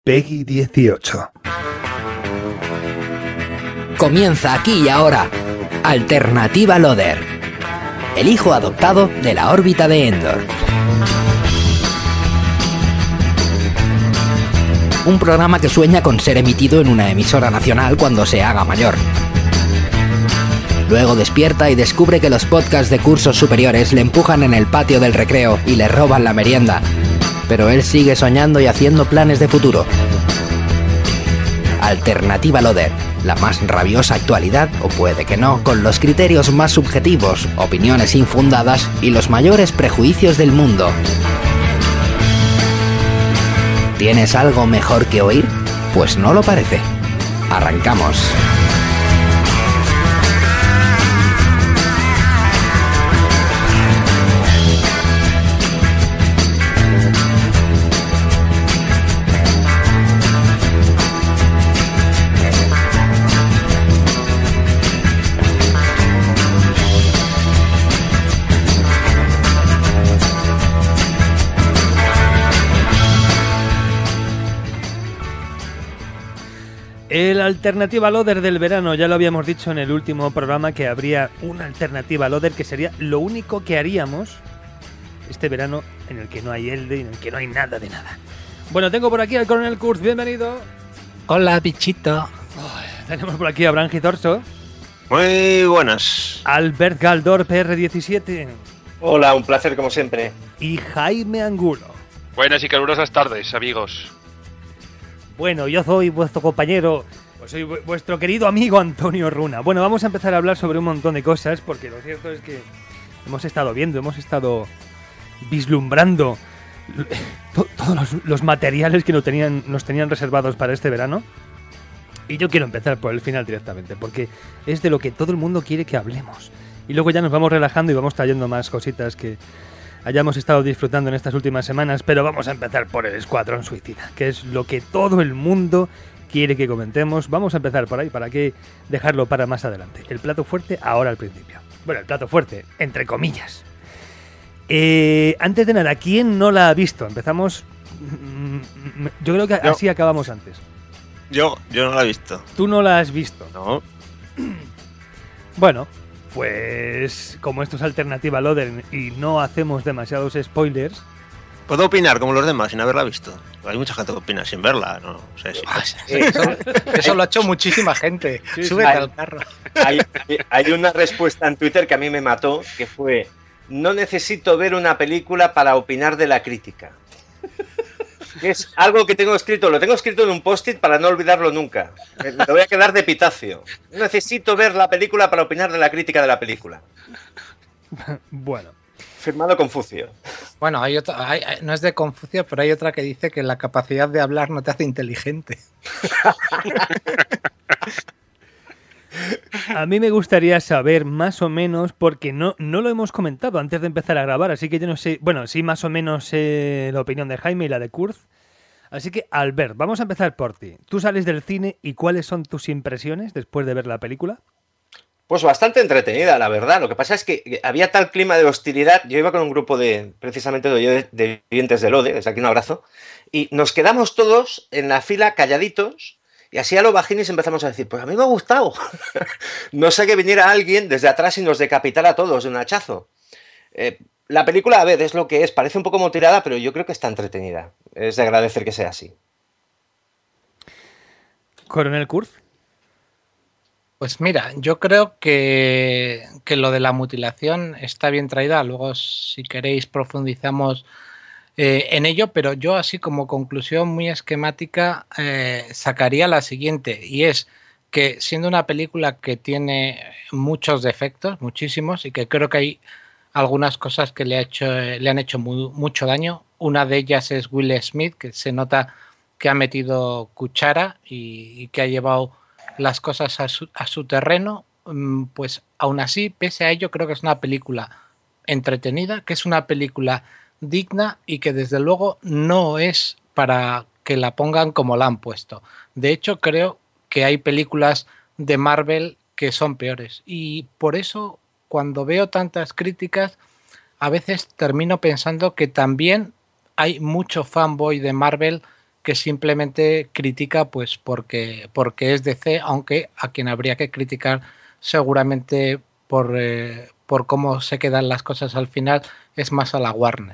Peggy 18. Comienza aquí y ahora Alternativa Loader, el hijo adoptado de la órbita de Endor. Un programa que sueña con ser emitido en una emisora nacional cuando se haga mayor. Luego despierta y descubre que los podcasts de cursos superiores le empujan en el patio del recreo y le roban la merienda. Pero él sigue soñando y haciendo planes de futuro. Alternativa Loader, la más rabiosa actualidad, o puede que no, con los criterios más subjetivos, opiniones infundadas y los mayores prejuicios del mundo. ¿Tienes algo mejor que oír? Pues no lo parece. Arrancamos. El Alternativa Loader del verano, ya lo habíamos dicho en el último programa que habría una Alternativa Loader que sería lo único que haríamos este verano en el que no hay Elde y en el que no hay nada de nada. Bueno, tengo por aquí al Coronel Kurz, bienvenido. Hola, bichito. Tenemos por aquí a Branji Torso. Muy buenas. Albert Galdor, PR17. Hola, un placer como siempre. Y Jaime Angulo. Buenas y calurosas tardes, amigos. Bueno, yo soy vuestro compañero, pues soy vuestro querido amigo Antonio Runa. Bueno, vamos a empezar a hablar sobre un montón de cosas, porque lo cierto es que hemos estado viendo, hemos estado vislumbrando todos los materiales que nos tenían reservados para este verano. Y yo quiero empezar por el final directamente, porque es de lo que todo el mundo quiere que hablemos. Y luego ya nos vamos relajando y vamos trayendo más cositas que hayamos estado disfrutando en estas últimas semanas, pero vamos a empezar por el Escuadrón Suicida, que es lo que todo el mundo quiere que comentemos. Vamos a empezar por ahí, ¿para qué dejarlo para más adelante? El plato fuerte ahora al principio. Bueno, el plato fuerte, entre comillas. Antes de nada, ¿quién no la ha visto? Empezamos... Yo creo que así acabamos antes. Yo no la he visto. ¿Tú no la has visto? No. Bueno, pues como esto es Alternativa Loader y no hacemos demasiados spoilers. Puedo opinar como los demás sin haberla visto. Hay mucha gente que opina sin verla, no sé si. Eso lo ha hecho muchísima gente. Sí, Súbete al carro. Hay una respuesta en Twitter que a mí me mató, que fue: no necesito ver una película para opinar de la crítica. Es algo que tengo escrito, lo tengo escrito en un post-it para no olvidarlo nunca. Me lo voy a quedar de epitafio. No necesito ver la película para opinar de la crítica de la película. Bueno. Firmado Confucio. Bueno, hay otra, no es de Confucio, pero hay otra que dice que la capacidad de hablar no te hace inteligente. A mí me gustaría saber más o menos, porque no lo hemos comentado antes de empezar a grabar, así que yo no sé, bueno, sí más o menos sé la opinión de Jaime y la de Kurz. Así que, Albert, vamos a empezar por ti. Tú sales del cine y ¿cuáles son tus impresiones después de ver la película? Pues bastante entretenida, la verdad. Lo que pasa es que había tal clima de hostilidad. Yo iba con un grupo precisamente de oyentes de Lode, desde aquí un abrazo, y nos quedamos todos en la fila calladitos. Y así a lo bajinis empezamos a decir, pues a mí me ha gustado. No sé que viniera alguien desde atrás y nos decapitara a todos de un hachazo. La película, a ver, es lo que es. Parece un poco motirada, pero yo creo que está entretenida. Es de agradecer que sea así. Coronel Kurz. Pues mira, yo creo que lo de la mutilación está bien traída. Luego, si queréis, profundizamos en ello, pero yo así como conclusión muy esquemática sacaría la siguiente, y es que siendo una película que tiene muchos defectos, muchísimos, y que creo que hay algunas cosas que le han hecho mucho daño. Una de ellas es Will Smith, que se nota que ha metido cuchara y que ha llevado las cosas a su terreno. Pues aún así, pese a ello, creo que es una película entretenida, que es una película digna y que desde luego no es para que la pongan como la han puesto. De hecho, creo que hay películas de Marvel que son peores, y por eso cuando veo tantas críticas a veces termino pensando que también hay mucho fanboy de Marvel que simplemente critica pues porque es DC, aunque a quien habría que criticar seguramente por cómo se quedan las cosas al final es más a la Warner.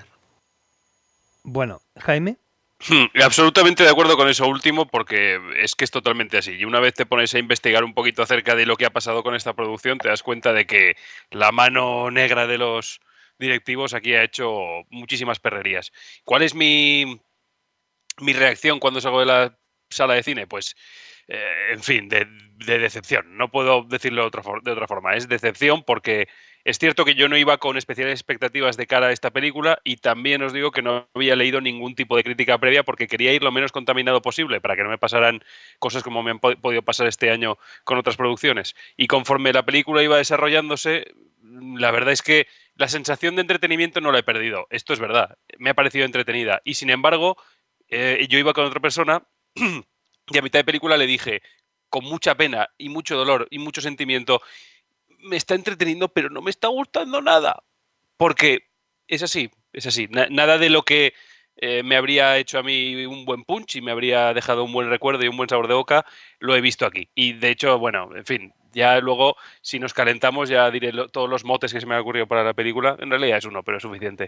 Bueno, Jaime. Absolutamente de acuerdo con eso último, porque es que es totalmente así. Y una vez te pones a investigar un poquito acerca de lo que ha pasado con esta producción, te das cuenta de que la mano negra de los directivos aquí ha hecho muchísimas perrerías. ¿Cuál es mi reacción cuando salgo de la sala de cine? Pues, en fin, de decepción. No puedo decirlo de otra forma. Es decepción porque es cierto que yo no iba con especiales expectativas de cara a esta película, y también os digo que no había leído ningún tipo de crítica previa porque quería ir lo menos contaminado posible para que no me pasaran cosas como me han podido pasar este año con otras producciones. Y conforme la película iba desarrollándose, la verdad es que la sensación de entretenimiento no la he perdido. Esto es verdad. Me ha parecido entretenida. Y sin embargo, yo iba con otra persona y a mitad de película le dije, con mucha pena y mucho dolor y mucho sentimiento, me está entreteniendo, pero no me está gustando nada. Porque es así, es así. Nada de lo que me habría hecho a mí un buen punch y me habría dejado un buen recuerdo y un buen sabor de boca, lo he visto aquí. Y de hecho, bueno, en fin, ya luego, si nos calentamos, ya diré todos los motes que se me han ocurrido para la película. En realidad es uno, pero es suficiente.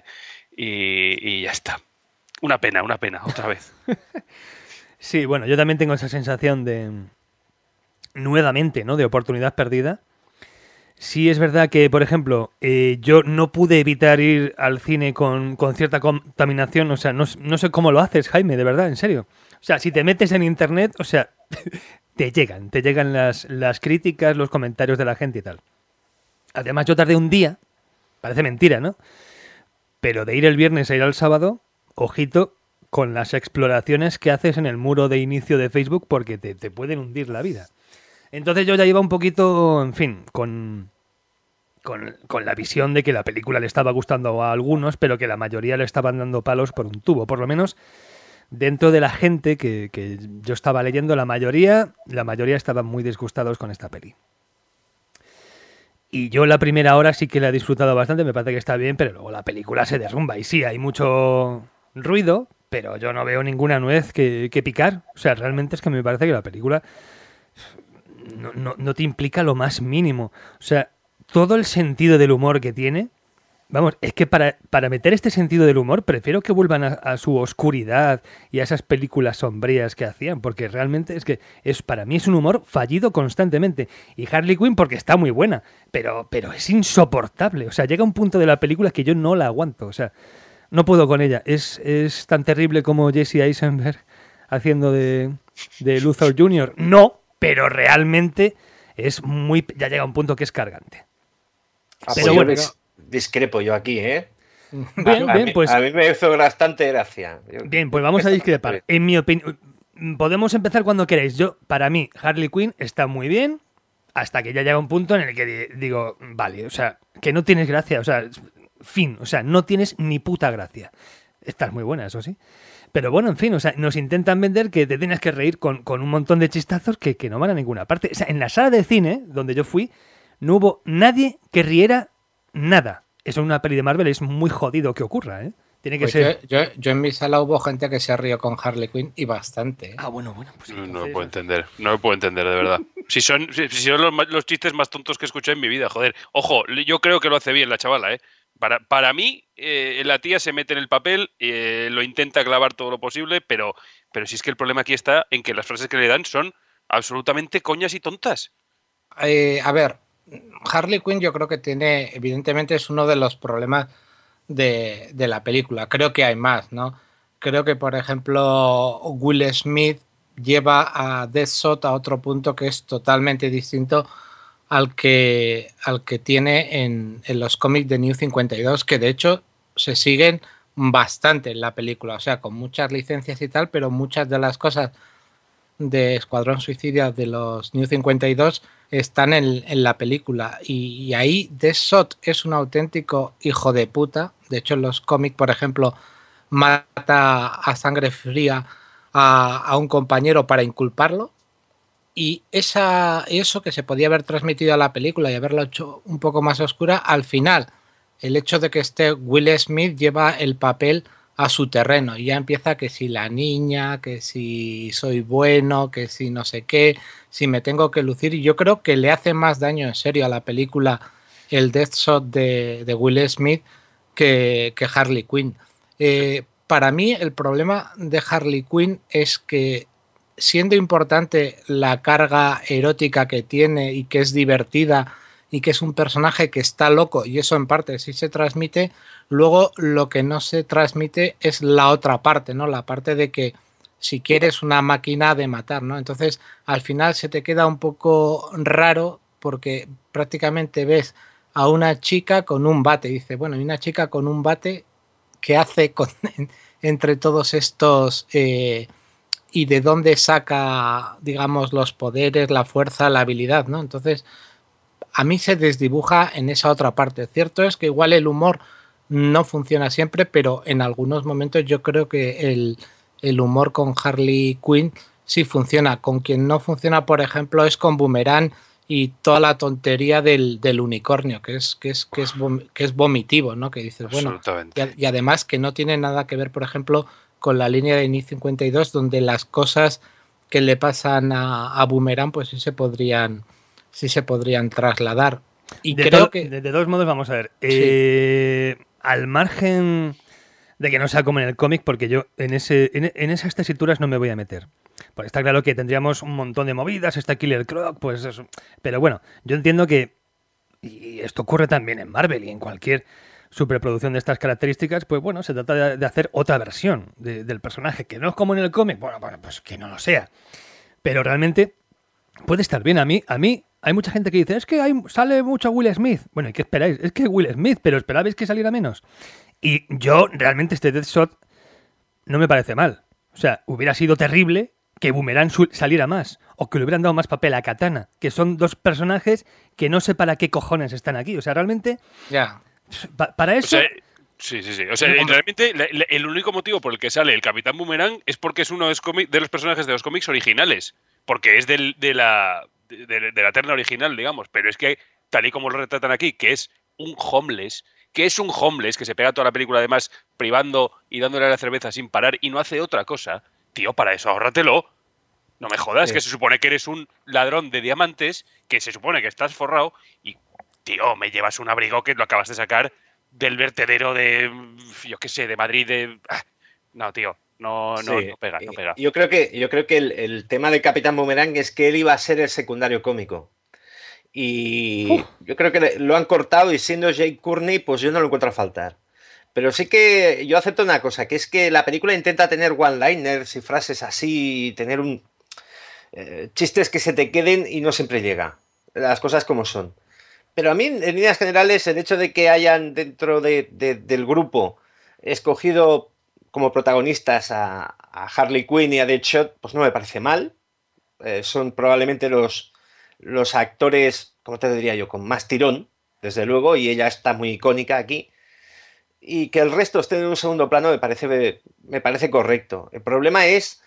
Y ya está. Una pena, otra vez. Sí, bueno, yo también tengo esa sensación de, nuevamente, ¿no?, de oportunidad perdida. Sí es verdad que, por ejemplo, yo no pude evitar ir al cine con cierta contaminación. O sea, no sé cómo lo haces, Jaime, de verdad, en serio. O sea, si te metes en internet, o sea, te llegan las críticas, los comentarios de la gente y tal. Además, yo tardé un día, parece mentira, ¿no? Pero de ir el viernes a ir al sábado, ojito con las exploraciones que haces en el muro de inicio de Facebook, porque te pueden hundir la vida. Entonces yo ya iba un poquito, en fin, con la visión de que la película le estaba gustando a algunos, pero que la mayoría le estaban dando palos por un tubo. Por lo menos dentro de la gente que yo estaba leyendo, la mayoría estaban muy disgustados con esta peli. Y yo la primera hora sí que la he disfrutado bastante, me parece que está bien, pero luego la película se derrumba. Y sí, hay mucho ruido, pero yo no veo ninguna nuez que picar. O sea, realmente es que me parece que la película no te implica lo más mínimo. O sea, todo el sentido del humor que tiene, vamos, es que para meter este sentido del humor prefiero que vuelvan a su oscuridad y a esas películas sombrías que hacían, porque realmente es que para mí es un humor fallido constantemente. Y Harley Quinn porque está muy buena, pero es insoportable. O sea, llega un punto de la película que yo no la aguanto. O sea, no puedo con ella. Es tan terrible como Jesse Eisenberg haciendo de Luthor Jr. No, pero realmente es muy... Ya llega un punto que es cargante. Pero bueno, discrepo yo aquí, ¿eh? Bien, pues... A mí me hizo bastante gracia. Bien, pues vamos a discrepar. En mi opinión... Podemos empezar cuando queráis. Para mí, Harley Quinn está muy bien hasta que ya llega un punto en el que digo, vale, o sea, que no tienes gracia, o sea, fin, o sea, no tienes ni puta gracia. Estás muy buena, eso sí. Pero bueno, en fin, o sea, nos intentan vender que te tienes que reír con un montón de chistazos que no van a ninguna parte. O sea, en la sala de cine, donde yo fui, no hubo nadie que riera nada. Eso en una peli de Marvel es muy jodido que ocurra, ¿eh? Tiene que pues ser... yo en mi sala hubo gente que se rió con Harley Quinn y bastante, ¿eh? Ah, bueno, pues entonces... No lo puedo entender, de verdad. Si son los chistes más tontos que he escuchado en mi vida, joder. Ojo, yo creo que lo hace bien la chavala, ¿eh? Para mí, la tía se mete en el papel, lo intenta clavar todo lo posible, pero si es que el problema aquí está en que las frases que le dan son absolutamente coñas y tontas. A ver, Harley Quinn yo creo que tiene, evidentemente es uno de los problemas de la película. Creo que hay más, ¿no? Creo que, por ejemplo, Will Smith lleva a Deathshot a otro punto que es totalmente distinto al que tiene en los cómics de New 52, que de hecho se siguen bastante en la película, o sea, con muchas licencias y tal, pero muchas de las cosas de Escuadrón Suicida de los New 52 están en la película, y ahí Deathshot es un auténtico hijo de puta. De hecho, en los cómics, por ejemplo, mata a sangre fría a un compañero para inculparlo. Y eso que se podía haber transmitido a la película y haberlo hecho un poco más oscura, al final, el hecho de que esté Will Smith lleva el papel a su terreno y ya empieza que si la niña, que si soy bueno, que si no sé qué, si me tengo que lucir, y yo creo que le hace más daño en serio a la película el Deathshot de Will Smith que Harley Quinn. Para mí el problema de Harley Quinn es que, siendo importante la carga erótica que tiene y que es divertida y que es un personaje que está loco, y eso en parte sí se transmite, luego lo que no se transmite es la otra parte, ¿no? La parte de que si quieres una máquina de matar, ¿no? Entonces al final se te queda un poco raro porque prácticamente ves a una chica con un bate y dice, bueno, y una chica con un bate, ¿qué hace entre todos estos y de dónde saca, digamos, los poderes, la fuerza, la habilidad, ¿no? Entonces a mí se desdibuja en esa otra parte. Cierto es que igual el humor no funciona siempre, pero en algunos momentos yo creo que el humor con Harley Quinn sí funciona. Con quien no funciona, por ejemplo, es con Boomerang y toda la tontería del unicornio, que es vomitivo, ¿no? Que dices, bueno, y además que no tiene nada que ver, por ejemplo, con la línea de Ni 52, donde las cosas que le pasan a Boomerang, pues sí se podrían trasladar. Y creo que de todos modos, vamos a ver, al margen de que no sea como en el cómic, porque yo en esas tesituras no me voy a meter. Porque está claro que tendríamos un montón de movidas, está Killer Croc, pues eso. Pero bueno, yo entiendo que, y esto ocurre también en Marvel y en cualquier superproducción de estas características, pues bueno, se trata de hacer otra versión del personaje, que no es como en el cómic, bueno, pues que no lo sea. Pero realmente puede estar bien. A mí hay mucha gente que dice, es que sale mucho Will Smith. Bueno, ¿y qué esperáis? Es que Will Smith, pero ¿esperabais que saliera menos? Y yo, realmente, este Deathshot no me parece mal. O sea, hubiera sido terrible que Boomerang saliera más, o que le hubieran dado más papel a Katana, que son dos personajes que no sé para qué cojones están aquí. O sea, realmente, para eso... O sea, sí. O sea, realmente el único motivo por el que sale el Capitán Boomerang es porque es uno de los personajes de los cómics originales, porque es de la terna original, digamos. Pero es que, tal y como lo retratan aquí, que es un homeless, que se pega toda la película además privando y dándole la cerveza sin parar y no hace otra cosa, tío, para eso ahórratelo. No me jodas, que se supone que eres un ladrón de diamantes, que se supone que estás forrado y, tío, me llevas un abrigo que lo acabas de sacar del vertedero de, yo qué sé, de Madrid. No, tío, no pega. Yo creo que el tema de Capitán Boomerang es que él iba a ser el secundario cómico. Y yo creo que lo han cortado, y siendo Jake Courtney, pues yo no lo encuentro a faltar. Pero sí que yo acepto una cosa, que es que la película intenta tener one-liners y frases así, tener chistes que se te queden, y no siempre llega. Las cosas como son. Pero a mí, en líneas generales, el hecho de que hayan dentro del grupo escogido como protagonistas a Harley Quinn y a Deadshot, pues no me parece mal. Son probablemente los actores, ¿cómo te diría yo?, con más tirón, desde luego, y ella está muy icónica aquí. Y que el resto esté en un segundo plano me parece correcto. El problema es,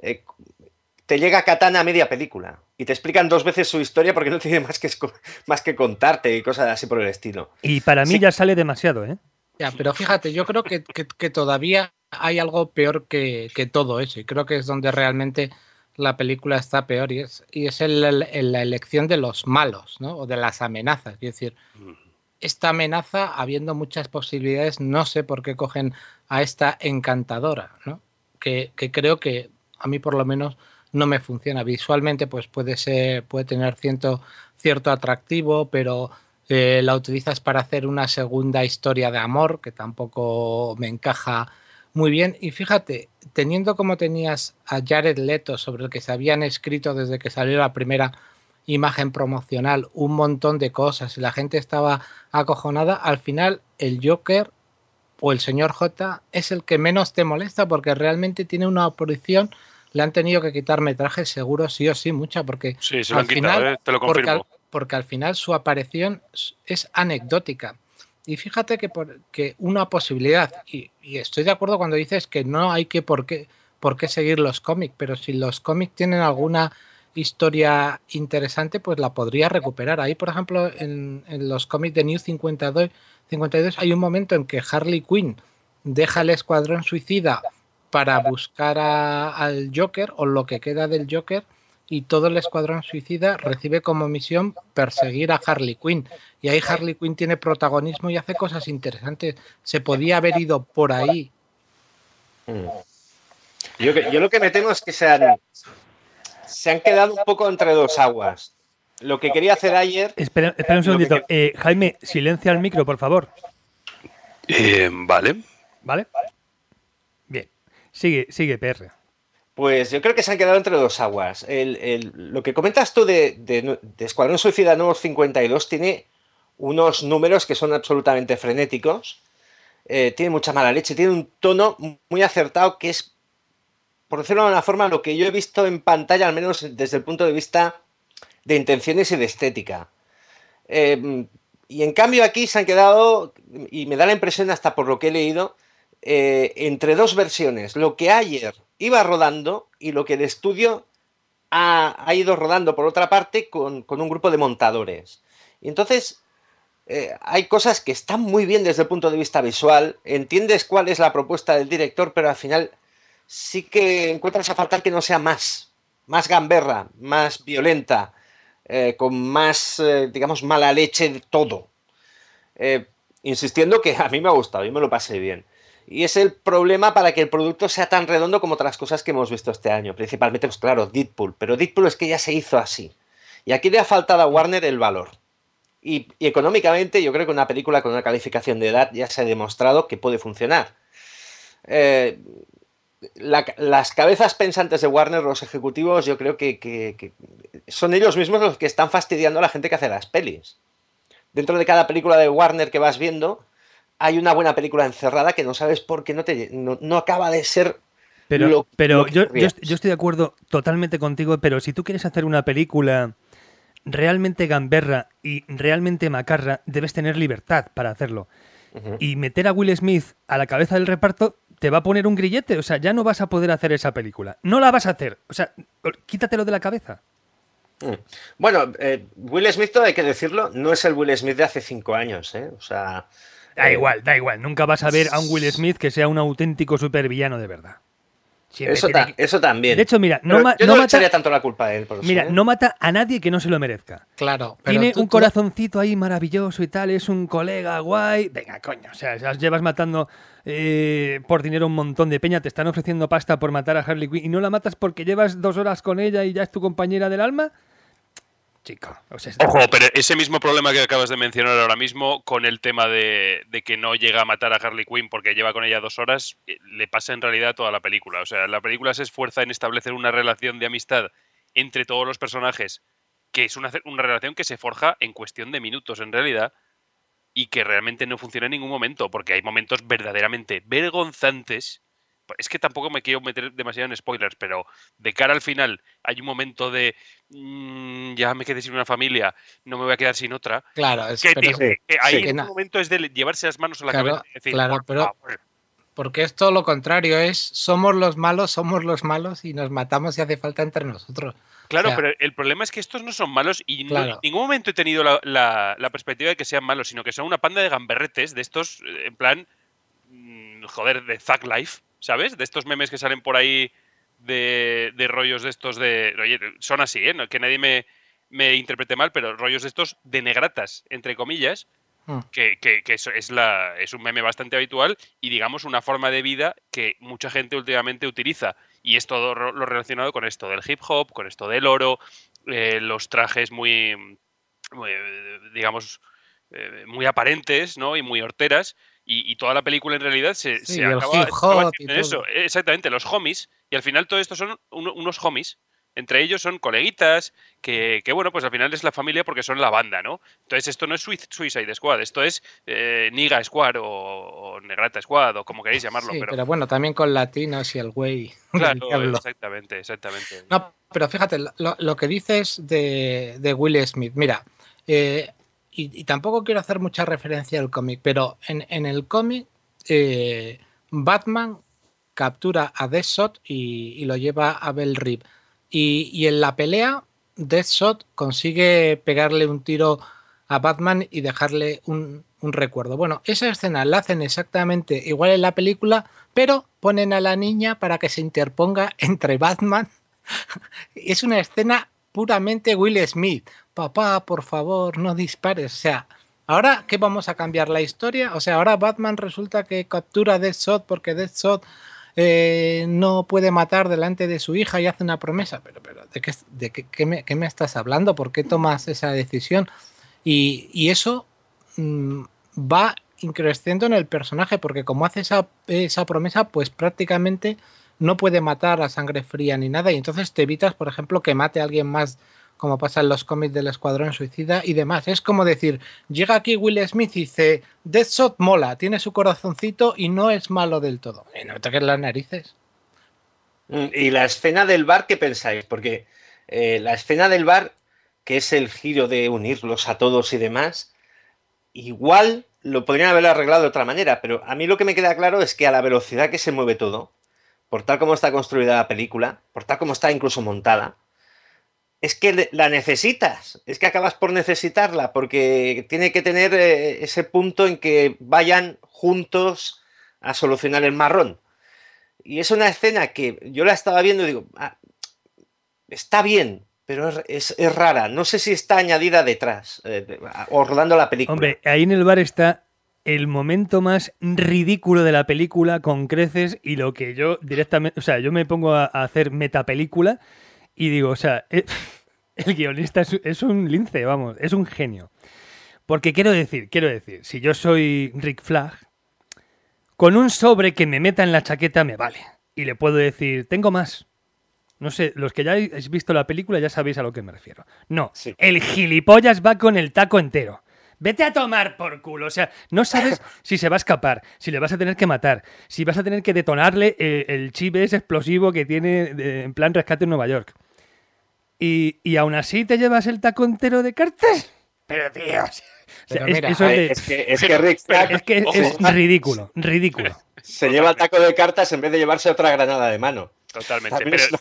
te llega Katana a media película y te explican 2 veces su historia porque no tiene más que contarte y cosas así por el estilo. Y para mí ya sale demasiado, ¿eh? Ya, pero fíjate, yo creo que todavía hay algo peor que todo eso, y creo que es donde realmente la película está peor, y es en la elección de los malos, ¿no? O de las amenazas. Es decir, esta amenaza, habiendo muchas posibilidades, no sé por qué cogen a esta encantadora, ¿no? Que creo que a mí por lo menos no me funciona. Visualmente pues puede tener cierto atractivo, pero la utilizas para hacer una segunda historia de amor que tampoco me encaja muy bien. Y fíjate, teniendo como tenías a Jared Leto, sobre el que se habían escrito desde que salió la primera imagen promocional un montón de cosas y la gente estaba acojonada, al final el Joker o el señor J es el que menos te molesta, porque realmente tiene una aparición. Le han tenido que quitar metraje seguro, sí o sí, mucha, porque sí, se lo han quitado, te lo confirmo. Porque al final su aparición es anecdótica. Y fíjate que una posibilidad, y estoy de acuerdo cuando dices que no hay por qué seguir los cómics, pero si los cómics tienen alguna historia interesante, pues la podría recuperar. Ahí, por ejemplo, en los cómics de New 52 hay un momento en que Harley Quinn deja el Escuadrón Suicida para buscar al Joker o lo que queda del Joker, y todo el Escuadrón Suicida recibe como misión perseguir a Harley Quinn. Y ahí Harley Quinn tiene protagonismo y hace cosas interesantes. Se podía haber ido por ahí. Yo lo que me temo es que se han quedado un poco entre dos aguas. Lo que quería hacer ayer... Espera un segundito. Jaime, silencia el micro, por favor. Vale. ¿Vale? Bien. Sigue, PR. Pues yo creo que se han quedado entre dos aguas. Lo que comentas tú de Escuadrón Suicida Nuevos 52 tiene unos números que son absolutamente frenéticos. Tiene mucha mala leche, tiene un tono muy acertado que es, por decirlo de una forma, lo que yo he visto en pantalla, al menos desde el punto de vista de intenciones y de estética. Y en cambio aquí se han quedado, y me da la impresión hasta por lo que he leído, entre dos versiones. Lo que ayer iba rodando y lo que el estudio ha ido rodando por otra parte con un grupo de montadores. Y entonces hay cosas que están muy bien desde el punto de vista visual, entiendes cuál es la propuesta del director, pero al final sí que encuentras a faltar que no sea más gamberra, más violenta, con más, digamos, mala leche de todo. Insistiendo que a mí me ha gustado, yo me lo pasé bien. Y es el problema para que el producto sea tan redondo como otras cosas que hemos visto este año. Principalmente, pues claro, Deadpool. Pero Deadpool es que ya se hizo así. Y aquí le ha faltado a Warner el valor. Y económicamente yo creo que una película con una calificación de edad ya se ha demostrado que puede funcionar. Las cabezas pensantes de Warner, los ejecutivos, yo creo que son ellos mismos los que están fastidiando a la gente que hace las pelis. Dentro de cada película de Warner que vas viendo, hay una buena película encerrada que no sabes por qué no acaba de ser. Pero yo estoy de acuerdo totalmente contigo, pero si tú quieres hacer una película realmente gamberra y realmente macarra, debes tener libertad para hacerlo. Y meter a Will Smith a la cabeza del reparto te va a poner un grillete. O sea, ya no vas a poder hacer esa película. No la vas a hacer. O sea, quítatelo de la cabeza. Bueno, Will Smith, todo hay que decirlo, no es el Will Smith de hace 5 años, ¿eh? O sea... Da igual. Nunca vas a ver a un Will Smith que sea un auténtico supervillano de verdad. Eso también. De hecho, mira, yo no echaría tanto la culpa a él. Por eso, mira, no mata a nadie que no se lo merezca. Claro. Tiene un corazoncito ahí maravilloso y tal, es un colega guay. Venga, coño, o sea, llevas matando por dinero un montón de peña, te están ofreciendo pasta por matar a Harley Quinn y no la matas porque llevas 2 horas con ella y ya es tu compañera del alma. Chico, o sea, ojo, pero ese mismo problema que acabas de mencionar ahora mismo con el tema de que no llega a matar a Harley Quinn porque lleva con ella 2 horas, le pasa en realidad a toda la película. O sea, la película se esfuerza en establecer una relación de amistad entre todos los personajes, que es una relación que se forja en cuestión de minutos en realidad y que realmente no funciona en ningún momento, porque hay momentos verdaderamente vergonzantes. Es que tampoco me quiero meter demasiado en spoilers, pero de cara al final hay un momento de ya me quedé sin una familia, no me voy a quedar sin otra. Claro, ahí en un momento es de llevarse las manos a la cabeza. Es decir, claro, pero porque es todo lo contrario, es somos los malos y nos matamos si hace falta entre nosotros. Claro, pero el problema es que estos no son malos y en ningún momento he tenido la perspectiva de que sean malos, sino que son una panda de gamberretes de estos, en plan, joder, de Thug Life. ¿Sabes? De estos memes que salen por ahí de rollos de estos de... Oye, son así, ¿eh? No, que nadie me interprete mal, pero rollos de estos de negratas, entre comillas, que eso es un meme bastante habitual y, digamos, una forma de vida que mucha gente últimamente utiliza. Y es todo lo relacionado con esto del hip hop, con esto del oro, los trajes muy digamos, muy aparentes, ¿no? Y muy horteras. Y toda la película en realidad se acaba en eso. Exactamente, los homies. Y al final todo esto son unos homies. Entre ellos son coleguitas que bueno, pues al final es la familia porque son la banda, ¿no? Entonces esto no es Suicide Squad, esto es Niga Squad o Negrata Squad o como queréis llamarlo. Sí, pero bueno, también con latinos y el güey. Claro, exactamente. No, pero fíjate, lo que dices de Will Smith, mira, y tampoco quiero hacer mucha referencia al cómic, pero en el cómic Batman captura a Deathshot y lo lleva a Bell Rip. Y en la pelea Deathshot consigue pegarle un tiro a Batman y dejarle un recuerdo. Bueno, esa escena la hacen exactamente igual en la película, pero ponen a la niña para que se interponga entre Batman. Es una escena puramente Will Smith. Papá, por favor, no dispares. O sea, ¿ahora qué vamos a cambiar la historia? O sea, ahora Batman resulta que captura a Deathshot porque Deathshot no puede matar delante de su hija y hace una promesa. Pero ¿qué me estás hablando? ¿Por qué tomas esa decisión? Y eso va increciendo en el personaje, porque como hace esa promesa, pues prácticamente no puede matar a sangre fría ni nada, y entonces te evitas, por ejemplo, que mate a alguien más, como pasa en los cómics del Escuadrón Suicida y demás. Es como decir, llega aquí Will Smith y dice, Deathshot mola, tiene su corazoncito y no es malo del todo. Y no me toques las narices. Y la escena del bar, ¿qué pensáis? Porque la escena del bar, que es el giro de unirlos a todos y demás, igual lo podrían haber arreglado de otra manera, pero a mí lo que me queda claro es que a la velocidad que se mueve todo, por tal como está construida la película, por tal como está incluso montada, es que la necesitas, es que acabas por necesitarla, porque tiene que tener ese punto en que vayan juntos a solucionar el marrón. Y es una escena que yo la estaba viendo y digo, está bien, pero es rara. No sé si está añadida detrás, o rodando la película. Hombre, ahí en el bar está el momento más ridículo de la película con creces, y lo que yo directamente... O sea, yo me pongo a hacer metapelícula y digo, o sea, el guionista es un lince, vamos, es un genio. Porque quiero decir, si yo soy Rick Flag, con un sobre que me meta en la chaqueta me vale. Y le puedo decir, tengo más. No sé, los que ya habéis visto la película ya sabéis a lo que me refiero. No, sí. El gilipollas va con el taco entero. Vete a tomar por culo. O sea, no sabes si se va a escapar, si le vas a tener que matar, si vas a tener que detonarle el chip ese explosivo que tiene en plan rescate en Nueva York. Y aún así te llevas el taco entero de cartas. Pero tío... O sea, mira, es que Rick Flag, es ridículo. Se lleva el taco de cartas en vez de llevarse otra granada de mano. Totalmente.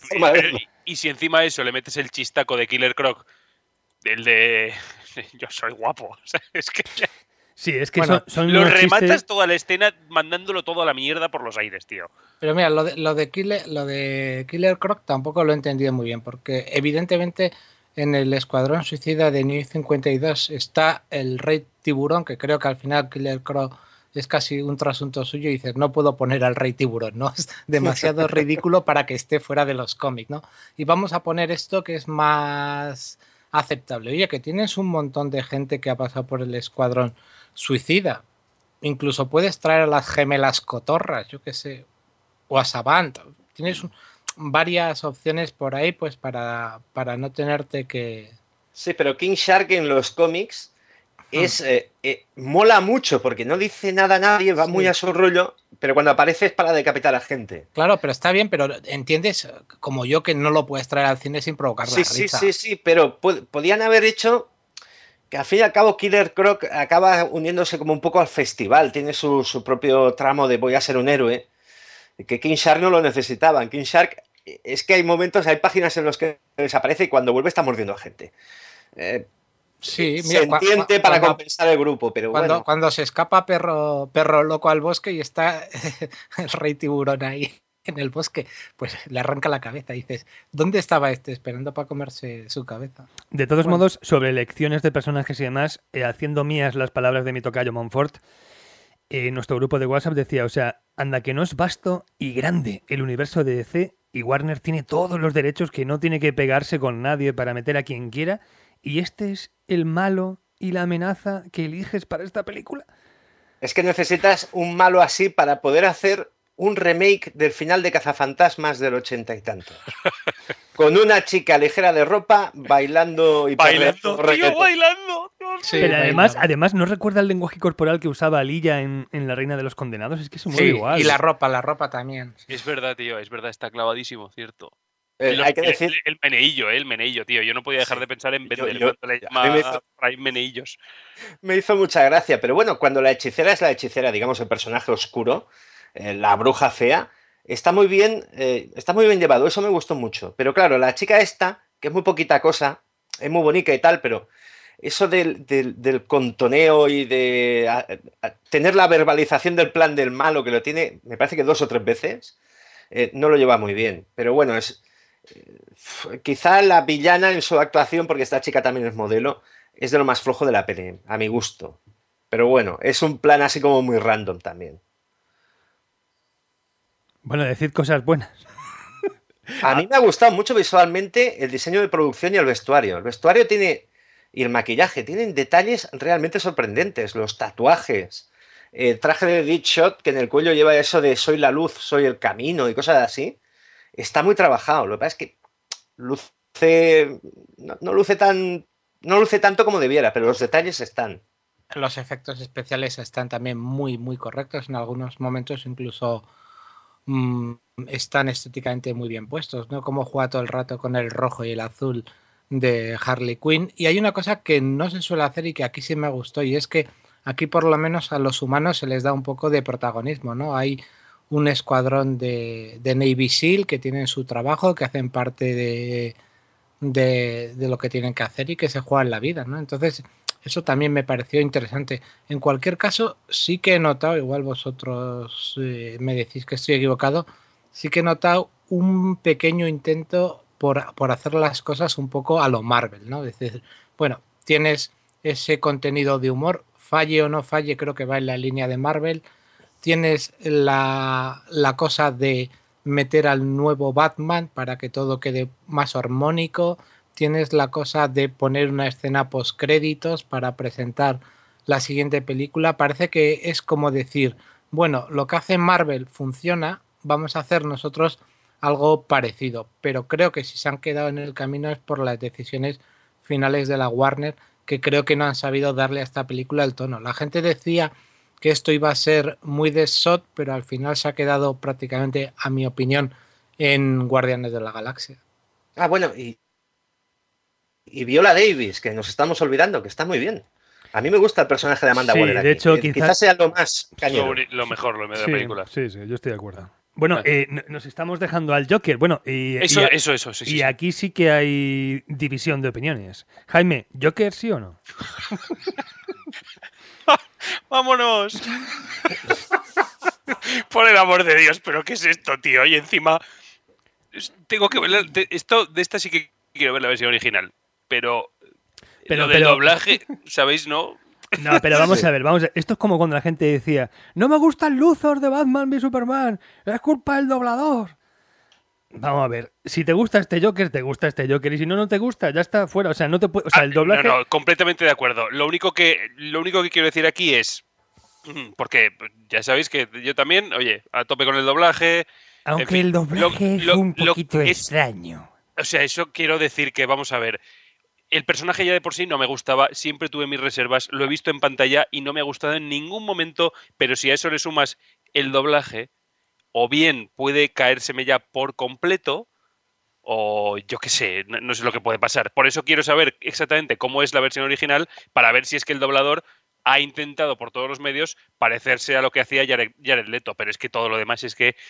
Y si encima de eso le metes el chistaco de Killer Croc, el de yo soy guapo. O sea, es que... Sí, es que bueno, son lo rematas chistes... toda la escena mandándolo todo a la mierda por los aires, tío. Pero mira, lo de Killer Croc tampoco lo he entendido muy bien, porque evidentemente en el Escuadrón Suicida de New 52 está el Rey Tiburón, que creo que al final Killer Croc es casi un trasunto suyo, y dices, no puedo poner al Rey Tiburón, ¿no? Es demasiado ridículo para que esté fuera de los cómics, ¿no? Y vamos a poner esto que es más aceptable. Oye, que tienes un montón de gente que ha pasado por el Escuadrón Suicida. Incluso puedes traer a las gemelas cotorras, yo qué sé, o a Savant. Tienes varias opciones por ahí, pues para no tenerte que... Sí, pero King Shark en los cómics mola mucho, porque no dice nada a nadie, va muy a su rollo, pero cuando aparece es para decapitar a gente. Claro, pero está bien, pero entiendes, como yo, que no lo puedes traer al cine sin provocar la risa. Sí, pero podían haber hecho... que al fin y al cabo Killer Croc acaba uniéndose como un poco al festival, tiene su propio tramo de voy a ser un héroe, que King Shark no lo necesitaban. King Shark es que hay momentos, hay páginas en los que desaparece y cuando vuelve está mordiendo a gente. Sí, se entiende para compensar el grupo, pero cuando se escapa perro loco al bosque y está el Rey Tiburón ahí en el bosque, pues le arranca la cabeza y dices, ¿dónde estaba esperando para comerse su cabeza? De todos modos, sobre elecciones de personajes y demás, haciendo mías las palabras de mi tocayo Montfort, nuestro grupo de WhatsApp decía, o sea, anda que no es vasto y grande el universo de DC, y Warner tiene todos los derechos, que no tiene que pegarse con nadie para meter a quien quiera, y este es el malo y la amenaza que eliges para esta película. Es que necesitas un malo así para poder hacer un remake del final de Cazafantasmas del 80 y tantos. Con una chica ligera de ropa bailando y bailando. Sí, pero además no recuerda el lenguaje corporal que usaba Alilla en La Reina de los Condenados, es que se mueve igual. Y la ropa también. Es verdad, tío, es verdad, está clavadísimo, cierto. Hay que decir... el meneillo, tío. Yo no podía dejar de pensar en Bendel cuando le llama meneillos. Me hizo mucha gracia, pero bueno, cuando la hechicera es la hechicera, digamos, el personaje oscuro, la bruja fea, está muy bien llevado, eso me gustó mucho. Pero claro, la chica esta, que es muy poquita cosa, es muy bonita y tal, pero eso del contoneo y de tener la verbalización del plan del malo, que lo tiene, me parece que 2 o 3 veces, no lo lleva muy bien. Pero bueno, quizá la villana en su actuación, porque esta chica también es modelo, es de lo más flojo de la peli, a mi gusto. Pero bueno, es un plan así como muy random también. Bueno, decid cosas buenas. A mí me ha gustado mucho visualmente el diseño de producción y el vestuario. El vestuario tiene, y el maquillaje, tienen detalles realmente sorprendentes. Los tatuajes, el traje de Deadshot, que en el cuello lleva eso de soy la luz, soy el camino y cosas así. Está muy trabajado. Lo que pasa es que luce, no luce tanto como debiera, pero los detalles están. Los efectos especiales están también muy, muy correctos. En algunos momentos incluso están estéticamente muy bien puestos, ¿no? Como juega todo el rato con el rojo y el azul de Harley Quinn. Y hay una cosa que no se suele hacer y que aquí sí me gustó, y es que aquí por lo menos a los humanos se les da un poco de protagonismo, ¿no? Hay un escuadrón de Navy SEAL que tienen su trabajo, que hacen parte de lo que tienen que hacer y que se juegan la vida, ¿no? Entonces, eso también me pareció interesante. En cualquier caso, sí que he notado, igual vosotros me decís que estoy equivocado, sí que he notado un pequeño intento por hacer las cosas un poco a lo Marvel, ¿no? Es decir, bueno, tienes ese contenido de humor, falle o no falle, creo que va en la línea de Marvel. Tienes la cosa de meter al nuevo Batman para que todo quede más armónico. Tienes la cosa de poner una escena postcréditos para presentar la siguiente película. Parece que es como decir, bueno, lo que hace Marvel funciona, vamos a hacer nosotros algo parecido. Pero creo que si se han quedado en el camino es por las decisiones finales de la Warner, que creo que no han sabido darle a esta película el tono. La gente decía que esto iba a ser muy de SOT, pero al final se ha quedado prácticamente, a mi opinión, en Guardianes de la Galaxia. Ah, bueno, y Viola Davis, que nos estamos olvidando, que está muy bien. A mí me gusta el personaje de Amanda Waller aquí. De hecho, quizás sea lo más cañero. Lo mejor de la película. Sí, yo estoy de acuerdo. Bueno, nos estamos dejando al Joker. Bueno, Eso, sí. Aquí sí que hay división de opiniones. Jaime, ¿Joker sí o no? ¡Vámonos! Por el amor de Dios, ¿pero qué es esto, tío? Y encima tengo que ver de esta sí que quiero ver la versión original. Pero lo del doblaje, ¿sabéis? No, pero vamos a ver. Esto es como cuando la gente decía, no me gusta el Luthor de Batman v Superman, es culpa del doblador. Vamos a ver, si te gusta este Joker, te gusta este Joker, y si no te gusta, ya está fuera. O sea, no te puede, o sea, el doblaje... No, completamente de acuerdo. Lo único que quiero decir aquí es, porque ya sabéis que yo también, oye, a tope con el doblaje. Aunque en fin, el doblaje es un poquito extraño. O sea, eso quiero decir que, vamos a ver, el personaje ya de por sí no me gustaba, siempre tuve mis reservas, lo he visto en pantalla y no me ha gustado en ningún momento, pero si a eso le sumas el doblaje, o bien puede caérseme ya por completo, o yo qué sé, no sé lo que puede pasar. Por eso quiero saber exactamente cómo es la versión original, para ver si es que el doblador ha intentado por todos los medios parecerse a lo que hacía Jared Leto, pero es que todo lo demás es que...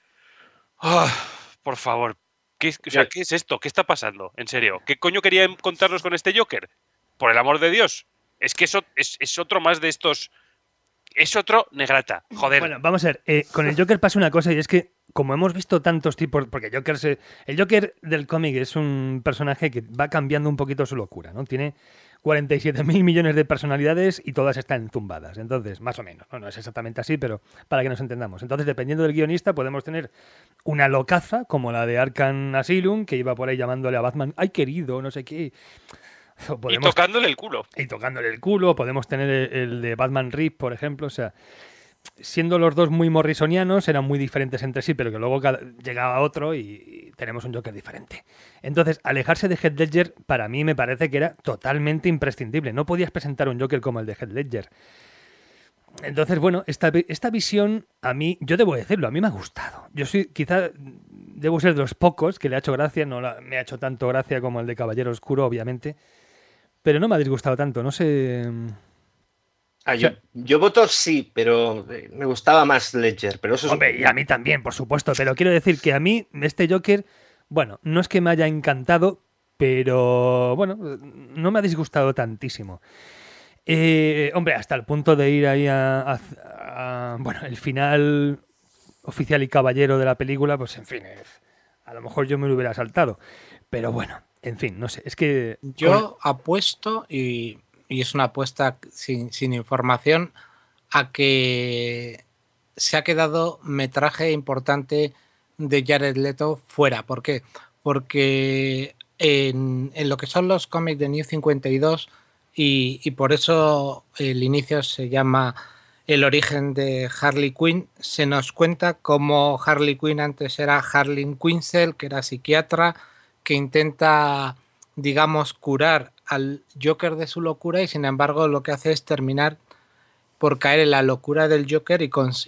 por favor, ¿qué es esto? ¿Qué está pasando? En serio, ¿qué coño quería contarnos con este Joker? Por el amor de Dios. Es que eso es otro más de estos... Es otro negrata, joder. Bueno, vamos a ver, con el Joker pasa una cosa, y es que como hemos visto tantos tipos, porque el Joker del cómic es un personaje que va cambiando un poquito su locura, ¿no? Tiene 47.000 millones de personalidades y todas están zumbadas, entonces, más o menos, no es exactamente así, pero para que nos entendamos. Entonces, dependiendo del guionista, podemos tener una locaza, como la de Arkham Asylum, que iba por ahí llamándole a Batman, ¡ay, querido!, no sé qué... Y tocándole el culo. Podemos tener el de Batman Rip, por ejemplo. O sea, siendo los dos muy morrisonianos, eran muy diferentes entre sí, pero que luego llegaba otro y tenemos un Joker diferente. Entonces, alejarse de Heath Ledger, para mí me parece que era totalmente imprescindible. No podías presentar un Joker como el de Heath Ledger. Entonces, bueno, esta visión, a mí, yo debo decirlo, a mí me ha gustado. Quizá debo ser de los pocos que le ha hecho gracia, me ha hecho tanto gracia como el de Caballero Oscuro, obviamente. Pero no me ha disgustado tanto, no sé... Yo voto sí, pero me gustaba más Ledger. Pero eso Hombre, y a mí también, por supuesto. Pero quiero decir que a mí este Joker, bueno, no es que me haya encantado, pero bueno, no me ha disgustado tantísimo. Hombre, hasta el punto de ir ahí bueno, el final oficial y caballero de la película, pues en fin, a lo mejor yo me lo hubiera saltado. Pero bueno, en fin, no sé, es que... Yo apuesto, y es una apuesta sin información, a que se ha quedado metraje importante de Jared Leto fuera. ¿Por qué? Porque en lo que son los cómics de New 52, y por eso el inicio se llama El origen de Harley Quinn, se nos cuenta cómo Harley Quinn antes era Harley Quinzel, que era psiquiatra, que intenta, digamos, curar al Joker de su locura, y sin embargo lo que hace es terminar por caer en la locura del Joker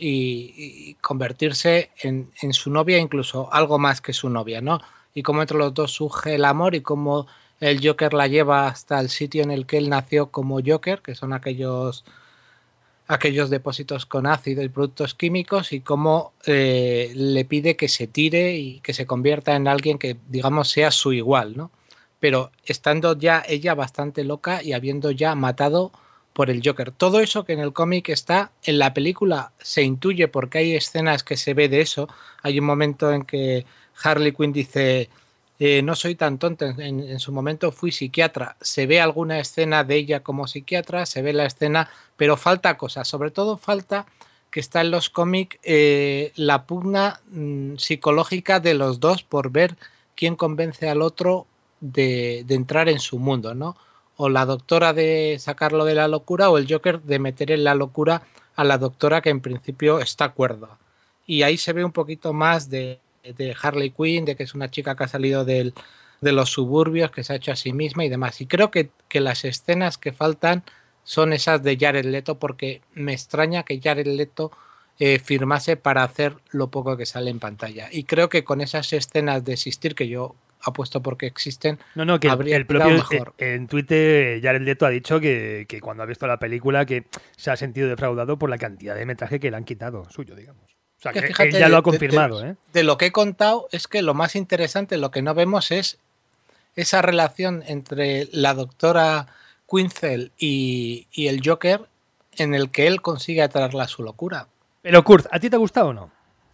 y convertirse en su novia, incluso algo más que su novia, ¿no? Y cómo entre los dos surge el amor y cómo el Joker la lleva hasta el sitio en el que él nació como Joker, que son aquellos depósitos con ácido y productos químicos, y cómo le pide que se tire y que se convierta en alguien que, digamos, sea su igual, ¿no? Pero estando ya ella bastante loca y habiendo ya matado por el Joker. Todo eso que en el cómic está, en la película se intuye porque hay escenas que se ve de eso. Hay un momento en que Harley Quinn dice... no soy tan tonta, en su momento fui psiquiatra. Se ve alguna escena de ella como psiquiatra, se ve la escena, pero falta cosas. Sobre todo falta que está en los cómics la pugna psicológica de los dos por ver quién convence al otro de entrar en su mundo, ¿no? O la doctora de sacarlo de la locura, o el Joker de meter en la locura a la doctora, que en principio está cuerda. Y ahí se ve un poquito más de Harley Quinn, de que es una chica que ha salido de los suburbios, que se ha hecho a sí misma y demás. Y creo que las escenas que faltan son esas de Jared Leto, porque me extraña que Jared Leto firmase para hacer lo poco que sale en pantalla. Y creo que con esas escenas de existir, que yo apuesto porque existen, no, que habría el propio mejor. En Twitter Jared Leto ha dicho que cuando ha visto la película que se ha sentido defraudado por la cantidad de metraje que le han quitado suyo, digamos. O sea, que fíjate, él ya lo ha confirmado. De lo que he contado, es que lo más interesante, lo que no vemos, es esa relación entre la doctora Quinzel y el Joker, en el que él consigue atraerla a su locura. Pero Kurt, ¿a ti te ha gustado o no?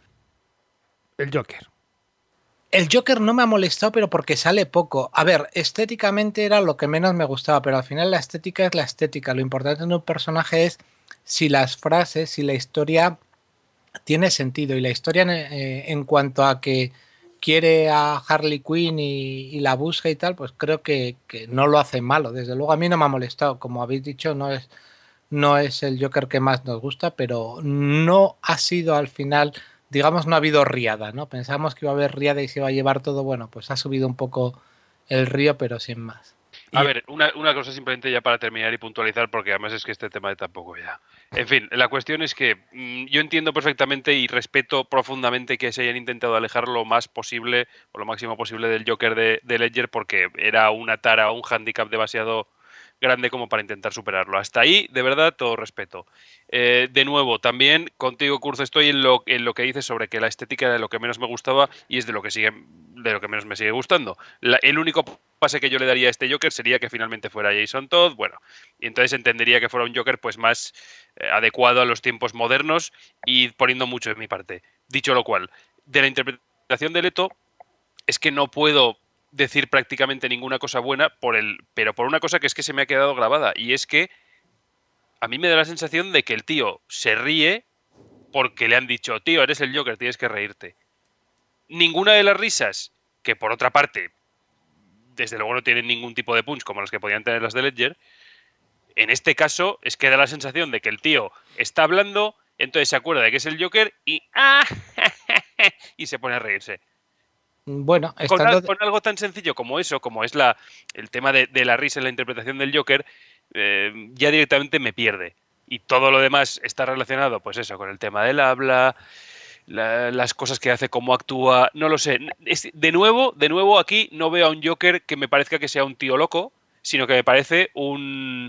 El Joker. El Joker no me ha molestado, pero porque sale poco. A ver, estéticamente era lo que menos me gustaba, pero al final la estética es la estética. Lo importante en un personaje es si las frases, si la historia tiene sentido. Y la historia en cuanto a que quiere a Harley Quinn y la busca y tal, pues creo que no lo hace malo. Desde luego a mí no me ha molestado. Como habéis dicho, no es el Joker que más nos gusta, pero no ha sido al final... Digamos, no ha habido riada, ¿no? Pensamos que iba a haber riada y se iba a llevar todo. Bueno, pues ha subido un poco el río, pero sin más. A ver, una cosa simplemente ya para terminar y puntualizar, porque además es que este tema de tampoco ya. En fin, la cuestión es que yo entiendo perfectamente y respeto profundamente que se hayan intentado alejar lo más posible o lo máximo posible del Joker de Ledger, porque era una tara o un hándicap demasiado grande como para intentar superarlo. Hasta ahí, de verdad, todo respeto. De nuevo, también contigo, Curzo, estoy en lo que dices sobre que la estética era de lo que menos me gustaba y es de lo que menos me sigue gustando. El único pase que yo le daría a este Joker sería que finalmente fuera Jason Todd, bueno, y entonces entendería que fuera un Joker pues más adecuado a los tiempos modernos y poniendo mucho de mi parte. Dicho lo cual, de la interpretación de Leto, es que no puedo decir prácticamente ninguna cosa buena pero por una cosa que es que se me ha quedado grabada, y es que a mí me da la sensación de que el tío se ríe porque le han dicho, tío, eres el Joker, tienes que reírte. Ninguna de las risas, que por otra parte, desde luego no tienen ningún tipo de punch como las que podían tener las de Ledger, en este caso es que da la sensación de que el tío está hablando, entonces se acuerda de que es el Joker y y se pone a reírse. Bueno, con algo tan sencillo como eso, como es el tema de la risa en la interpretación del Joker, ya directamente me pierde. Y todo lo demás está relacionado, pues eso, con el tema del habla, las cosas que hace, cómo actúa, no lo sé. De nuevo aquí no veo a un Joker que me parezca que sea un tío loco, sino que me parece un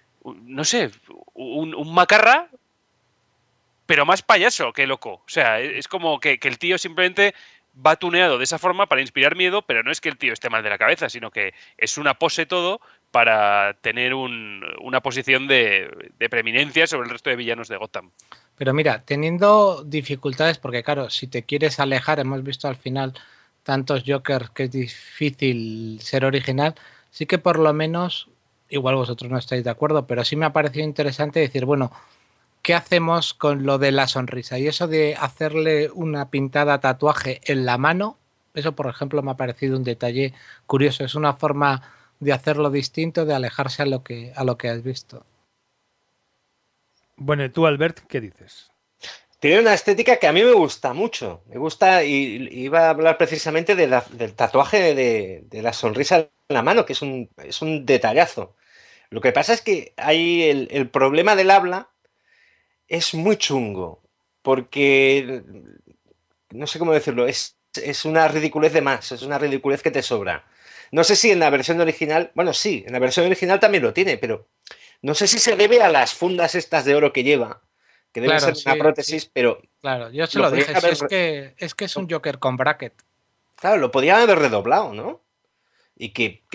macarra, pero más payaso que loco. O sea, es como que el tío simplemente va tuneado de esa forma para inspirar miedo, pero no es que el tío esté mal de la cabeza, sino que es una pose todo para tener una posición de preeminencia sobre el resto de villanos de Gotham. Pero mira, teniendo dificultades, porque claro, si te quieres alejar, hemos visto al final tantos Jokers que es difícil ser original, sí que por lo menos, igual vosotros no estáis de acuerdo, pero sí me ha parecido interesante decir, bueno, ¿qué hacemos con lo de la sonrisa? Y eso de hacerle una pintada tatuaje en la mano, eso por ejemplo me ha parecido un detalle curioso, es una forma de hacerlo distinto, de alejarse a lo que has visto. Bueno, ¿y tú, Albert, qué dices? Tiene una estética que a mí me gusta mucho. Me gusta, y iba a hablar precisamente del tatuaje de la sonrisa en la mano, que es un detallazo. Lo que pasa es que hay el problema del habla es muy chungo, porque no sé cómo decirlo, es una ridiculez de más, es una ridiculez que te sobra. No sé si en la versión original, bueno, sí, en la versión original también lo tiene, pero no sé si se debe a las fundas estas de oro que lleva, que deben Claro, ser una prótesis, sí. pero Claro, yo se lo lo podría dije, haber- si es que es un Joker con bracket. claro, lo podían haber redoblado, ¿no? Y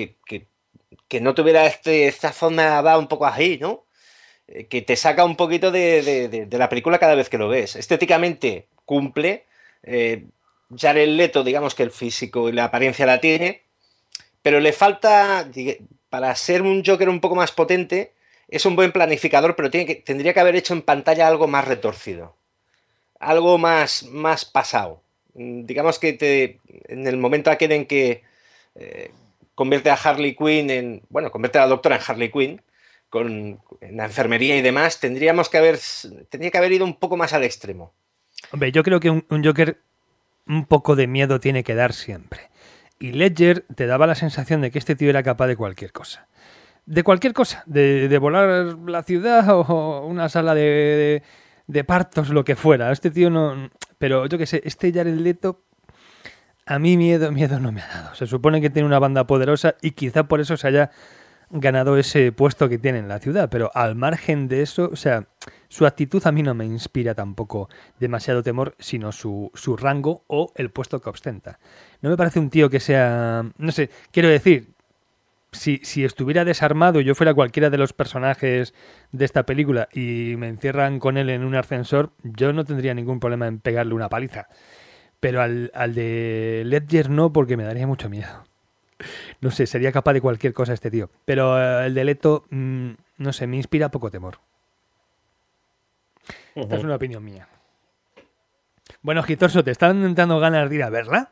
que no tuviera esta forma va un poco así, ¿no? Que te saca un poquito de la película cada vez que lo ves. Estéticamente cumple. Jared Leto, digamos que el físico y la apariencia la tiene, pero le falta, para ser un Joker un poco más potente, es un buen planificador, pero tendría que haber hecho en pantalla algo más retorcido, algo más pasado. Digamos que en el momento aquel en que convierte a Harley Quinn convierte a la doctora en Harley Quinn, en la enfermería y demás, tendría que haber ido un poco más al extremo. Hombre, yo creo que un Joker un poco de miedo tiene que dar siempre. Y Ledger te daba la sensación de que este tío era capaz de cualquier cosa. De cualquier cosa. De volar la ciudad o una sala de partos, lo que fuera. Este tío no... Pero yo qué sé, este Jared Leto... A mí miedo no me ha dado. Se supone que tiene una banda poderosa y quizá por eso se haya ganado ese puesto que tiene en la ciudad. Pero al margen de eso, o sea, su actitud a mí no me inspira tampoco demasiado temor, sino su rango o el puesto que ostenta. No me parece un tío que sea... No sé, quiero decir, si estuviera desarmado y yo fuera cualquiera de los personajes de esta película y me encierran con él en un ascensor, yo no tendría ningún problema en pegarle una paliza. Pero al de Ledger no, porque me daría mucho miedo. No sé, sería capaz de cualquier cosa este tío. Pero el de Leto, no sé, me inspira poco temor. Esta es una opinión mía. Bueno, Gitorso, ¿te están dando ganas de ir a verla?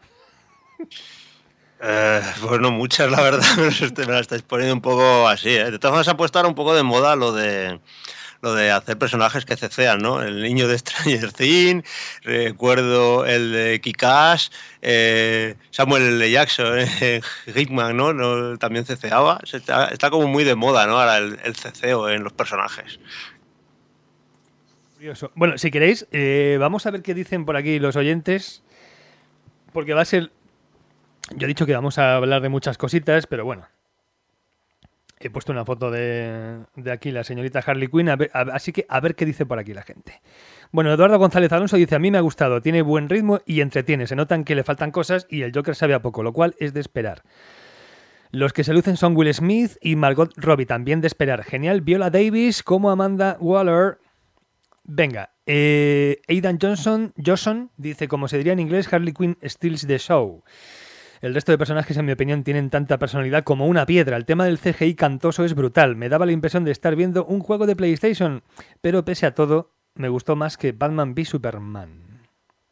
Pues no muchas, la verdad. Me la estáis poniendo un poco así, ¿eh? De todas formas, ha puesto ahora un poco de moda lo de hacer personajes que cecean, ¿no? El niño de Stranger Things, recuerdo el de Kick-Ass, Samuel L. Jackson, Hickman, ¿no? También ceceaba. Está como muy de moda, ¿no? Ahora el ceceo en los personajes. Curioso. Bueno, si queréis, vamos a ver qué dicen por aquí los oyentes, porque va a ser... Yo he dicho que vamos a hablar de muchas cositas, pero bueno. He puesto una foto de aquí la señorita Harley Quinn, así que a ver qué dice por aquí la gente. Bueno, Eduardo González Alonso dice: a mí me ha gustado, tiene buen ritmo y entretiene, se notan que le faltan cosas y el Joker sabe a poco, lo cual es de esperar. Los que se lucen son Will Smith y Margot Robbie, también de esperar. Genial, Viola Davis como Amanda Waller. Venga, Aidan Johnson dice, como se diría en inglés, Harley Quinn steals the show. El resto de personajes, en mi opinión, tienen tanta personalidad como una piedra. El tema del CGI cantoso es brutal. Me daba la impresión de estar viendo un juego de PlayStation, pero pese a todo, me gustó más que Batman v Superman.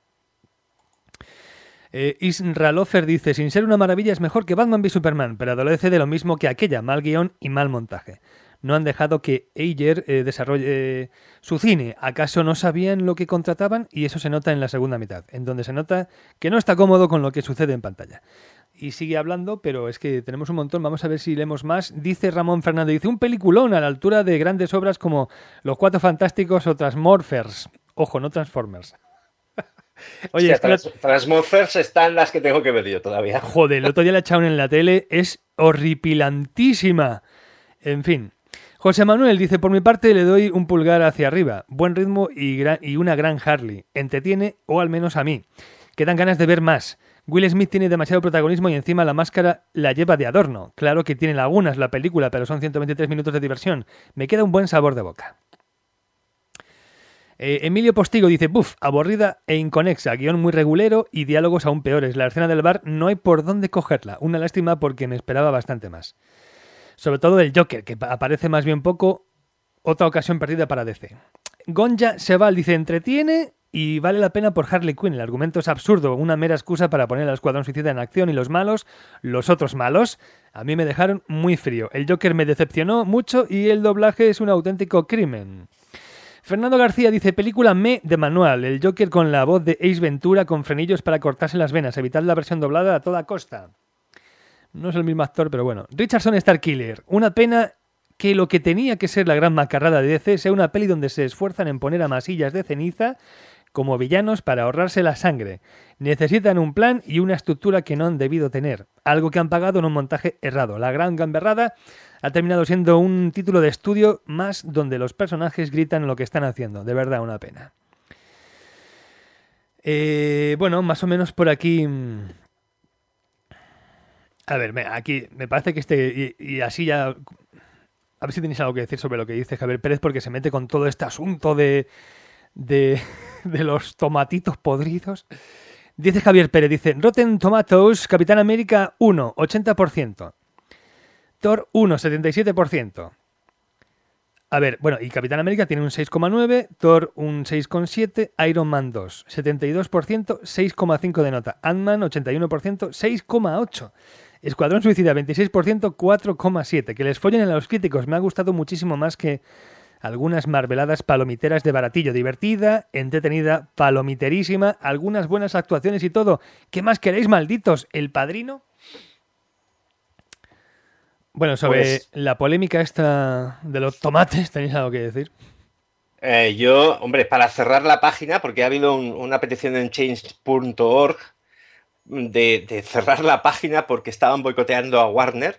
Isra Lofer dice, sin ser una maravilla es mejor que Batman v Superman, pero adolece de lo mismo que aquella, mal guión y mal montaje. No han dejado que Ayer desarrolle su cine. ¿Acaso no sabían lo que contrataban? Y eso se nota en la segunda mitad, en donde se nota que no está cómodo con lo que sucede en pantalla. Y sigue hablando, pero es que tenemos un montón. Vamos a ver si leemos más. Dice Ramón Fernández, dice un peliculón a la altura de grandes obras como Los Cuatro Fantásticos o Transmorphers. Ojo, no Transformers. Oye, Transmorphers están las que tengo que ver yo todavía. Joder, el otro día la echaron en la tele. Es horripilantísima. En fin. José Manuel dice, por mi parte le doy un pulgar hacia arriba. Buen ritmo y una gran Harley. Entretiene, o al menos a mí. que dan ganas de ver más. Will Smith tiene demasiado protagonismo y encima la máscara la lleva de adorno. Claro que tiene lagunas la película, pero son 123 minutos de diversión. Me queda un buen sabor de boca. Emilio Postigo dice, buf, aburrida e inconexa, guión muy regulero y diálogos aún peores. La escena del bar no hay por dónde cogerla. Una lástima porque me esperaba bastante más. Sobre todo el Joker, que aparece más bien poco. Otra ocasión perdida para DC. Gonja Sebal dice, entretiene y vale la pena por Harley Quinn. El argumento es absurdo, una mera excusa para poner al Escuadrón Suicida en acción y los malos, los otros malos, a mí me dejaron muy frío. El Joker me decepcionó mucho y el doblaje es un auténtico crimen. Fernando García dice, película de manual, el Joker con la voz de Ace Ventura con frenillos para cortarse las venas, evitad la versión doblada a toda costa. No es el mismo actor, pero bueno. Richardson Starkiller, una pena que lo que tenía que ser la gran macarrada de DC sea una peli donde se esfuerzan en poner a masillas de ceniza como villanos para ahorrarse la sangre. Necesitan un plan y una estructura que no han debido tener, algo que han pagado en un montaje errado. La gran gamberrada ha terminado siendo un título de estudio más donde los personajes gritan lo que están haciendo. De verdad, una pena. Bueno, más o menos por aquí... A ver, aquí me parece que y así ya... A ver si tenéis algo que decir sobre lo que dice Javier Pérez, porque se mete con todo este asunto de los tomatitos podridos. Dice Javier Pérez, dice, Rotten Tomatoes, Capitán América 1, 80%. Thor 1, 77%. A ver, bueno, y Capitán América tiene un 6,9, Thor un 6,7, Iron Man 2, 72%, 6,5 de nota. Ant-Man, 81%, 6,8. Escuadrón Suicida, 26%, 4,7. Que les follen a los críticos. Me ha gustado muchísimo más que algunas marveladas palomiteras de baratillo. Divertida, entretenida, palomiterísima, algunas buenas actuaciones y todo. ¿Qué más queréis, malditos? ¿El Padrino? Bueno, sobre la polémica esta de los tomates, ¿tenéis algo que decir? Yo, hombre, para cerrar la página, porque ha habido una petición en change.org de cerrar la página porque estaban boicoteando a Warner.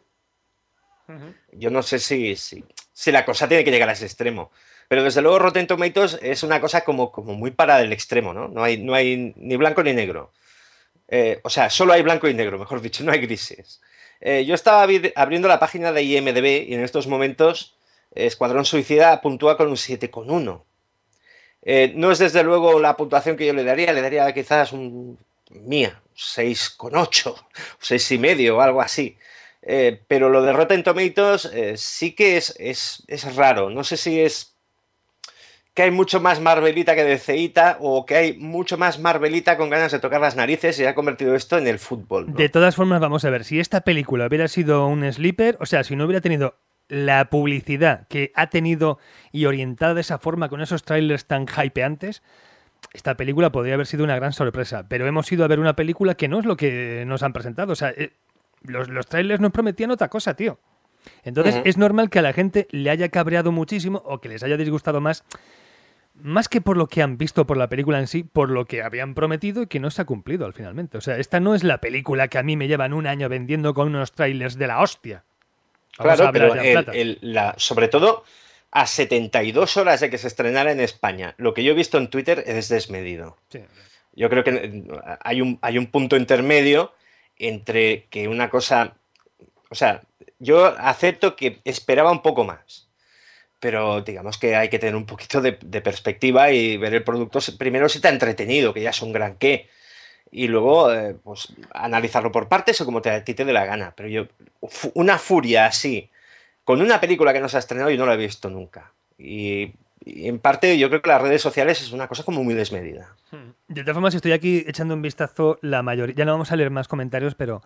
Yo no sé si la cosa tiene que llegar a ese extremo. Pero desde luego Rotten Tomatoes es una cosa como muy para el extremo, ¿no? No hay ni blanco ni negro. O sea, solo hay blanco y negro, mejor dicho, no hay grises. Yo estaba abriendo la página de IMDb y en estos momentos Escuadrón Suicida puntúa con un 7,1. No es desde luego la puntuación que yo le daría quizás mía, 6,8, 6,5 o algo así. Pero lo de Rotten Tomatoes sí que es raro. No sé si es que hay mucho más Marvelita que DCita o que hay mucho más Marvelita con ganas de tocar las narices y ha convertido esto en el fútbol, ¿no? De todas formas, vamos a ver, si esta película hubiera sido un sleeper, o sea, si no hubiera tenido la publicidad que ha tenido y orientada de esa forma con esos trailers tan hypeantes, esta película podría haber sido una gran sorpresa. Pero hemos ido a ver una película que no es lo que nos han presentado. O sea, los trailers nos prometían otra cosa, tío. Entonces es normal que a la gente le haya cabreado muchísimo o que les haya disgustado más que por lo que han visto por la película en sí, por lo que habían prometido y que no se ha cumplido al finalmente. O sea, esta no es la película que a mí me llevan un año vendiendo con unos trailers de la hostia. Claro, pero sobre todo a 72 horas de que se estrenara en España, lo que yo he visto en Twitter es desmedido. Sí. Yo creo que hay un punto intermedio entre que una cosa... O sea, yo acepto que esperaba un poco más, pero digamos que hay que tener un poquito de perspectiva y ver el producto primero si te ha entretenido, que ya es un gran qué, y luego pues analizarlo por partes o como a ti te dé la gana. Pero yo, una furia así, con una película que no se ha estrenado, yo no la he visto nunca. Y en parte yo creo que las redes sociales es una cosa como muy desmedida. De todas formas, estoy aquí echando un vistazo, la mayoría, ya no vamos a leer más comentarios, pero...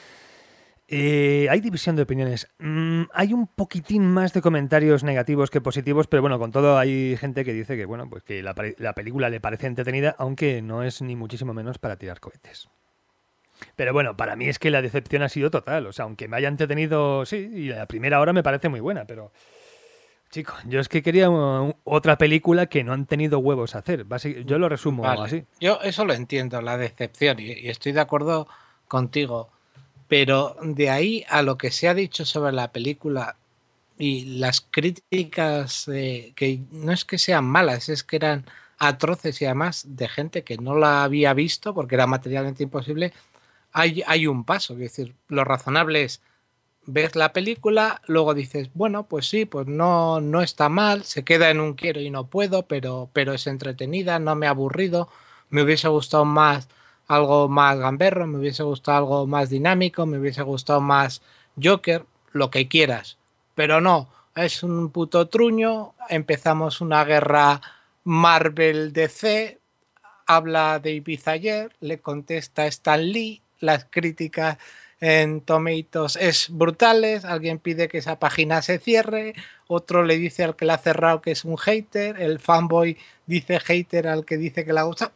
hay división de opiniones. Hay un poquitín más de comentarios negativos que positivos, pero bueno, con todo hay gente que dice que bueno, pues que la película le parece entretenida, aunque no es ni muchísimo menos para tirar cohetes. Pero bueno, para mí es que la decepción ha sido total. O sea, aunque me haya entretenido, sí, y la primera hora me parece muy buena, pero... Chico, yo es que quería otra película que no han tenido huevos a hacer. Yo lo resumo así. Yo eso lo entiendo, la decepción, y estoy de acuerdo contigo. Pero de ahí a lo que se ha dicho sobre la película y las críticas, que no es que sean malas, es que eran atroces y además de gente que no la había visto porque era materialmente imposible, hay un paso. Es decir, lo razonable es ves la película, luego dices, bueno, pues sí, pues no está mal, se queda en un quiero y no puedo, pero es entretenida, no me ha aburrido, me hubiese gustado más algo más gamberro, me hubiese gustado algo más dinámico, me hubiese gustado más Joker, lo que quieras, pero no, es un puto truño, empezamos una guerra Marvel-DC, habla de Ibiza ayer, le contesta Stan Lee, las críticas en Tomatoes es brutales, alguien pide que esa página se cierre, otro le dice al que la ha cerrado que es un hater, el fanboy dice hater al que dice que la gusta.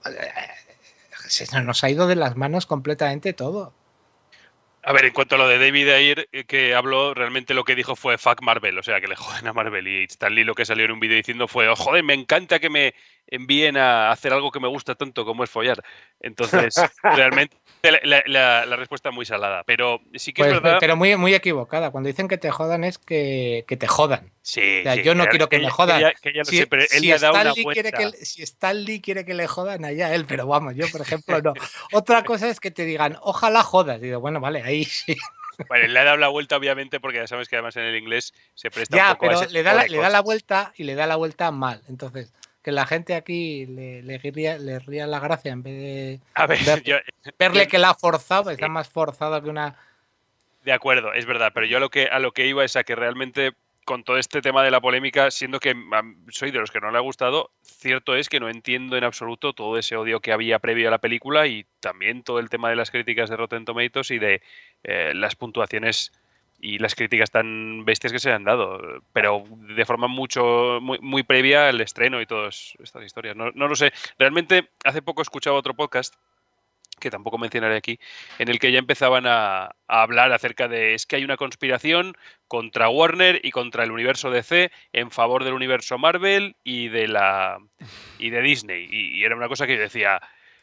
Se nos ha ido de las manos completamente todo. A ver, en cuanto a lo de David Ayer, que habló, realmente lo que dijo fue fuck Marvel, o sea, que le joden a Marvel. Y Stan Lee lo que salió en un vídeo diciendo fue, oh, joder, me encanta que me envíen a hacer algo que me gusta tanto como es follar. Entonces, realmente la respuesta es muy salada. Pero sí que pues, es verdad... Pero muy, muy equivocada. Cuando dicen que te jodan es que te jodan. Sí, o sea, sí, yo no quiero que me jodan. Que ella lo sé, pero él le ha dado una vuelta. Si Stan Lee quiere que le jodan, allá él, pero vamos, yo por ejemplo no. Otra cosa es que te digan, ojalá jodas. Y digo, bueno, vale, ahí sí. Bueno, le ha dado la vuelta, obviamente, porque ya sabes que además en el inglés se presta ya, un poco pero a ese le da la vuelta y le da la vuelta mal. Entonces, que la gente aquí le ría la gracia en vez de a ver, verle que la ha forzado, sí. Está más forzado que una... De acuerdo, es verdad, pero yo a lo que iba es a que realmente con todo este tema de la polémica, siendo que soy de los que no le ha gustado, cierto es que no entiendo en absoluto todo ese odio que había previo a la película y también todo el tema de las críticas de Rotten Tomatoes y de las puntuaciones y las críticas tan bestias que se han dado, pero de forma muy previa al estreno y todas estas historias. No lo sé. Realmente, hace poco escuchaba otro podcast que tampoco mencionaré aquí, en el que ya empezaban a hablar acerca de es que hay una conspiración contra Warner y contra el universo DC en favor del universo Marvel y de Disney. Y era una cosa que yo decía,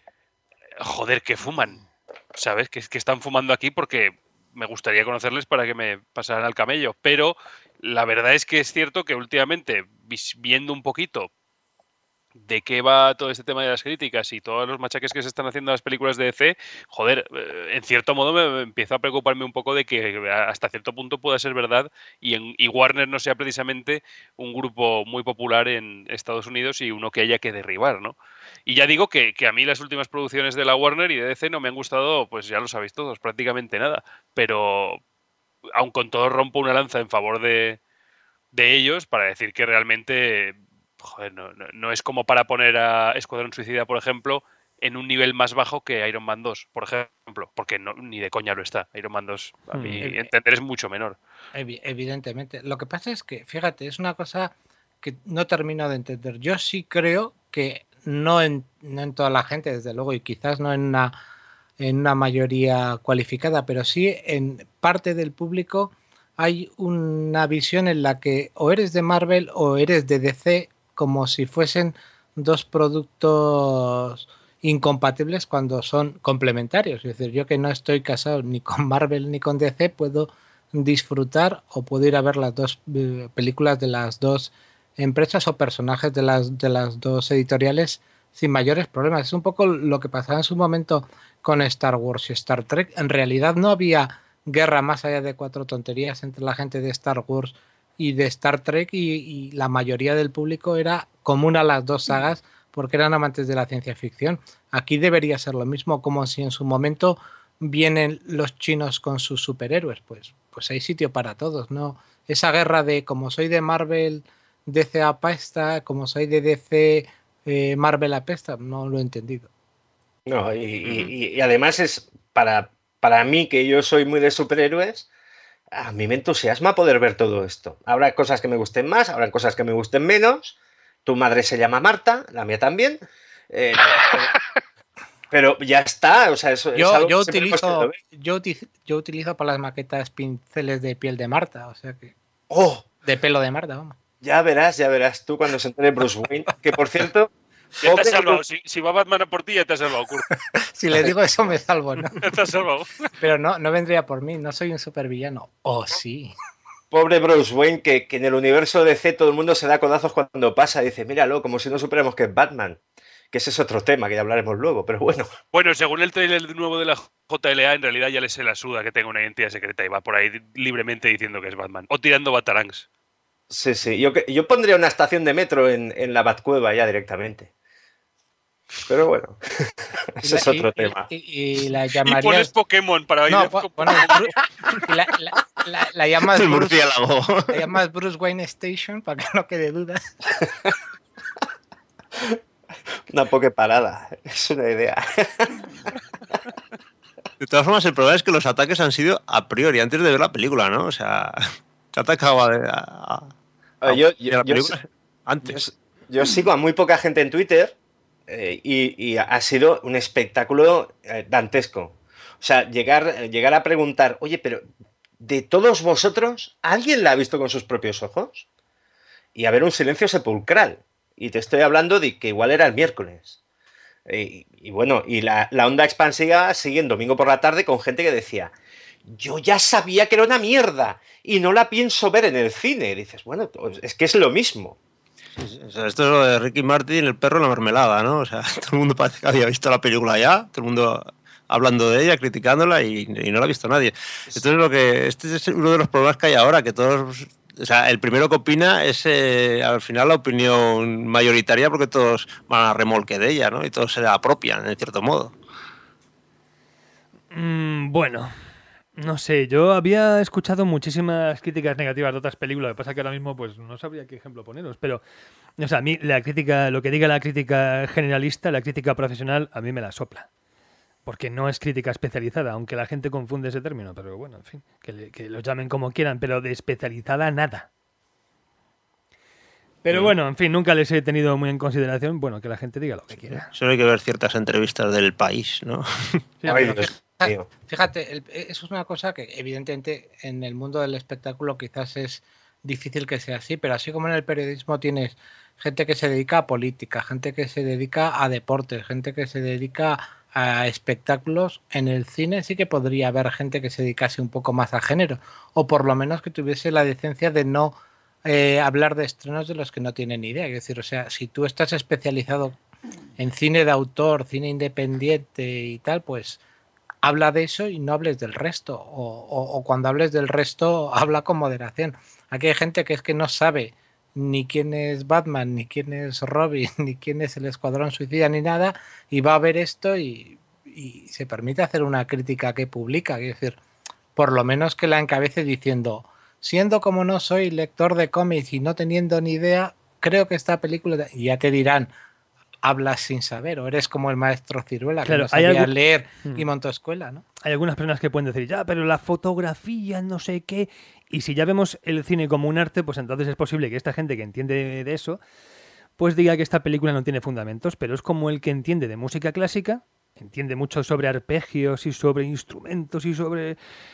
joder, que fuman, ¿sabes? Que están fumando aquí porque me gustaría conocerles para que me pasaran al camello. Pero la verdad es que es cierto que últimamente, viendo un poquito de qué va todo este tema de las críticas y todos los machaques que se están haciendo a las películas de DC, joder, en cierto modo me empiezo a preocuparme un poco de que hasta cierto punto pueda ser verdad y Warner no sea precisamente un grupo muy popular en Estados Unidos y uno que haya que derribar, ¿no? Y ya digo que a mí las últimas producciones de la Warner y de DC no me han gustado, pues ya lo sabéis todos, prácticamente nada, pero aun con todo rompo una lanza en favor de ellos para decir que realmente... Joder, no es como para poner a Escuadrón Suicida, por ejemplo, en un nivel más bajo que Iron Man 2, por ejemplo, porque ni de coña lo está. Iron Man 2, a mi entender, es mucho menor. Evidentemente. Lo que pasa es que, fíjate, es una cosa que no termino de entender. Yo sí creo que no en toda la gente, desde luego, y quizás no en una mayoría cualificada, pero sí en parte del público hay una visión en la que o eres de Marvel o eres de DC, como si fuesen dos productos incompatibles cuando son complementarios. Es decir, yo que no estoy casado ni con Marvel ni con DC, puedo disfrutar o puedo ir a ver las dos películas de las dos empresas o personajes de las dos editoriales sin mayores problemas. Es un poco lo que pasaba en su momento con Star Wars y Star Trek. En realidad no había guerra más allá de 4 tonterías entre la gente de Star Wars y de Star Trek y la mayoría del público era común a las dos sagas porque eran amantes de la ciencia ficción. Aquí debería ser lo mismo, como si en su momento vienen los chinos con sus superhéroes, pues hay sitio para todos, ¿no? Esa guerra de como soy de Marvel, DC apesta, como soy de DC, Marvel apesta, no lo he entendido. No, y además es para mí, que yo soy muy de superhéroes, a mí me entusiasma poder ver todo esto. Habrá cosas que me gusten más, habrá cosas que me gusten menos. Tu madre se llama Marta, la mía también. Pero ya está, o sea, eso es algo yo utilizo para las maquetas pinceles de piel de Marta, o sea que... ¡Oh! De pelo de Marta, vamos. Ya verás tú cuando se entere Bruce Wayne, que por cierto... Ya te has salvado. Si va Batman a por ti, ya te has salvado, Kurt. Si le digo eso, me salvo, ¿no? Ya te has salvado. Pero no vendría por mí, no soy un supervillano. Oh, sí. Pobre Bruce Wayne, que en el universo de DC todo el mundo se da codazos cuando pasa. Dice, míralo, como si no supiéramos que es Batman. Que ese es otro tema que ya hablaremos luego, pero bueno. Bueno, según el trailer nuevo de la JLA, en realidad ya se la suda que tenga una identidad secreta y va por ahí libremente diciendo que es Batman. O tirando batarangs. Sí, sí. Yo pondría una estación de metro en la Batcueva ya directamente. Pero bueno, ese es otro tema. Y la Y llamarías... pones Pokémon para ir. No, la llamas El Bruce, murciélago. la llamas Bruce Wayne Station para que no quede dudas. Una Poképarada, es una idea. De todas formas, el problema es que los ataques han sido a priori, antes de ver la película, ¿no? O sea, se ha atacado a la película antes. Yo sigo a muy poca gente en Twitter y ha sido un espectáculo dantesco. O sea, llegar a preguntar, oye, pero ¿de todos vosotros alguien la ha visto con sus propios ojos? Y haber un silencio sepulcral. Y te estoy hablando de que igual era el miércoles. Y bueno, y la onda expansiva sigue en domingo por la tarde con gente que decía, yo ya sabía que era una mierda y no la pienso ver en el cine. Y dices, bueno, es que es lo mismo. O sea, esto es lo de Ricky Martin, el perro en la mermelada, ¿no? O sea, todo el mundo parece que había visto la película ya, todo el mundo hablando de ella, criticándola y no la ha visto nadie. Entonces, este es uno de los problemas que hay ahora, que todos... O sea, el primero que opina es al final la opinión mayoritaria porque todos van a remolque de ella, ¿no? Y todos se la apropian, en cierto modo. Bueno, no sé, yo había escuchado muchísimas críticas negativas de otras películas, lo que pasa que ahora mismo pues no sabría qué ejemplo poneros, pero o sea, a mí la crítica, lo que diga la crítica generalista, la crítica profesional, a mí me la sopla. Porque no es crítica especializada, aunque la gente confunde ese término, pero bueno, en fin, que lo llamen como quieran, pero de especializada nada. Pero bueno, en fin, nunca les he tenido muy en consideración, bueno, que la gente diga lo que quiera. Solo hay que ver ciertas entrevistas del País, ¿no? Sí, Ay, fíjate, eso es una cosa que evidentemente en el mundo del espectáculo quizás es difícil que sea así, pero así como en el periodismo tienes gente que se dedica a política, gente que se dedica a deportes, gente que se dedica a espectáculos, en el cine sí que podría haber gente que se dedicase un poco más a género, o por lo menos que tuviese la decencia de no hablar de estrenos de los que no tienen ni idea. Es decir, o sea, si tú estás especializado en cine de autor, cine independiente y tal, pues habla de eso y no hables del resto, o cuando hables del resto habla con moderación. Aquí hay gente que es que no sabe ni quién es Batman, ni quién es Robin, ni quién es el Escuadrón Suicida, ni nada, y va a ver esto y se permite hacer una crítica que publica. Es decir, por lo menos que la encabece diciendo, siendo como no soy lector de cómics y no teniendo ni idea, creo que esta película... Y ya te dirán, hablas sin saber, o eres como el maestro Ciruela, Claro, que no sabía hay leer y montó escuela, ¿no? Hay algunas personas que pueden decir, ya, pero la fotografía, no sé qué. Y si ya vemos el cine como un arte, pues entonces es posible que esta gente que entiende de eso, pues diga que esta película no tiene fundamentos, pero es como el que entiende de música clásica, entiende mucho sobre arpegios y sobre instrumentos y sobre...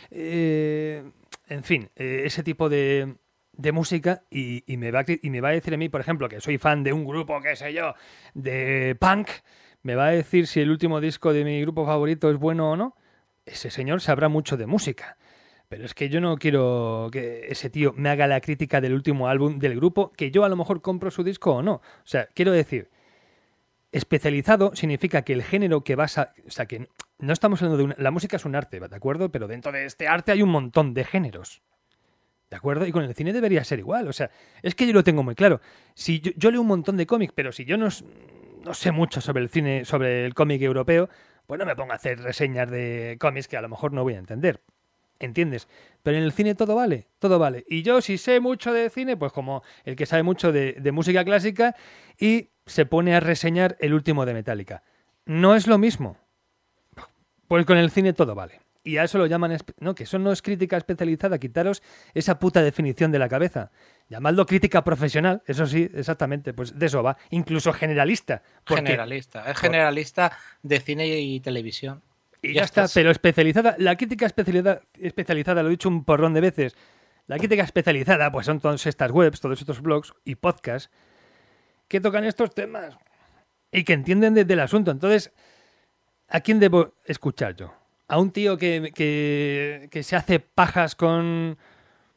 en fin, ese tipo de música y me va a decir a mí, por ejemplo, que soy fan de un grupo, qué sé yo, de punk, me va a decir si el último disco de mi grupo favorito es bueno o no. Ese señor sabrá mucho de música. Pero es que yo no quiero que ese tío me haga la crítica del último álbum del grupo, que yo a lo mejor compro su disco o no. O sea, quiero decir, especializado significa que el género que vas a... O sea, que no estamos hablando de una... La música es un arte, ¿de acuerdo? Pero dentro de este arte hay un montón de géneros. ¿De acuerdo? Y con el cine debería ser igual. O sea, es que yo lo tengo muy claro. Si yo leo un montón de cómics, pero si yo no sé mucho sobre el cine, sobre el cómic europeo, pues no me pongo a hacer reseñas de cómics que a lo mejor no voy a entender. ¿Entiendes? Pero en el cine todo vale, todo vale. Y yo si sé mucho de cine, pues como el que sabe mucho de música clásica y se pone a reseñar el último de Metallica. No es lo mismo. Pues con el cine todo vale. Y a eso lo llaman... No, que eso no es crítica especializada. Quitaros esa puta definición de la cabeza. Llamadlo crítica profesional. Eso sí, exactamente. Pues de eso va. Incluso generalista. Generalista. Es generalista de cine y televisión. Y ya está, pero especializada. La crítica especializada, lo he dicho un porrón de veces. La crítica especializada, pues son todas estas webs, todos estos blogs y podcasts que tocan estos temas y que entienden del asunto. Entonces, ¿a quién debo escuchar yo? ¿A un tío que se hace pajas con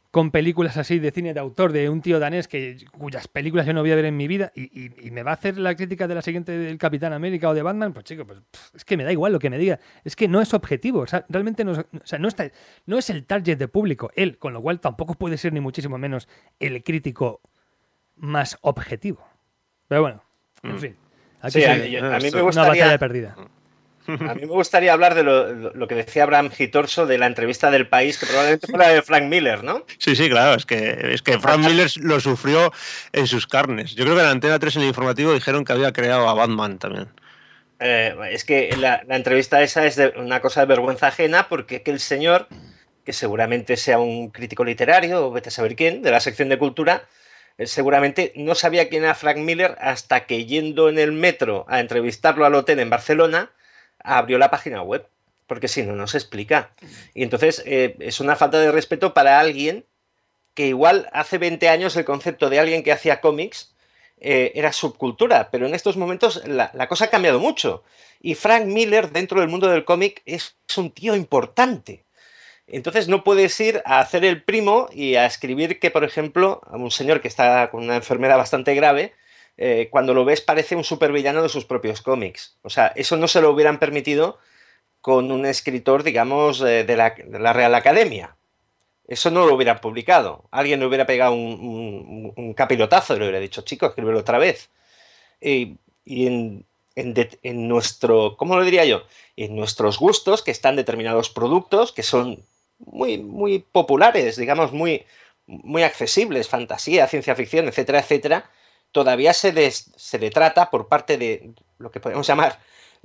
con películas así de cine de autor de un tío danés cuyas películas yo no voy a ver en mi vida y me va a hacer la crítica de la siguiente del Capitán América o de Batman, pues chico, pues es que me da igual lo que me diga, es que no es objetivo, o sea, realmente no, o sea, no es el target de público él, con lo cual tampoco puede ser ni muchísimo menos el crítico más objetivo. Pero bueno, en fin. Aquí Sí, a mí me una gustaría, batalla perdida. a mí me gustaría hablar de lo que decía Abraham Gitorso de la entrevista del País, que probablemente fue la de Frank Miller, ¿no? Sí, claro, es que Frank Miller lo sufrió en sus carnes. Yo creo que en Antena 3 en el informativo dijeron que había creado a Batman también. Es que la entrevista esa es una cosa de vergüenza ajena, porque el señor, que seguramente sea un crítico literario, o vete a saber quién, de la sección de cultura, seguramente no sabía quién era Frank Miller hasta que, yendo en el metro a entrevistarlo al hotel en Barcelona, abrió la página web, porque si no, no se explica. Y entonces es una falta de respeto para alguien que igual hace 20 años el concepto de alguien que hacía cómics era subcultura, pero en estos momentos la cosa ha cambiado mucho. Y Frank Miller, dentro del mundo del cómic, es un tío importante. Entonces no puedes ir a hacer el primo y a escribir que, por ejemplo, a un señor que está con una enfermedad bastante grave, cuando lo ves parece un supervillano de sus propios cómics. O sea, eso no se lo hubieran permitido con un escritor, digamos, de la Real Academia. Eso no lo hubieran publicado. Alguien le hubiera pegado un capirotazo y le hubiera dicho, chico, escríbelo otra vez. Y en nuestro, ¿cómo lo diría yo? En nuestros gustos, que están determinados productos que son muy, muy populares, digamos, muy, muy accesibles, fantasía, ciencia ficción, etcétera, etcétera, todavía se le trata por parte de lo que podemos llamar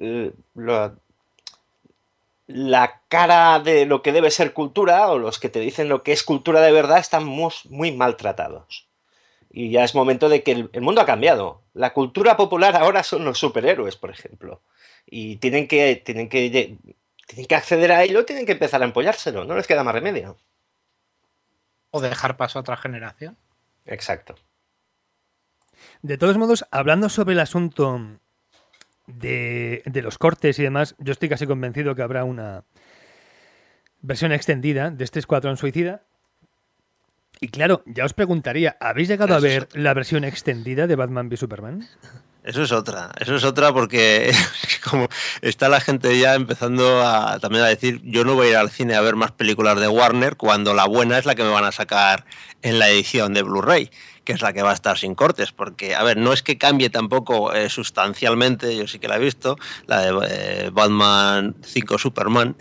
la cara de lo que debe ser cultura, o los que te dicen lo que es cultura de verdad, están muy maltratados. Y ya es momento de que el mundo ha cambiado. La cultura popular ahora son los superhéroes, por ejemplo. Y tienen que acceder a ello, tienen que empezar a empollárselo. No les queda más remedio. O dejar paso a otra generación. Exacto. De todos modos, hablando sobre el asunto de los cortes y demás, yo estoy casi convencido que habrá una versión extendida de este Escuadrón Suicida. Y claro, ya os preguntaría, ¿habéis llegado a ver la versión extendida de Batman v Superman? Eso es otra porque como está la gente ya empezando también a decir, yo no voy a ir al cine a ver más películas de Warner cuando la buena es la que me van a sacar en la edición de Blu-ray, que es la que va a estar sin cortes, porque, a ver, no es que cambie tampoco sustancialmente, yo sí que la he visto, la de Batman 5 Superman.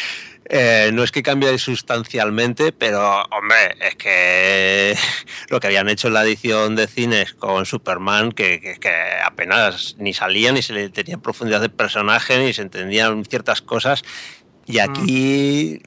No es que cambie sustancialmente, pero, hombre, es que lo que habían hecho en la edición de cines con Superman, que apenas ni salía, ni se le tenía profundidad de personaje, ni se entendían ciertas cosas, y aquí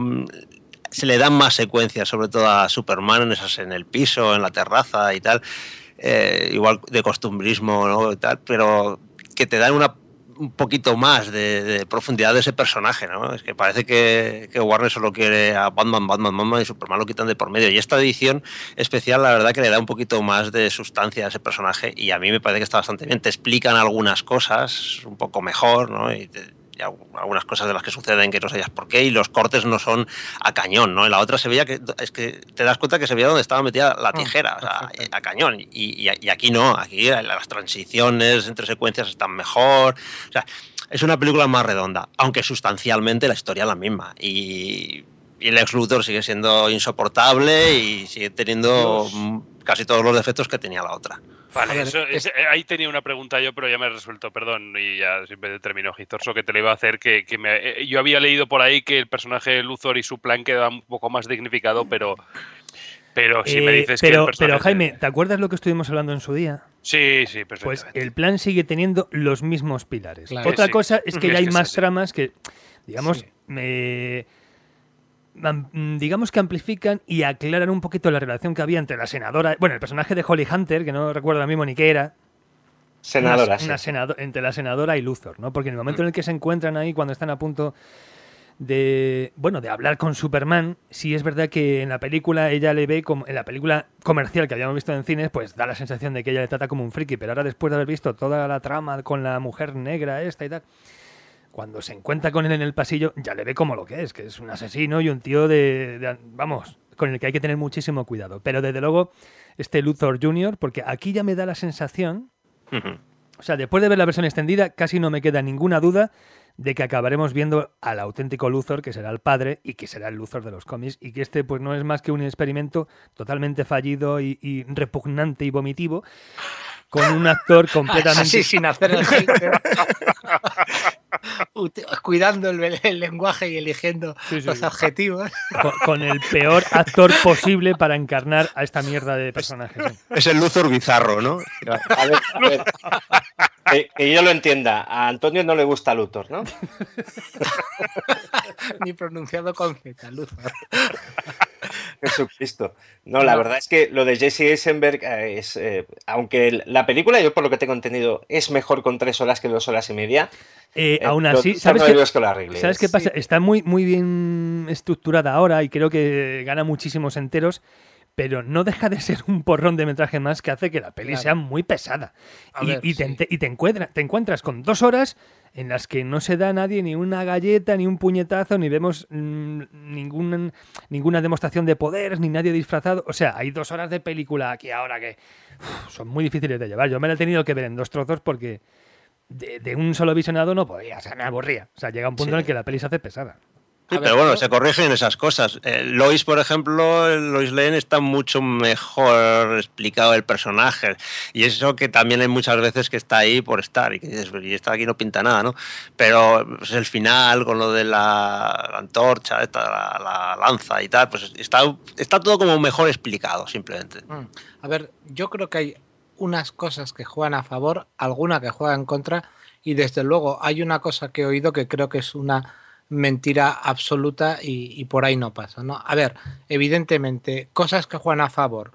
se le dan más secuencias, sobre todo a Superman, en el piso, en la terraza y tal, igual de costumbrismo, ¿no? Y tal, pero que te dan un poquito más de profundidad de ese personaje, ¿no? Es que parece que Warner solo quiere a Batman y Superman lo quitan de por medio. Y esta edición especial, la verdad que le da un poquito más de sustancia a ese personaje y a mí me parece que está bastante bien. Te explican algunas cosas un poco mejor, ¿no? Y algunas cosas de las que suceden que no sabías por qué, y los cortes no son a cañón, ¿no? En la otra se veía es que te das cuenta que se veía donde estaba metida la tijera, o sea, a cañón, y aquí no, aquí las transiciones entre secuencias están mejor, o sea, es una película más redonda, aunque sustancialmente la historia es la misma, y el Lex Luthor sigue siendo insoportable y sigue teniendo casi todos los defectos que tenía la otra. Vale, ahí tenía una pregunta yo, pero ya me he resuelto, perdón, y ya siempre terminó, Gitorso, que te le iba a hacer, yo había leído por ahí que el personaje de Luthor y su plan queda un poco más dignificado, pero si me dices que el personaje... Pero Jaime, ¿te acuerdas lo que estuvimos hablando en su día? Sí, perfectamente. Pues el plan sigue teniendo los mismos pilares. Claro. Otra cosa es que ya hay más así. tramas que, digamos, digamos que amplifican y aclaran un poquito la relación que había entre la senadora, bueno, el personaje de Holly Hunter, que no recuerdo ahora mismo ni qué era, Senadora, entre la senadora y Luthor, ¿no? Porque en el momento en el que se encuentran ahí, cuando están a punto de hablar con Superman, sí es verdad que en la película ella le ve como, en la película comercial que habíamos visto en cines, pues da la sensación de que ella le trata como un friki, pero ahora después de haber visto toda la trama con la mujer negra esta y tal, cuando se encuentra con él en el pasillo, ya le ve como lo que es un asesino y un tío vamos, con el que hay que tener muchísimo cuidado. Pero desde luego, este Luthor Jr., porque aquí ya me da la sensación, o sea, después de ver la versión extendida, casi no me queda ninguna duda de que acabaremos viendo al auténtico Luthor, que será el padre y que será el Luthor de los cómics, y que este pues no es más que un experimento totalmente fallido y repugnante y vomitivo, con un actor completamente... Así, sin hacer el hate, cuidando el lenguaje y eligiendo los adjetivos. Con el peor actor posible para encarnar a esta mierda de personajes. Es el Luthor bizarro, ¿no? A ver. Que yo lo entienda, a Antonio no le gusta Luthor, ¿no? Ni pronunciado con Z, Luthor. Jesucristo. No, la verdad es que lo de Jesse Eisenberg es... aunque la película, yo por lo que tengo entendido, es mejor con 3 horas que 2 horas y media. Aún así, ¿sabes qué pasa? Está muy, muy bien estructurada ahora y creo que gana muchísimos enteros, pero no deja de ser un porrón de metraje más que hace que la peli sea muy pesada. Y te encuentras con 2 horas en las que no se da a nadie ni una galleta, ni un puñetazo, ni vemos ninguna demostración de poderes, ni nadie disfrazado. O sea, hay 2 horas de película aquí ahora que son muy difíciles de llevar. Yo me la he tenido que ver en 2 trozos porque de un solo visionado no podía, o sea, me aburría. O sea, llega un punto en el que la peli se hace pesada. Sí, pero bueno, se corrigen esas cosas. Lois, por ejemplo, Lois Lane está mucho mejor explicado el personaje. Y eso que también hay muchas veces que está ahí por estar. Y que dices, y está aquí no pinta nada, ¿no? Pero pues, el final, con lo de la antorcha, la lanza y tal, pues está todo como mejor explicado, simplemente. A ver, yo creo que hay unas cosas que juegan a favor, alguna que juega en contra. Y desde luego hay una cosa que he oído que creo que es una mentira absoluta y por ahí no pasa, ¿no? A ver, evidentemente, cosas que juegan a favor.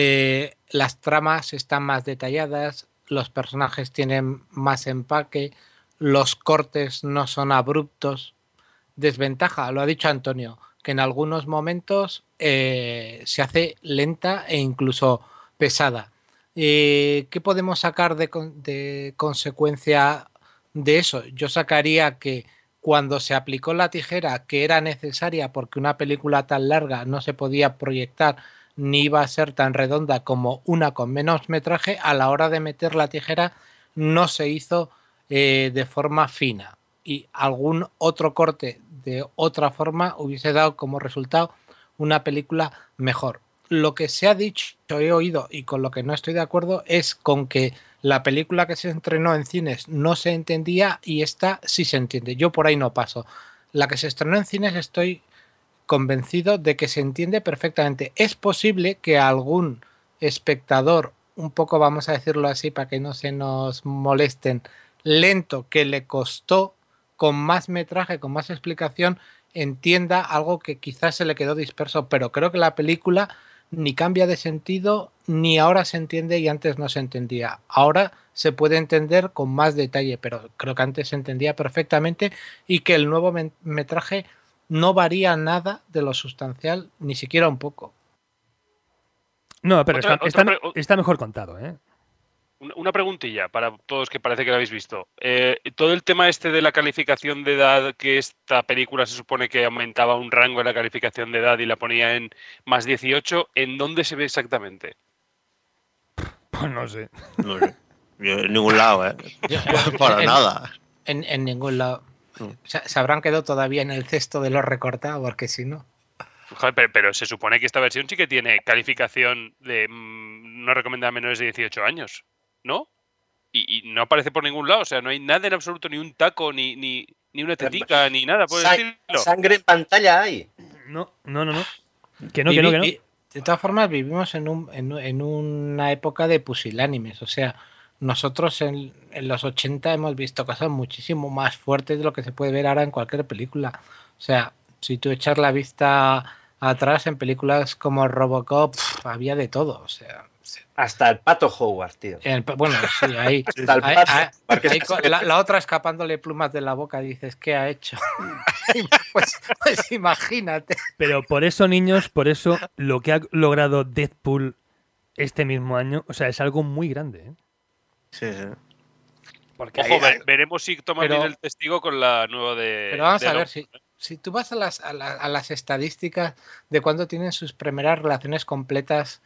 Las tramas están más detalladas, los personajes tienen más empaque, los cortes no son abruptos. Desventaja, lo ha dicho Antonio, que en algunos momentos se hace lenta e incluso pesada. ¿Qué podemos sacar de consecuencia de eso? Yo sacaría que cuando se aplicó la tijera, que era necesaria porque una película tan larga no se podía proyectar ni iba a ser tan redonda como una con menos metraje, a la hora de meter la tijera no se hizo de forma fina. Y algún otro corte de otra forma hubiese dado como resultado una película mejor. Lo que se ha dicho, he oído, y con lo que no estoy de acuerdo, es con que la película que se estrenó en cines no se entendía y esta sí se entiende. Yo por ahí no paso. La que se estrenó en cines estoy convencido de que se entiende perfectamente. Es posible que algún espectador, un poco vamos a decirlo así para que no se nos molesten, lento, que le costó, con más metraje, con más explicación, entienda algo que quizás se le quedó disperso, pero creo que la película ni cambia de sentido, ni ahora se entiende y antes no se entendía. Ahora se puede entender con más detalle, pero creo que antes se entendía perfectamente y que el nuevo metraje no varía nada de lo sustancial, ni siquiera un poco. No, pero está mejor contado, ¿eh? Una preguntilla para todos que parece que lo habéis visto. Todo el tema este de la calificación de edad, que esta película se supone que aumentaba un rango en la calificación de edad y la ponía en más 18, ¿en dónde se ve exactamente? Pues no sé. No sé. Yo en ningún lado, ¿eh? Para nada. En ningún lado. Se habrán quedado todavía en el cesto de los recortados, porque si no... Joder, pero se supone que esta versión sí que tiene calificación de no recomendada a menores de 18 años. ¿No? Y no aparece por ningún lado, o sea, no hay nada en absoluto, ni un taco, ni una tetica, ni nada por el estilo. ¿Sangre en pantalla hay? No. Que no. De todas formas, vivimos en una época de pusilánimes, o sea, nosotros en los 80 hemos visto cosas muchísimo más fuertes de lo que se puede ver ahora en cualquier película. O sea, si tú echas la vista atrás en películas como Robocop, había de todo, o sea... Hasta el Pato Howard, tío. Bueno, sí, ahí. La otra escapándole plumas de la boca, dices, ¿qué ha hecho? pues imagínate. Pero por eso, niños, lo que ha logrado Deadpool este mismo año, o sea, es algo muy grande, ¿eh? Sí. Porque veremos si toman bien el testigo con la nueva de... Pero vamos a ver si... si tú vas a las estadísticas de cuándo tienen sus primeras relaciones completas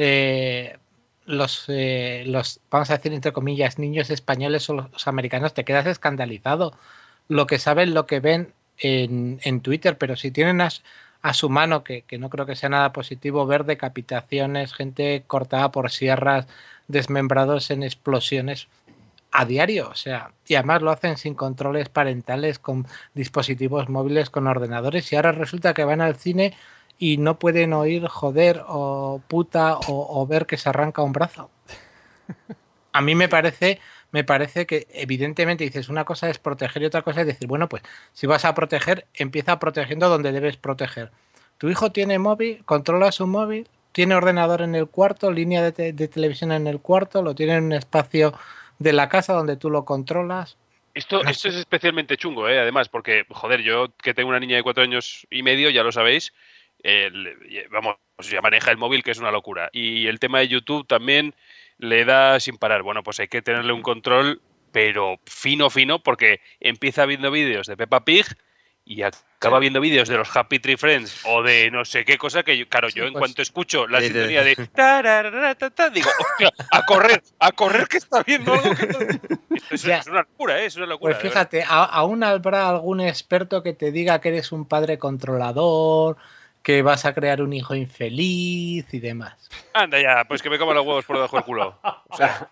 los, vamos a decir entre comillas, niños españoles o los americanos, te quedas escandalizado. Lo que saben, lo que ven en Twitter, pero si tienen a su mano, que no creo que sea nada positivo, ver decapitaciones, gente cortada por sierras, desmembrados en explosiones a diario, o sea, y además lo hacen sin controles parentales, con dispositivos móviles, con ordenadores, y ahora resulta que van al cine y no pueden oír joder o puta o ver que se arranca un brazo. A mí me parece que evidentemente dices, una cosa es proteger y otra cosa es decir, bueno, pues si vas a proteger, empieza protegiendo donde debes proteger. Tu hijo tiene móvil, controla su móvil, tiene ordenador en el cuarto, línea de televisión en el cuarto, lo tiene en un espacio de la casa donde tú lo controlas. Esto es especialmente chungo, además, porque, joder, yo que tengo una niña de 4 años y medio, ya lo sabéis, vamos, ya maneja el móvil, que es una locura. Y el tema de YouTube también le da sin parar. Bueno, pues hay que tenerle un control, pero fino, porque empieza viendo vídeos de Peppa Pig y acaba viendo vídeos de los Happy Tree Friends o de no sé qué cosa que, claro, yo en cuanto escucho la sintonía de digo, hostia, a correr que está viendo algo que es una locura, es una locura. Pues fíjate, aún habrá algún experto que te diga que eres un padre controlador, que vas a crear un hijo infeliz y demás. Anda ya, pues que me coma los huevos por debajo del culo. O sea,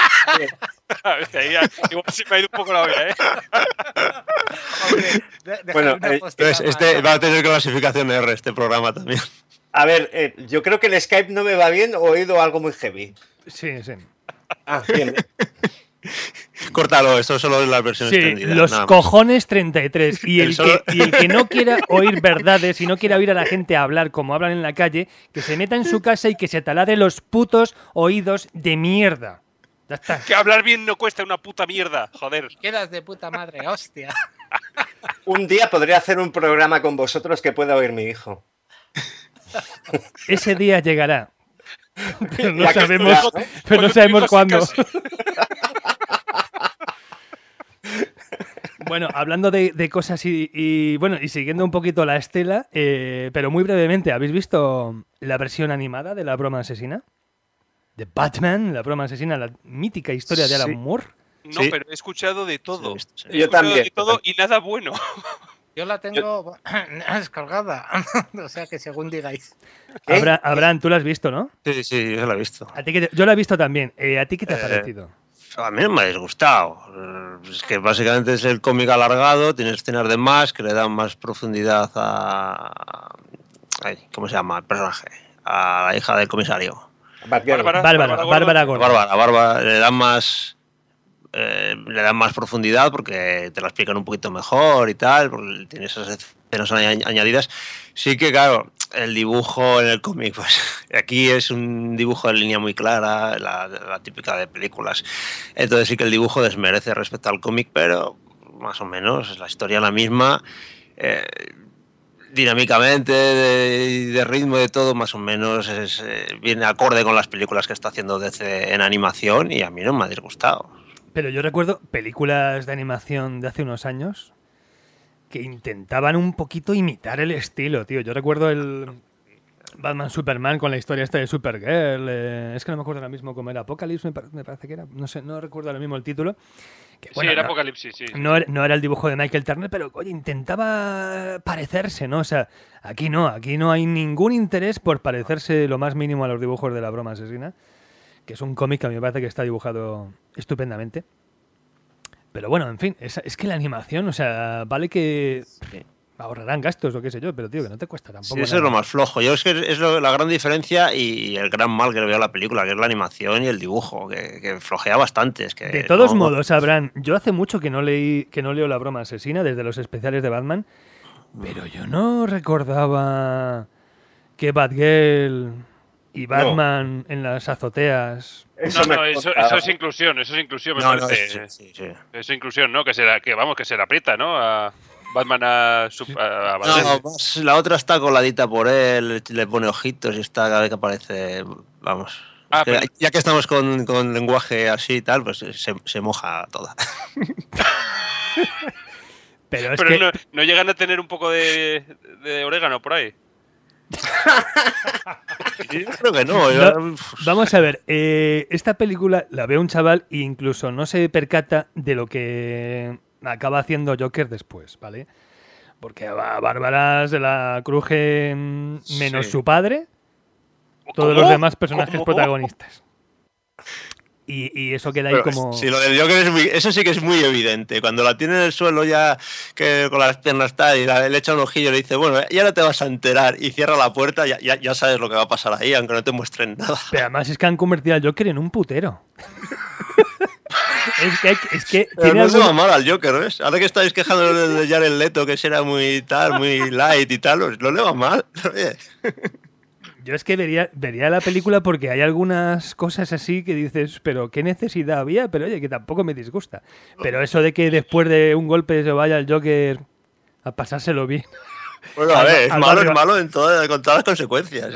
igual se me ha ido un poco la olla, Hombre, bueno, va a tener clasificación R este programa también. A ver, yo creo que el Skype no me va bien o he oído algo muy heavy. Sí. Ah, bien. Córtalo, esto solo es la versión extendida. Los cojones 33. Y el que no quiera oír verdades y no quiera oír a la gente hablar como hablan en la calle, que se meta en su casa y que se taladre los putos oídos de mierda. Ya está. Que hablar bien no cuesta una puta mierda, joder. Quedas de puta madre, hostia. Un día podré hacer un programa con vosotros que pueda oír mi hijo. Ese día llegará. Pero no Ya que sabemos, estoy, ¿no? pero no sabemos cuándo. Bueno, hablando de cosas y siguiendo un poquito la estela, pero muy brevemente, ¿habéis visto la versión animada de La broma asesina? De Batman, La broma asesina, la mítica historia de Alan Moore. No, pero he escuchado de todo. Sí. Yo también. De todo y nada bueno. Yo la tengo descargada, o sea que según digáis. Abraham, tú la has visto, ¿no? Sí, yo la he visto. Yo la he visto también. ¿A ti qué te ha parecido? A mí no me ha disgustado. Es que básicamente es el cómic alargado, tiene escenas de más que le dan más profundidad a... ¿Cómo se llama el personaje? A la hija del comisario. Bárbara Gordon. Bárbara le dan más profundidad porque te la explican un poquito mejor y tal, porque tiene esas escenas añadidas. Sí que, claro, el dibujo en el cómic, pues aquí es un dibujo de línea muy clara, la típica de películas. Entonces sí que el dibujo desmerece respecto al cómic, pero más o menos es la historia la misma. Dinámicamente, de ritmo, de todo, más o menos viene acorde con las películas que está haciendo DC en animación y a mí no me ha disgustado. Pero yo recuerdo películas de animación de hace unos años que intentaban un poquito imitar el estilo, tío. Yo recuerdo el Batman Superman con la historia esta de Supergirl. Es que no me acuerdo ahora mismo cómo era. Apocalypse me parece que era. No sé, no recuerdo ahora mismo el título. Que, bueno, sí, era Apocalipsis, sí. No era el dibujo de Michael Turner, pero oye, intentaba parecerse, ¿no? O sea, aquí no hay ningún interés por parecerse lo más mínimo a los dibujos de La broma asesina, que es un cómic que a mí me parece que está dibujado estupendamente. Pero bueno, en fin, es que la animación, o sea, vale que ahorrarán gastos o qué sé yo, pero tío, que no te cuesta tampoco. Sí, eso es lo más flojo. Yo es que es la gran diferencia y el gran mal que le veo a la película, que es la animación y el dibujo, que flojea bastante. Es que de todos modos, Abraham, yo hace mucho que no leo La broma asesina desde los especiales de Batman, pero yo no recordaba que Batgirl y Batman en las azoteas... Eso es inclusión, me parece. Sí. Es inclusión, ¿no? Que se la aprieta, ¿no? A Batman a no, pues la otra está coladita por él, le pone ojitos y está cada vez que aparece, vamos. Ya que estamos con lenguaje así y tal, pues se moja toda. Pero es Pero que... no llegan a tener un poco de orégano por ahí. Yo creo que no. Vamos a ver, esta película la ve un chaval e incluso no se percata de lo que acaba haciendo Joker después, ¿vale? Porque a Bárbara se la cruje menos su padre, todos los demás personajes protagonistas. Y eso queda ahí Pero como... sí, lo del Joker eso sí que es muy evidente. Cuando la tiene en el suelo ya, que con las piernas está y le echa un ojillo y le dice, bueno, ya no te vas a enterar, y cierra la puerta, ya sabes lo que va a pasar ahí, aunque no te muestren nada. Pero además es que han convertido al Joker en un putero. es que Pero tiene no se va algún... mal al Joker, ¿ves? Ahora que estáis quejando de Jared Leto, que será muy light y tal, no le va mal. Oye. Yo es que vería la película porque hay algunas cosas así que dices, pero ¿qué necesidad había? Pero oye, que tampoco me disgusta. Pero eso de que después de un golpe se vaya el Joker a pasárselo bien. Bueno, a ver, es barrio. malo con todas las consecuencias.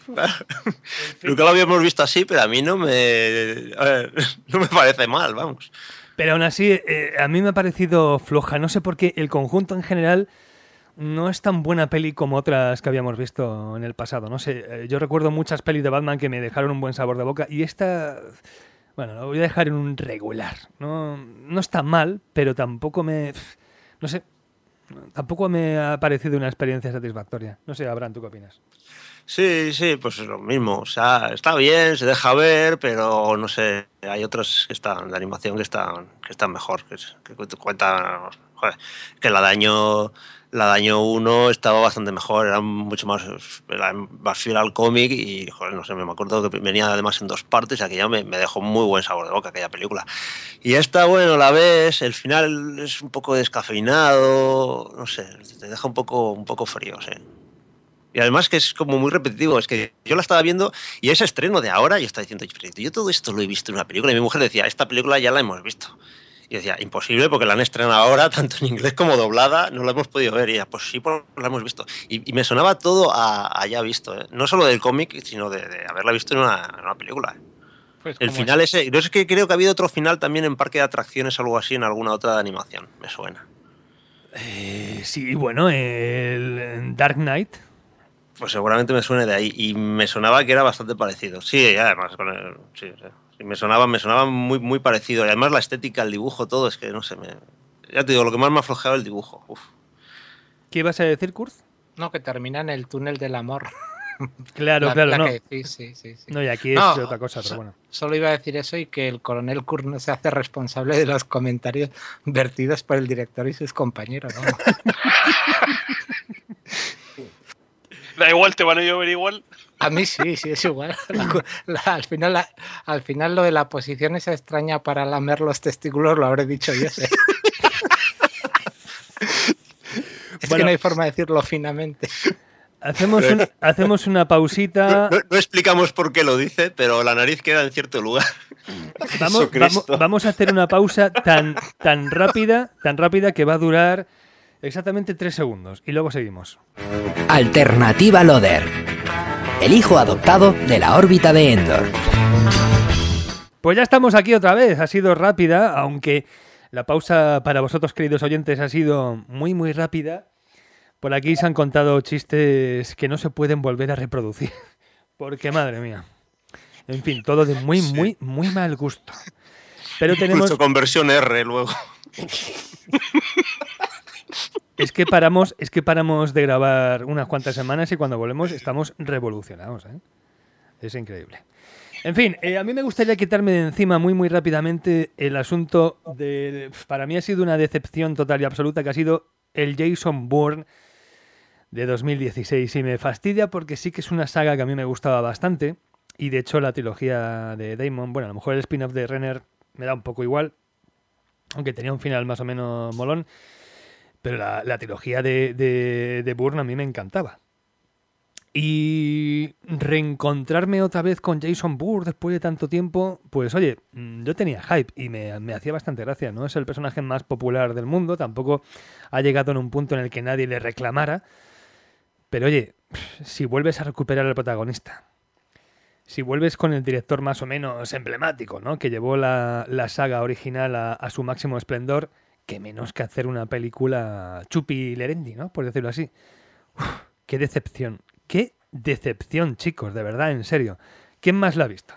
Nunca lo habíamos visto así, pero a mí no me parece mal, vamos. Pero aún así, a mí me ha parecido floja. No sé por qué el conjunto en general no es tan buena peli como otras que habíamos visto en el pasado. No sé, yo recuerdo muchas pelis de Batman que me dejaron un buen sabor de boca y esta, bueno, lo voy a dejar en un regular. No está mal, pero tampoco no sé, tampoco me ha parecido una experiencia satisfactoria. No sé, Abraham, ¿tú qué opinas? Sí, pues es lo mismo. O sea, está bien, se deja ver, pero no sé, hay otras que están de animación que están mejor, que cuentan, joder, que la de año 1 estaba bastante mejor, era más fiel al cómic y, joder, no sé, me acuerdo que venía además en 2 partes y aquella me dejó muy buen sabor de boca, aquella película. Y esta, bueno, la ves, el final es un poco descafeinado, no sé, te deja un poco frío, sí. Y además que es como muy repetitivo, es que yo la estaba viendo y ese estreno de ahora, yo estaba diciendo, yo todo esto lo he visto en una película y mi mujer decía, esta película ya la hemos visto. Y yo decía, imposible porque la han estrenado ahora, tanto en inglés como doblada, no la hemos podido ver. Y ella, pues sí, pues la hemos visto. Y me sonaba todo a ya visto, ¿eh? No solo del cómic, sino de haberla visto en una película. Pues El final ese, no es que creo que ha habido otro final también en Parque de Atracciones o algo así, en alguna otra de animación, me suena. Sí, bueno, el Dark Knight. Pues seguramente me suene de ahí. Y me sonaba que era bastante parecido. Sí, además, sí. Me sonaba muy, muy parecido. Y además la estética, el dibujo, todo, es que no sé. Ya te digo, lo que más me ha flojeado es el dibujo. Uf. ¿Qué ibas a decir, Kurt? No, que termina en el túnel del amor. Claro, no. Sí. No, y aquí es otra cosa, pero bueno. Solo iba a decir eso y que el coronel Kurt no se hace responsable de los comentarios vertidos por el director y sus compañeros, ¿no? Da igual, te van a llover igual. A mí sí, es igual. Al final lo de la posición esa extraña para lamer los testículos lo habré dicho yo. ¿Sí? Es que no hay forma de decirlo finamente. Hacemos una pausita. No explicamos por qué lo dice, pero la nariz queda en cierto lugar. Vamos a hacer una pausa tan rápida que va a durar exactamente 3 segundos. Y luego seguimos. Alternativa Loader. El hijo adoptado de la órbita de Endor. Pues ya estamos aquí otra vez. Ha sido rápida, aunque la pausa para vosotros, queridos oyentes, ha sido muy, muy rápida. Por aquí se han contado chistes que no se pueden volver a reproducir. Porque, madre mía. En fin, todo de muy, muy, muy mal gusto. Pero tenemos... Incluso con versión R luego. Es que paramos de grabar unas cuantas semanas y cuando volvemos estamos revolucionados, ¿eh? Es increíble. En fin, a mí me gustaría quitarme de encima muy, muy rápidamente el asunto de... Para mí ha sido una decepción total y absoluta, que ha sido el Jason Bourne de 2016. Y me fastidia porque sí que es una saga que a mí me gustaba bastante. Y de hecho la trilogía de Damon, bueno, a lo mejor el spin-off de Renner me da un poco igual, aunque tenía un final más o menos molón. Pero la trilogía de Bourne a mí me encantaba. Y reencontrarme otra vez con Jason Bourne después de tanto tiempo, pues oye, yo tenía hype y me hacía bastante gracia. No es el personaje más popular del mundo, tampoco ha llegado en un punto en el que nadie le reclamara. Pero oye, si vuelves a recuperar al protagonista, si vuelves con el director más o menos emblemático, ¿no?, que llevó la saga original a su máximo esplendor, qué menos que hacer una película chupi lerendi, ¿no? Por decirlo así. Uf, qué decepción. Qué decepción, chicos, de verdad, en serio. ¿Quién más la ha visto?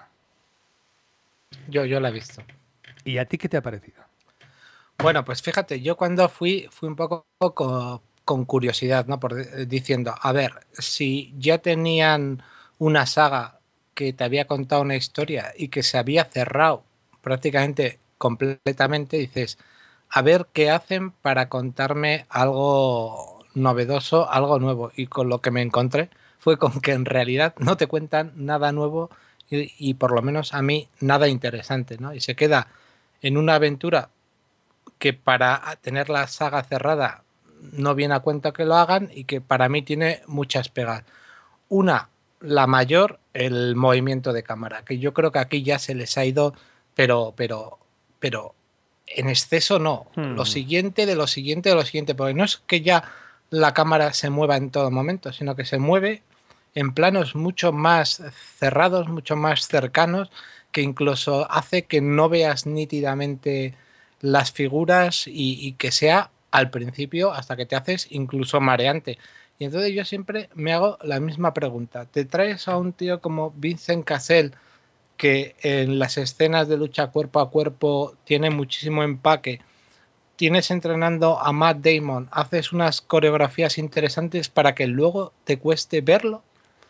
Yo la he visto. ¿Y a ti qué te ha parecido? Bueno, pues fíjate, yo cuando fui un poco con curiosidad, ¿no? Diciendo, a ver, si ya tenían una saga que te había contado una historia y que se había cerrado prácticamente completamente, dices, a ver qué hacen para contarme algo novedoso, algo nuevo. Y con lo que me encontré fue con que en realidad no te cuentan nada nuevo y por lo menos a mí nada interesante, ¿no? Y se queda en una aventura que para tener la saga cerrada no viene a cuenta que lo hagan y que para mí tiene muchas pegas. Una, la mayor, el movimiento de cámara, que yo creo que aquí ya se les ha ido, pero en exceso no. Lo siguiente de lo siguiente de lo siguiente, porque no es que ya la cámara se mueva en todo momento, sino que se mueve en planos mucho más cerrados, mucho más cercanos, que incluso hace que no veas nítidamente las figuras y que sea al principio hasta que te haces incluso mareante. Y entonces yo siempre me hago la misma pregunta. Te traes a un tío como Vincent Cassel, que en las escenas de lucha cuerpo a cuerpo tiene muchísimo empaque. Tienes entrenando a Matt Damon, haces unas coreografías interesantes para que luego te cueste verlo.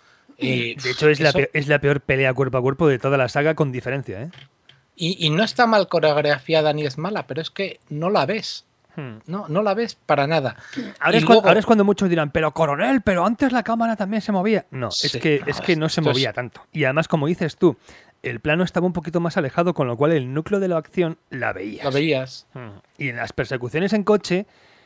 De hecho, es la peor pelea cuerpo a cuerpo de toda la saga, con diferencia, ¿eh? Y no está mal coreografiada ni es mala, pero es que no la ves. No la ves para nada. Ahora es cuando muchos dirán, pero coronel, pero antes la cámara también se movía. No, sí, es que no se movía tanto. Y además, como dices tú, el plano estaba un poquito más alejado, con lo cual el núcleo de la acción la veías. Lo veías. Y en las persecuciones en coche,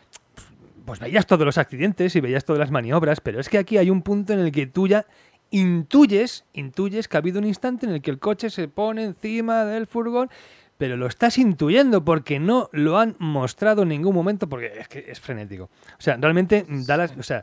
pues veías todos los accidentes y veías todas las maniobras, pero es que aquí hay un punto en el que tú ya intuyes que ha habido un instante en el que el coche se pone encima del furgón, pero lo estás intuyendo porque no lo han mostrado en ningún momento, porque es que es frenético. O sea, realmente da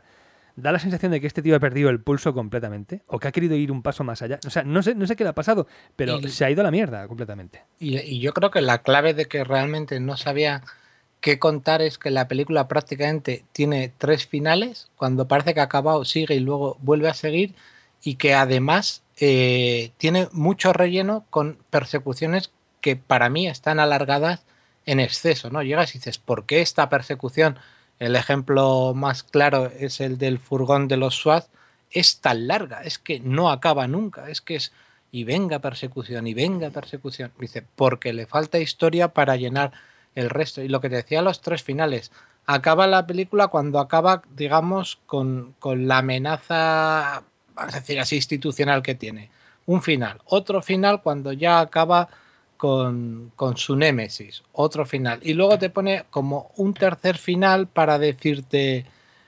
la sensación de que este tío ha perdido el pulso completamente, o que ha querido ir un paso más allá. O sea, no sé qué le ha pasado, pero se ha ido a la mierda completamente. Y yo creo que la clave de que realmente no sabía qué contar es que la película prácticamente tiene 3 finales, cuando parece que ha acabado, sigue y luego vuelve a seguir, y que además tiene mucho relleno con persecuciones que para mí están alargadas en exceso, ¿no? Llegas y dices, ¿por qué esta persecución? El ejemplo más claro es el del furgón de los SWAT, es tan larga, es que no acaba nunca, es que es y venga persecución, y venga persecución. Dice, porque le falta historia para llenar el resto. Y lo que te decía, los 3 finales. Acaba la película cuando acaba, digamos, con la amenaza, vamos a decir así, institucional que tiene. Un final. Otro final cuando ya acaba con su némesis. Otro final. Y luego te pone como un tercer final para decirte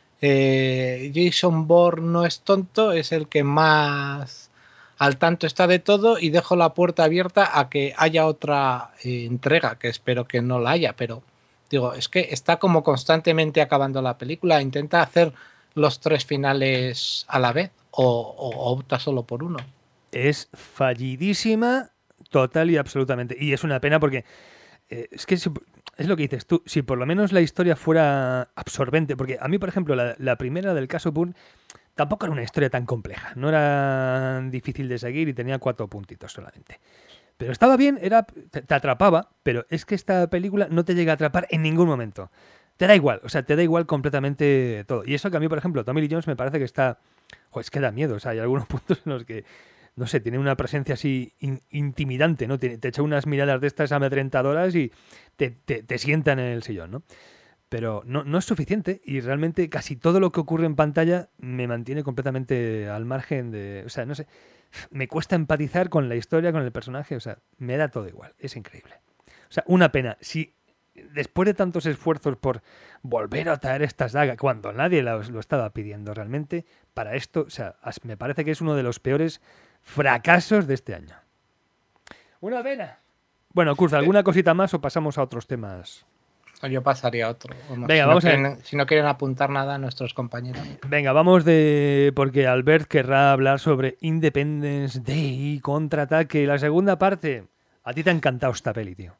Jason Bourne no es tonto, es el que más al tanto está de todo, y dejo la puerta abierta a que haya otra entrega, que espero que no la haya, pero digo, es que está como constantemente acabando la película, intenta hacer los 3 finales a la vez o opta solo por uno. Es fallidísima total y absolutamente, y es una pena porque es que es lo que dices tú, si por lo menos la historia fuera absorbente, porque a mí, por ejemplo, la primera del caso Bourne tampoco era una historia tan compleja, no era difícil de seguir y tenía 4 puntitos solamente. Pero estaba bien, te atrapaba, pero es que esta película no te llega a atrapar en ningún momento. Te da igual, o sea, te da igual completamente todo. Y eso que a mí, por ejemplo, Tommy Lee Jones me parece que está... Joder, es que da miedo, o sea, hay algunos puntos en los que, no sé, tiene una presencia así intimidante, ¿no? Te echa unas miradas de estas amedrentadoras y te sientan en el sillón, ¿no? Pero no es suficiente, y realmente casi todo lo que ocurre en pantalla me mantiene completamente al margen de... O sea, no sé, me cuesta empatizar con la historia, con el personaje, o sea, me da todo igual, es increíble. O sea, una pena. Si después de tantos esfuerzos por volver a traer esta saga, cuando nadie lo estaba pidiendo realmente, para esto, o sea, me parece que es uno de los peores fracasos de este año. Una pena. Bueno, Curza, ¿alguna cosita más o pasamos a otros temas? Yo pasaría a otro. Venga, vamos a ver. Si no quieren apuntar nada a nuestros compañeros. Venga, vamos porque Albert querrá hablar sobre Independence Day, Contraataque, la segunda parte. A ti te ha encantado esta peli, tío.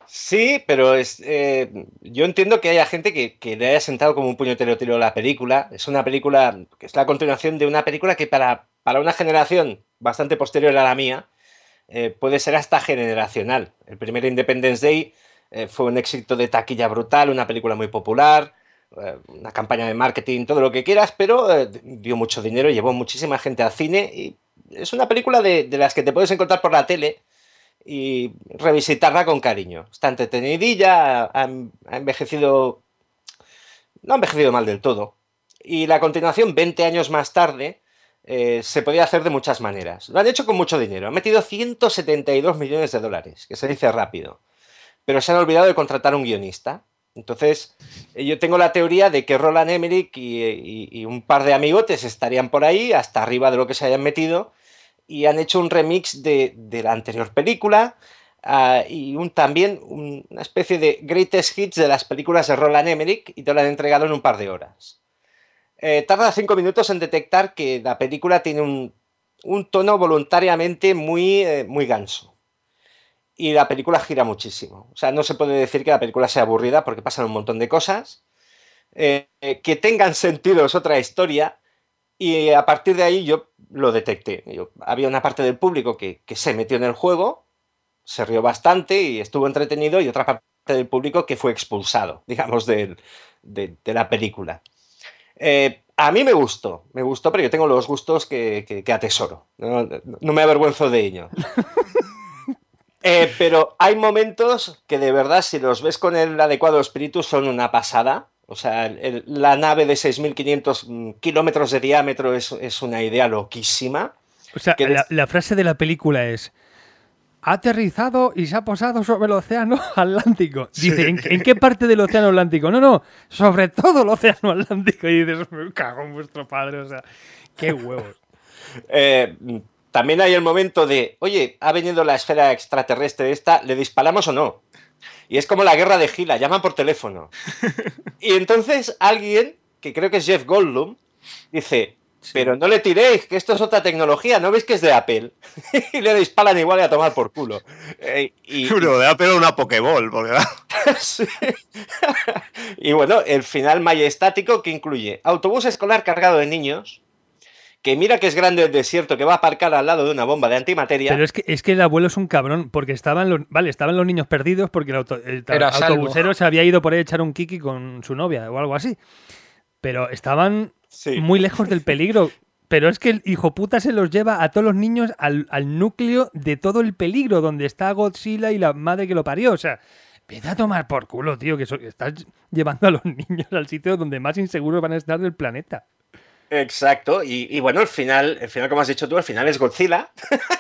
Sí, pero yo entiendo que haya gente que le haya sentado como un puñetero tiro a la película. Es una película que es la continuación de una película que para una generación bastante posterior a la mía puede ser hasta generacional. El primer Independence Day fue un éxito de taquilla brutal, una película muy popular, una campaña de marketing, todo lo que quieras, pero dio mucho dinero, llevó muchísima gente al cine y es una película de las que te puedes encontrar por la tele y revisitarla con cariño. Está entretenidilla, ha envejecido, no ha envejecido mal del todo. Y la continuación, 20 años más tarde, se podía hacer de muchas maneras. Lo han hecho con mucho dinero. Han metido 172 millones de dólares, que se dice rápido. Pero se han olvidado de contratar un guionista. Entonces, yo tengo la teoría de que Roland Emmerich y un par de amigotes estarían por ahí, hasta arriba de lo que se hayan metido, y han hecho un remix de la anterior película y también una especie de greatest hits de las películas de Roland Emmerich y te lo han entregado en un par de horas. Tarda 5 minutos en detectar que la película tiene un tono voluntariamente muy ganso. Y la película gira muchísimo. O sea, no se puede decir que la película sea aburrida porque pasan un montón de cosas. Que tengan sentido es otra historia. Y a partir de ahí yo lo detecté. Había una parte del público que se metió en el juego, se rió bastante y estuvo entretenido, y otra parte del público que fue expulsado, digamos, de la película. A mí me gustó, pero yo tengo los gustos que atesoro. No me avergüenzo de ello. Pero hay momentos que de verdad, si los ves con el adecuado espíritu, son una pasada. O sea, la nave de 6.500 kilómetros de diámetro es una idea loquísima. O sea, la frase de la película es: ha aterrizado y se ha posado sobre el océano Atlántico. Dice, sí. ¿En qué parte del océano Atlántico? No, sobre todo el océano Atlántico. Y dices, me cago en vuestro padre, o sea, qué huevos. También hay el momento de, oye, ha venido la esfera extraterrestre esta, ¿le disparamos o no? Y es como la guerra de Gila, llaman por teléfono. Y entonces alguien, que creo que es Jeff Goldblum, dice, sí, pero no le tiréis, que esto es otra tecnología, ¿no veis que es de Apple? Y le disparan igual y a tomar por culo. Pero de Apple una Pokéball, porque... Sí. Y bueno, el final majestático que incluye autobús escolar cargado de niños, que mira que es grande el desierto, que va a aparcar al lado de una bomba de antimateria. Pero es que el abuelo es un cabrón, porque estaban los niños perdidos porque el autobusero se había ido por ahí a echar un kiki con su novia o algo así. Pero estaban muy lejos del peligro. Pero es que el hijo puta se los lleva a todos los niños al núcleo de todo el peligro, donde está Godzilla y la madre que lo parió. O sea, vete a tomar por culo, tío, que estás llevando a los niños al sitio donde más inseguros van a estar del planeta. Exacto, y bueno, el final, como has dicho tú, el final es Godzilla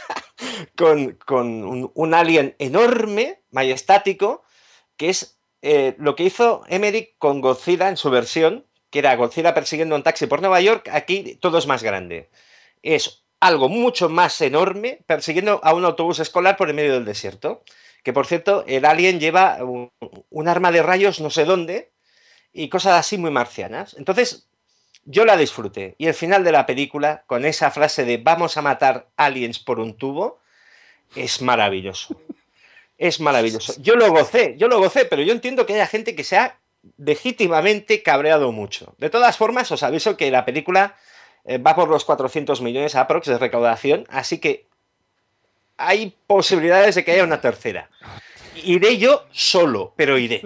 con un alien enorme, majestático, que es lo que hizo Emmerich con Godzilla en su versión, que era Godzilla persiguiendo un taxi por Nueva York. Aquí todo es más grande. Es algo mucho más enorme persiguiendo a un autobús escolar por el medio del desierto. Que, por cierto, el alien lleva un arma de rayos no sé dónde y cosas así muy marcianas. Entonces, yo la disfruté. Y el final de la película, con esa frase de vamos a matar aliens por un tubo, es maravilloso. Es maravilloso. Yo lo gocé, pero yo entiendo que haya gente que se ha legítimamente cabreado mucho. De todas formas, os aviso que la película va por los 400 millones aprox de recaudación, así que hay posibilidades de que haya una tercera. Iré yo solo, pero iré.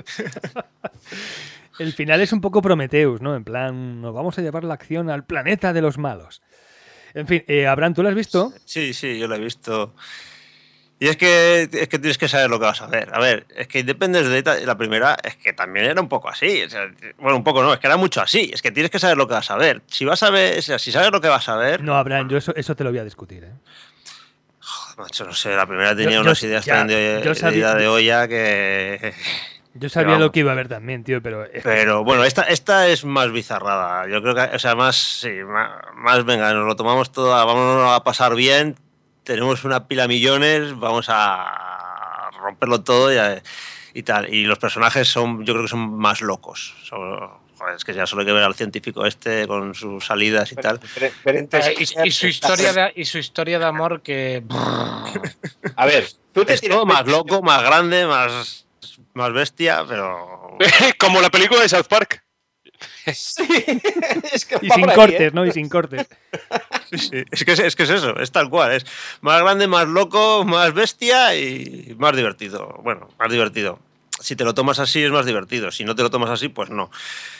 El final es un poco Prometheus, ¿no? En plan, nos vamos a llevar la acción al planeta de los malos. En fin, Abraham, ¿tú lo has visto? Sí, yo lo he visto. Y es que tienes que saber lo que vas a ver. A ver, es que Independence Day, la primera, es que también era un poco así. O sea, bueno, un poco no, es que era mucho así. Es que tienes que saber lo que vas a ver. Si vas a ver, o sea, si sabes lo que vas a ver... No, Abraham, yo eso te lo voy a discutir, ¿eh? Joder, macho, no sé, la primera tenía unas ideas tan de olla que... Yo sabía lo que iba a ver también, tío, pero... Pero bueno, esta es más bizarrada. Yo creo que, o sea, más venga, nos lo tomamos todo, vamos a pasar bien, tenemos una pila de millones, vamos a romperlo todo y tal. Y los personajes yo creo que son más locos. Joder, es que ya solo hay que ver al científico este con sus salidas y tal. Y su historia de amor que... A ver, tú te es todo más loco, más grande, más más bestia, pero... Como la película de South Park. Sí, es que Y va sin por ahí, cortes, ¿no? Y sin cortes. Sí, es que es eso, es tal cual. Es más grande, más loco, más bestia y más divertido. Bueno, más divertido. Si te lo tomas así es más divertido. Si no te lo tomas así, pues no.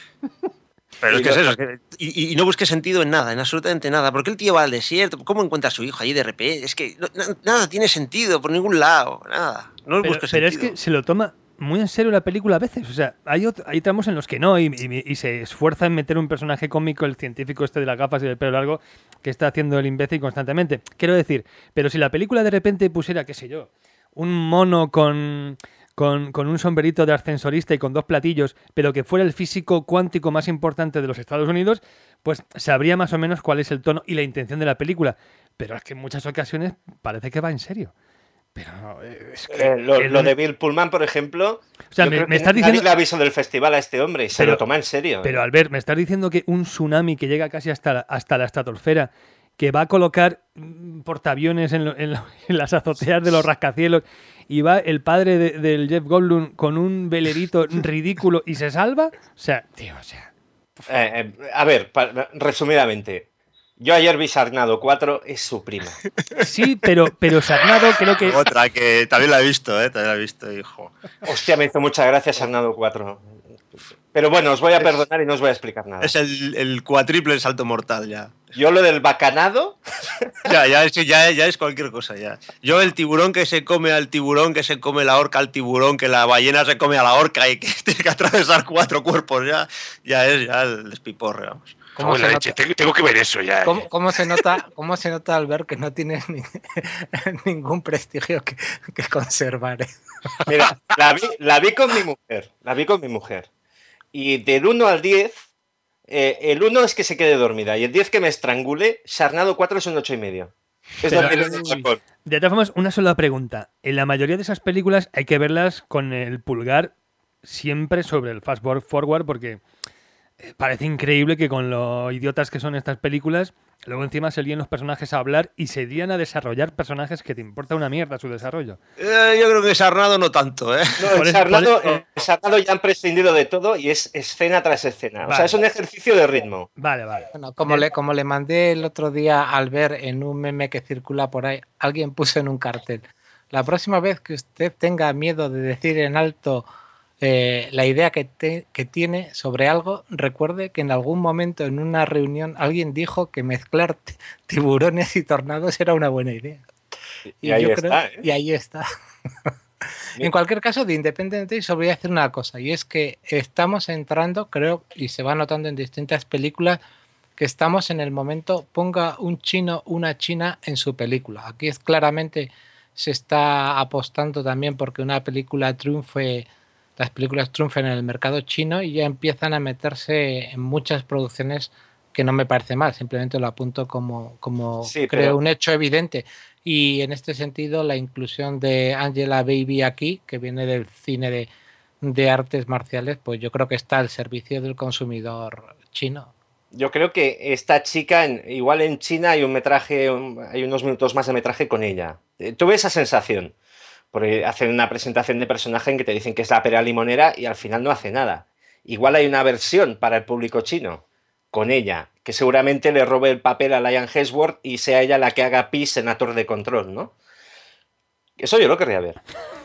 Pero es que es eso. Y no busques sentido en nada, en absolutamente nada. ¿Por qué el tío va al desierto? ¿Cómo encuentra a su hijo allí de repente? Es que nada tiene sentido por ningún lado. Nada. No busques Pero es sentido. que se lo toma muy en serio la película a veces. O sea, hay tramos en los que no y se esfuerza en meter un personaje cómico, el científico este de las gafas y del pelo largo, que está haciendo el imbécil constantemente. Quiero decir, pero si la película de repente pusiera, qué sé yo, un mono con un sombrerito de ascensorista y con 2 platillos, pero que fuera el físico cuántico más importante de los Estados Unidos, pues sabría más o menos cuál es el tono y la intención de la película. Pero es que en muchas ocasiones parece que va en serio. Pero es que lo de Bill Pullman, por ejemplo, o sea, yo creo me que estás nadie diciendo... le aviso del festival a este hombre y se Pero- lo toma en serio. Pero Albert, me estás diciendo que un tsunami que llega casi hasta la estratosfera, que va a colocar portaaviones en las azoteas de los rascacielos y va el padre del Jeff Goldblum con un velerito ridículo y se salva, o sea, tío, o sea... A ver, resumidamente, yo ayer vi Sharknado 4, es su prima. Sí, pero Sarnado creo que... Otra que también la he visto, también la he visto, hijo. Hostia, me hizo muchas gracias Sharknado 4. Pero bueno, os voy a perdonar y no os voy a explicar nada. Es el cuádruple salto mortal ya. Yo lo del bacanado, Ya es cualquier cosa ya. Yo el tiburón que se come al tiburón, que se come la orca al tiburón, que la ballena se come a la orca y que tiene que atravesar 4 cuerpos ya es el despiporre, vamos. ¿Cómo se La nota? leche, tengo que ver eso ya. ¿Cómo se nota al ver que no tiene ningún prestigio que conservar? mira, la vi con mi mujer. La vi con mi mujer. Y del 1 al 10, el 1 es que se quede dormida. Y el 10 que me estrangule, Sharknado 4 es un 8,5. Es Pero- donde le doy el sacón. De todas formas, una sola pregunta. En la mayoría de esas películas hay que verlas con el pulgar siempre sobre el fast forward porque parece increíble que con lo idiotas que son estas películas, luego encima se lían los personajes a hablar y se lían a desarrollar personajes que te importa una mierda su desarrollo. Yo creo que Sarnado no tanto, ¿eh? No, Por el eso- Sharknado ya han prescindido de todo y es escena tras escena. O Vale. sea, es un ejercicio de ritmo. Vale. Bueno, como le mandé el otro día al ver en un meme que circula por ahí, alguien puso en un cartel: la próxima vez que usted tenga miedo de decir en alto la idea que tiene sobre algo, recuerde que en algún momento en una reunión alguien dijo que mezclar tiburones y tornados era una buena idea. Y ahí está, ¿eh? Y ahí está. En cualquier caso, de independiente, os voy a decir una cosa, y es que estamos entrando, creo, y se va notando en distintas películas, que estamos en el momento, ponga un chino, una china en su película. Aquí es claramente se está apostando también porque una película triunfe, las películas triunfen en el mercado chino y ya empiezan a meterse en muchas producciones que no me parece mal, simplemente lo apunto como Sí, creo pero- un hecho evidente. Y en este sentido, la inclusión de Angela Baby aquí, que viene del cine de artes marciales, pues yo creo que está al servicio del consumidor chino. Yo creo que esta chica, igual en China hay hay unos minutos más de metraje con ella. Tuve esa sensación, porque hacen una presentación de personaje en que te dicen que es la pera limonera y al final no hace nada. Igual hay una versión para el público chino con ella, que seguramente le robe el papel a Liam Hemsworth y sea ella la que haga pis en la torre de control, ¿no? Eso yo lo querría ver.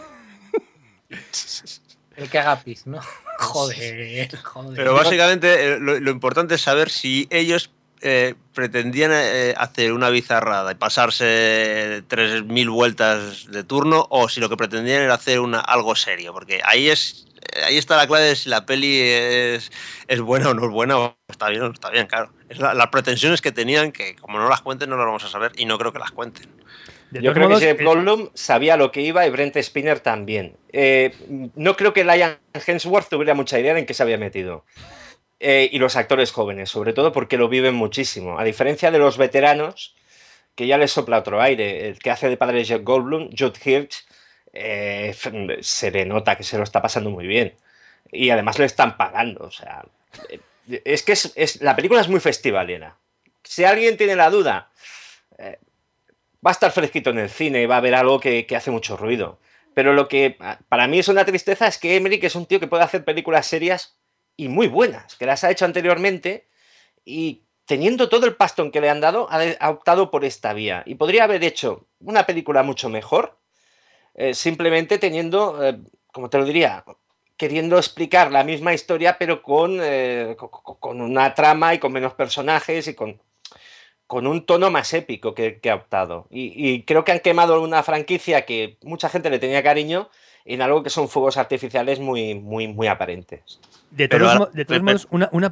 El que haga pis, ¿no? Joder. Pero básicamente lo importante es saber si ellos pretendían hacer una bizarrada y pasarse 3.000 vueltas de turno o si lo que pretendían era hacer algo serio, porque ahí está la clave de si la peli es buena o no es buena, o está bien o no está bien, claro. Es las pretensiones que tenían, que como no las cuenten no las vamos a saber y no creo que las cuenten. De Yo todos creo modos, que Jeff Goldblum sabía lo que iba y Brent Spiner también. No creo que Liam Hemsworth tuviera mucha idea de en qué se había metido. Y los actores jóvenes, sobre todo porque lo viven muchísimo. A diferencia de los veteranos, que ya les sopla otro aire. El que hace de padre de Jeff Goldblum, Judd Hirsch, se le nota que se lo está pasando muy bien. Y además le están pagando. O sea, es que la película es muy festivalera. Si alguien tiene la duda, va a estar fresquito en el cine y va a ver algo que hace mucho ruido. Pero lo que para mí es una tristeza es que Emmerich es un tío que puede hacer películas serias y muy buenas, que las ha hecho anteriormente y teniendo todo el pastón que le han dado, ha optado por esta vía. Y podría haber hecho una película mucho mejor, simplemente teniendo, como te lo diría, queriendo explicar la misma historia, pero con una trama y con menos personajes y con un tono más épico que ha optado. Y creo que han quemado una franquicia que mucha gente le tenía cariño en algo que son fuegos artificiales muy, muy, muy aparentes. De todos modos,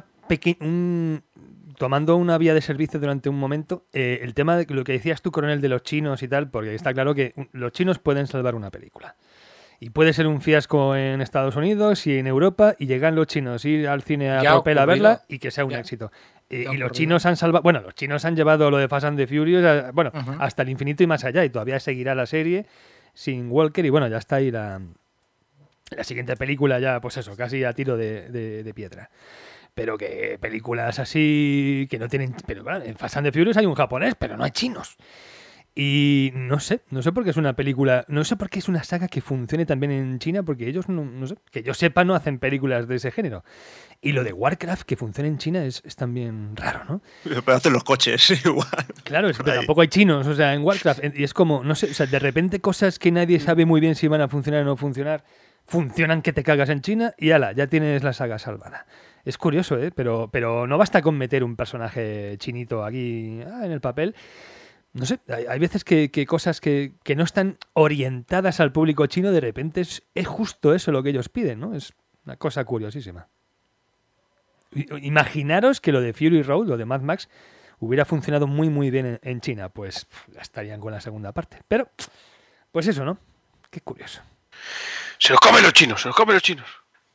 tomando una vía de servicio durante un momento, el tema de lo que decías tú, coronel, de los chinos y tal, porque está claro que los chinos pueden salvar una película. Y puede ser un fiasco en Estados Unidos y en Europa, y llegan los chinos ir al cine a tropel a verla y que sea un éxito. Y los chinos han salvado, bueno, los chinos han llevado lo de Fast and the Furious hasta el infinito y más allá, y todavía seguirá la serie sin Walker, y bueno, ya está ahí la siguiente película ya, pues eso, casi a tiro de piedra. Pero que películas así que no tienen... Pero bueno, en Fast and the Furious hay un japonés, pero no hay chinos. Y no sé por qué es una película, no sé por qué es una saga que funcione también en China, porque ellos no sé, que yo sepa no hacen películas de ese género. Y lo de Warcraft que funcione en China es también raro, ¿no? Pero hacen los coches igual. Claro, es que tampoco hay chinos, o sea, en Warcraft, y es como, no sé, o sea, de repente cosas que nadie sabe muy bien si van a funcionar o no funcionan que te cagas en China y ala, ya tienes la saga salvada. Es curioso, pero no basta con meter un personaje chinito aquí en el papel. No sé, hay veces que cosas que no están orientadas al público chino, de repente es justo eso lo que ellos piden, ¿no? Es una cosa curiosísima. Imaginaros que lo de Fury Road, lo de Mad Max, hubiera funcionado muy muy bien en China, pues ya estarían con la segunda parte. Pero, pues eso, ¿no? Qué curioso. Se los comen los chinos, se los comen los chinos.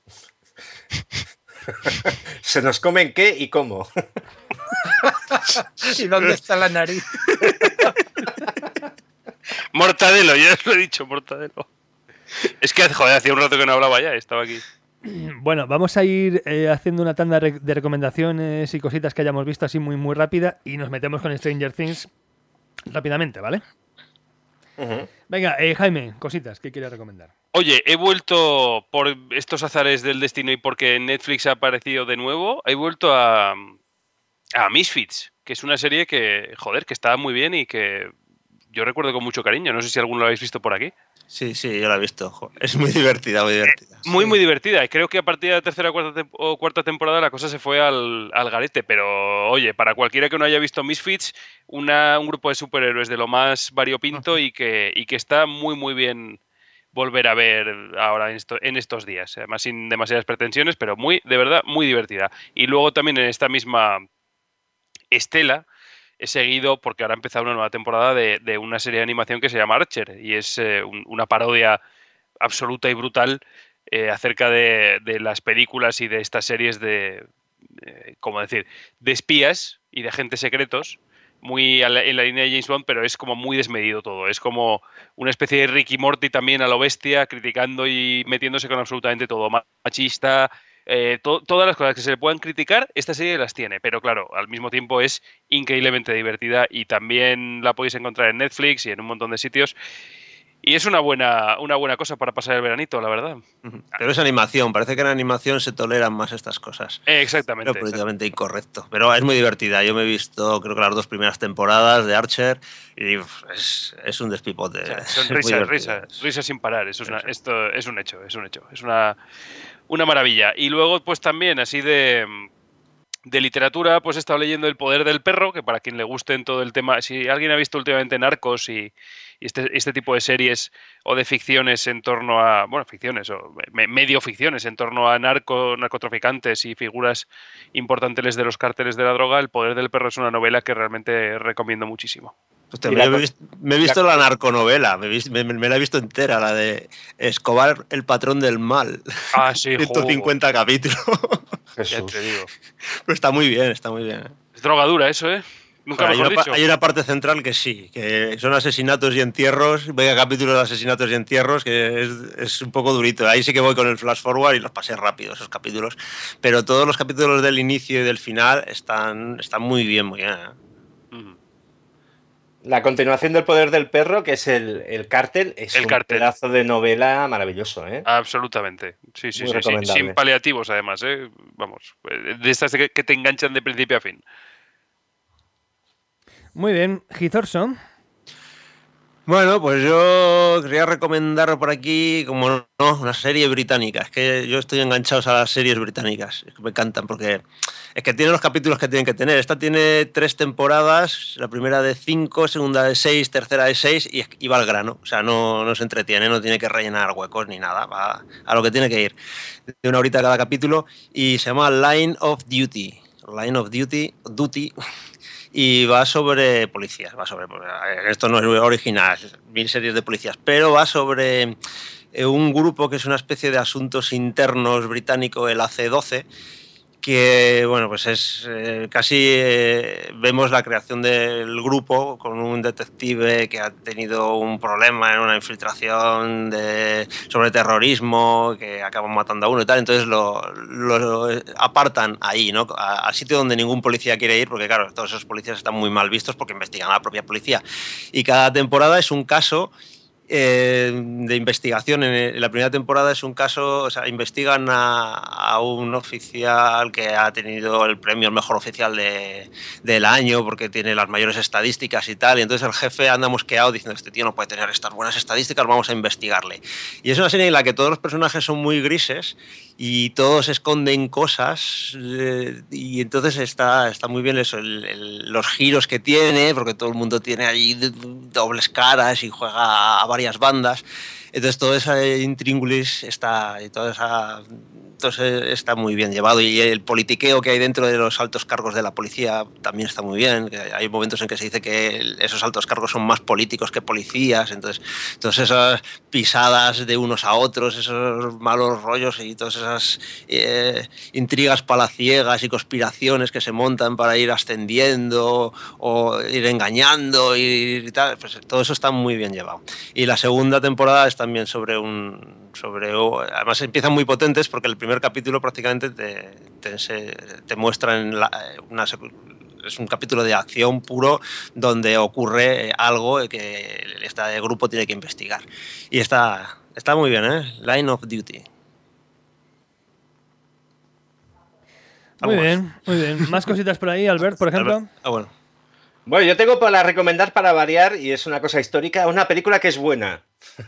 ¿Se nos comen qué y cómo? ¿Y dónde está la nariz? Mortadelo, ya os lo he dicho, Mortadelo. Es que, joder, hacía un rato que no hablaba ya, estaba aquí. Bueno, vamos a ir haciendo una tanda de recomendaciones y cositas que hayamos visto así muy muy rápida y nos metemos con Stranger Things rápidamente, ¿vale? Uh-huh. Venga, Jaime, cositas, ¿qué quieres recomendar? Oye, he vuelto por estos azares del destino y porque Netflix ha aparecido de nuevo, he vuelto a Misfits, que es una serie que, joder, que está muy bien y que yo recuerdo con mucho cariño. No sé si alguno lo habéis visto por aquí. Sí, yo la he visto. Es muy divertida, muy divertida. Muy divertida. Y creo que a partir de la tercera o cuarta temporada la cosa se fue al garete. Pero, oye, para cualquiera que no haya visto Misfits, un grupo de superhéroes de lo más variopinto y que está muy, muy bien volver a ver ahora en estos días. Además, sin demasiadas pretensiones, pero de verdad, muy divertida. Y luego también en esta misma estela he seguido, porque ahora ha empezado una nueva temporada de una serie de animación que se llama Archer y es una parodia absoluta y brutal acerca de las películas y de estas series de espías y de agentes secretos, muy en la línea de James Bond, pero es como muy desmedido todo. Es como una especie de Rick y Morty también a lo bestia, criticando y metiéndose con absolutamente todo, machista. Todas las cosas que se le puedan criticar, esta serie las tiene, pero claro, al mismo tiempo es increíblemente divertida y también la podéis encontrar en Netflix y en un montón de sitios. Y es una buena cosa para pasar el veranito, la verdad. Pero es animación, parece que en animación se toleran más estas cosas. Exactamente. Pero políticamente incorrecto. Pero es muy divertida. Yo me he visto, creo que las 2 primeras temporadas de Archer y es un despipote. O sea, son risas sin parar. Esto es un hecho. Es una maravilla. Y luego, pues también, así de literatura, pues he estado leyendo El poder del perro, que para quien le guste en todo el tema, si alguien ha visto últimamente Narcos y este tipo de series o de ficciones en torno a, bueno, ficciones o medio ficciones en torno a narcotraficantes y figuras importantes de los cárteles de la droga, El poder del perro es una novela que realmente recomiendo muchísimo. Me he visto la narconovela, me la he visto entera, la de Escobar, el patrón del mal. Ah, sí, 150 capítulos. Ya te digo. Pero está muy bien. Es drogadura eso, ¿eh? Nunca mejor dicho. Hay una parte central que sí, que son asesinatos y entierros. Vaya capítulos de asesinatos y entierros, que es un poco durito. Ahí sí que voy con el flash forward y los pasé rápido, esos capítulos. Pero todos los capítulos del inicio y del final están muy bien, muy bien. La continuación del Poder del Perro, que es el Cártel, es El un Cártel. pedazo de novela maravilloso, ¿eh? Absolutamente. Sí, Muy sí, sí. recomendable. Sin paliativos, además, ¿eh? Vamos. De estas que te enganchan de principio a fin. Muy bien, Gizorson. Bueno, pues yo quería recomendar por aquí, como no, una serie británica. Es que yo estoy enganchado a las series británicas. Es que me encantan porque es que tiene los capítulos que tienen que tener. Esta tiene 3 temporadas, la primera de 5, segunda de 6, tercera de 6 y va al grano. O sea, no se entretiene, no tiene que rellenar huecos ni nada. Va a lo que tiene que ir. De una horita cada capítulo y se llama Line of Duty. Line of Duty. Y va sobre policías, esto no es original, 1000 series de policías, pero va sobre un grupo que es una especie de asuntos internos británico, el AC-12, que bueno, pues es casi vemos la creación del grupo con un detective que ha tenido un problema en una infiltración sobre terrorismo, que acaban matando a uno y tal, entonces lo apartan ahí, ¿no? Al sitio donde ningún policía quiere ir, porque claro, todos esos policías están muy mal vistos porque investigan a la propia policía. Y cada temporada es un caso de investigación. En la primera temporada es un caso, o sea, investigan a un oficial que ha tenido el premio al mejor oficial del año porque tiene las mayores estadísticas y tal, y entonces el jefe anda mosqueado diciendo, este tío no puede tener estas buenas estadísticas, vamos a investigarle. Y es una serie en la que todos los personajes son muy grises y todos esconden cosas, y entonces está muy bien eso, los giros que tiene, porque todo el mundo tiene ahí dobles caras y juega a varias bandas. Entonces todo ese intríngulis está muy bien llevado, y el politiqueo que hay dentro de los altos cargos de la policía también está muy bien. Hay momentos en que se dice que esos altos cargos son más políticos que policías, entonces todas esas pisadas de unos a otros, esos malos rollos y todas esas intrigas palaciegas y conspiraciones que se montan para ir ascendiendo o ir engañando y tal, pues todo eso está muy bien llevado. Y la segunda temporada es también además empiezan muy potentes porque el primer capítulo prácticamente te muestra es un capítulo de acción puro donde ocurre algo que este grupo tiene que investigar. Y está muy bien, ¿eh? Line of Duty. Muy bien, muy bien. Más cositas por ahí, Albert, por ejemplo. Bueno. Bueno, yo tengo para recomendar, para variar, y es una cosa histórica, una película que es buena.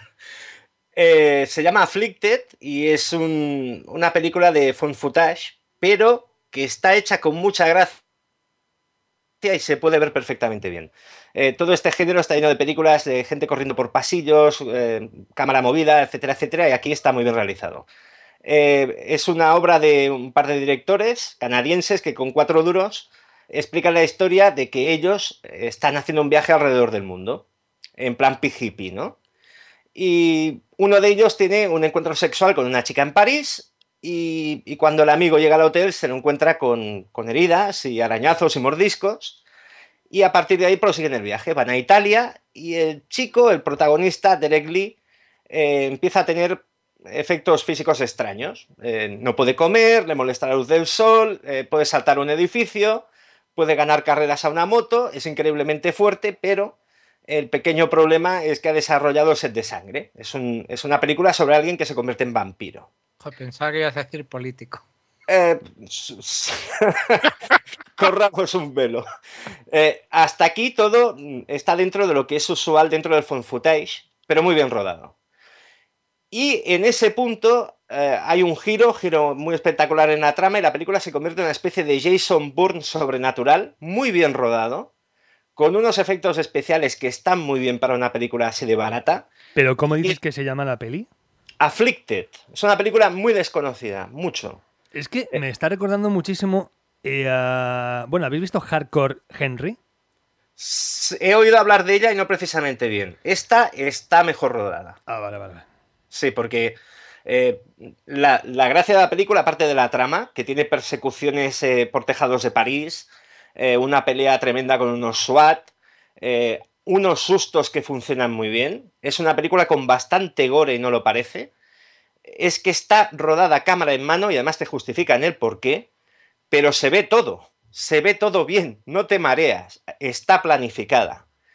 Se llama Afflicted y es una película de found footage, pero que está hecha con mucha gracia y se puede ver perfectamente bien. Todo este género está lleno de películas de gente corriendo por pasillos, cámara movida, etcétera, etcétera, y aquí está muy bien realizado. Es una obra de un par de directores canadienses que con 4 duros explican la historia de que ellos están haciendo un viaje alrededor del mundo, en plan hippie, ¿no? Y uno de ellos tiene un encuentro sexual con una chica en París y cuando el amigo llega al hotel se lo encuentra con heridas y arañazos y mordiscos, y a partir de ahí prosiguen el viaje. Van a Italia y el chico, el protagonista, Derek Lee, empieza a tener efectos físicos extraños. No puede comer, le molesta la luz del sol, puede saltar un edificio, puede ganar carreras a una moto, es increíblemente fuerte, pero el pequeño problema es que ha desarrollado sed de sangre. Es una película sobre alguien que se convierte en vampiro. Joder, pensaba que ibas a decir político. Corramos un velo. Hasta aquí todo está dentro de lo que es usual dentro del found footage, pero muy bien rodado. Y en ese punto hay un giro muy espectacular en la trama y la película se convierte en una especie de Jason Bourne sobrenatural, muy bien rodado, con unos efectos especiales que están muy bien para una película así de barata. ¿Pero cómo dices que se llama la peli? Afflicted. Es una película muy desconocida, mucho. Es que me está recordando muchísimo bueno, ¿habéis visto Hardcore Henry? He oído hablar de ella y no precisamente bien. Esta está mejor rodada. Ah, vale. Sí, porque la gracia de la película, aparte de la trama, que tiene persecuciones por tejados de París, una pelea tremenda con unos SWAT, unos sustos que funcionan muy bien, es una película con bastante gore y no lo parece, es que está rodada cámara en mano y además te justifican el porqué, pero se ve todo bien, no te mareas, está planificada.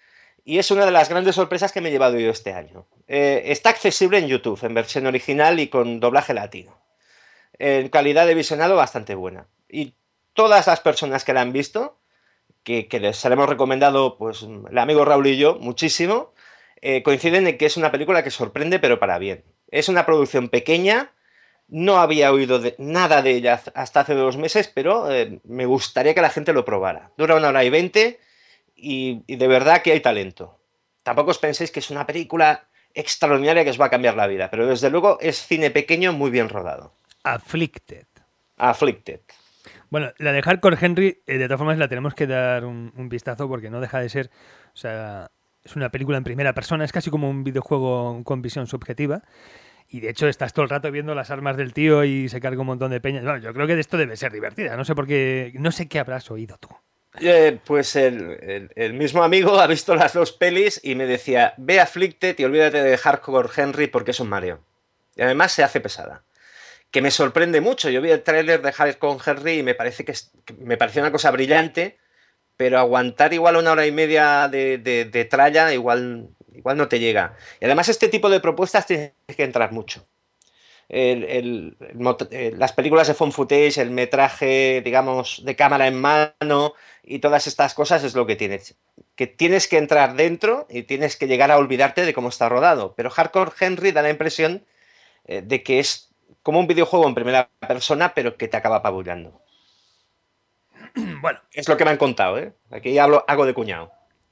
y es una de las grandes sorpresas que me he llevado yo este año. Está accesible en YouTube, en versión original y con doblaje latino. En calidad de visionado bastante buena. Y todas las personas que la han visto, que les hemos recomendado, pues el amigo Raúl y yo, muchísimo, coinciden en que es una película que sorprende, pero para bien. Es una producción pequeña, no había oído nada de ella hasta hace 2 meses, pero me gustaría que la gente lo probara. Dura 1 hora y 20 y de verdad que hay talento. Tampoco os penséis que es una película extraordinaria que os va a cambiar la vida, pero desde luego es cine pequeño muy bien rodado. Afflicted. Afflicted. Bueno, la de Hardcore Henry, de todas formas, la tenemos que dar un vistazo porque no deja de ser, o sea, es una película en primera persona, es casi como un videojuego con visión subjetiva. Y de hecho estás todo el rato viendo las armas del tío y se carga un montón de peñas. Bueno, yo creo que de esto debe ser divertida. No sé por qué, no sé qué habrás oído tú. Pues el mismo amigo ha visto las 2 pelis y me decía, ve Afflicted y olvídate de Hardcore Henry porque es un mareo. Y además se hace pesada. Que me sorprende mucho. Yo vi el tráiler de Hardcore Henry y me pareció una cosa brillante, pero aguantar igual 1 hora y media de tralla igual no te llega. Y además este tipo de propuestas tienes que entrar mucho. Las películas de found footage, el metraje, digamos, de cámara en mano y todas estas cosas es lo que tienes. Que tienes que entrar dentro y tienes que llegar a olvidarte de cómo está rodado. Pero Hardcore Henry da la impresión de que es como un videojuego en primera persona, pero que te acaba apabullando. Bueno, es lo que me han contado, ¿eh? Aquí hago de cuñado.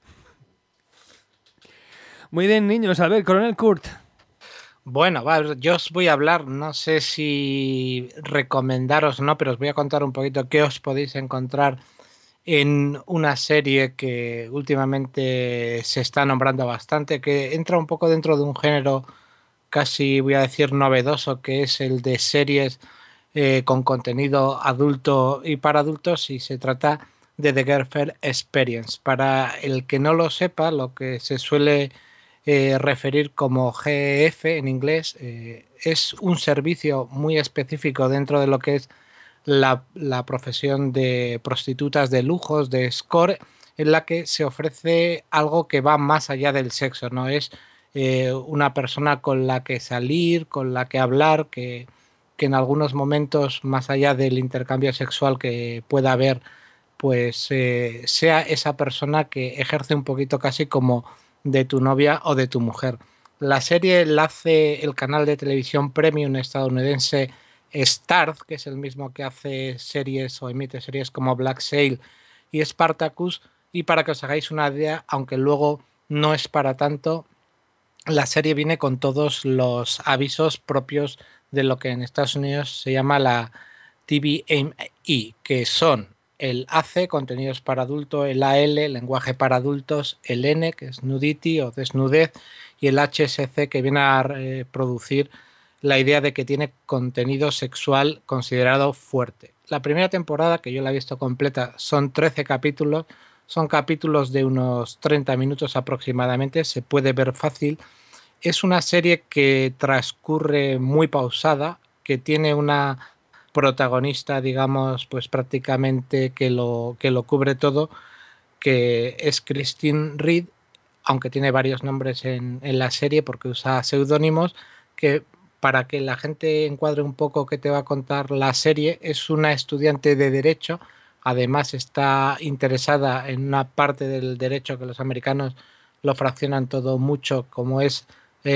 Muy bien, niños. A ver, Coronel Kurt. Bueno, yo os voy a hablar, no sé si recomendaros o no, pero os voy a contar un poquito qué os podéis encontrar en una serie que últimamente se está nombrando bastante, que entra un poco dentro de un género casi, voy a decir, novedoso, que es el de series con contenido adulto y para adultos, y se trata de The Girlfriend Experience. Para el que no lo sepa, lo que se suele referir como GEF en inglés, es un servicio muy específico dentro de lo que es la profesión de prostitutas de lujos, de escort, en la que se ofrece algo que va más allá del sexo, no es una persona con la que salir, con la que hablar, que en algunos momentos, más allá del intercambio sexual que pueda haber, pues sea esa persona que ejerce un poquito casi como de tu novia o de tu mujer. La serie la hace el canal de televisión premium estadounidense Starz, que es el mismo que hace series o emite series como Black Sail y Spartacus, y para que os hagáis una idea, aunque luego no es para tanto, la serie viene con todos los avisos propios de lo que en Estados Unidos se llama la TVMA, que son el AC, contenidos para adultos, el AL, lenguaje para adultos, el N, que es nudity o desnudez, y el HSC, que viene a producir la idea de que tiene contenido sexual considerado fuerte. La primera temporada, que yo la he visto completa, son 13 capítulos, son capítulos de unos 30 minutos aproximadamente, se puede ver fácil. Es una serie que transcurre muy pausada, que tiene una protagonista, digamos, pues prácticamente que lo cubre todo, que es Christine Reed, aunque tiene varios nombres en la serie porque usa seudónimos, que para que la gente encuadre un poco qué te va a contar la serie, es una estudiante de Derecho, además está interesada en una parte del derecho que los americanos lo fraccionan todo mucho, como es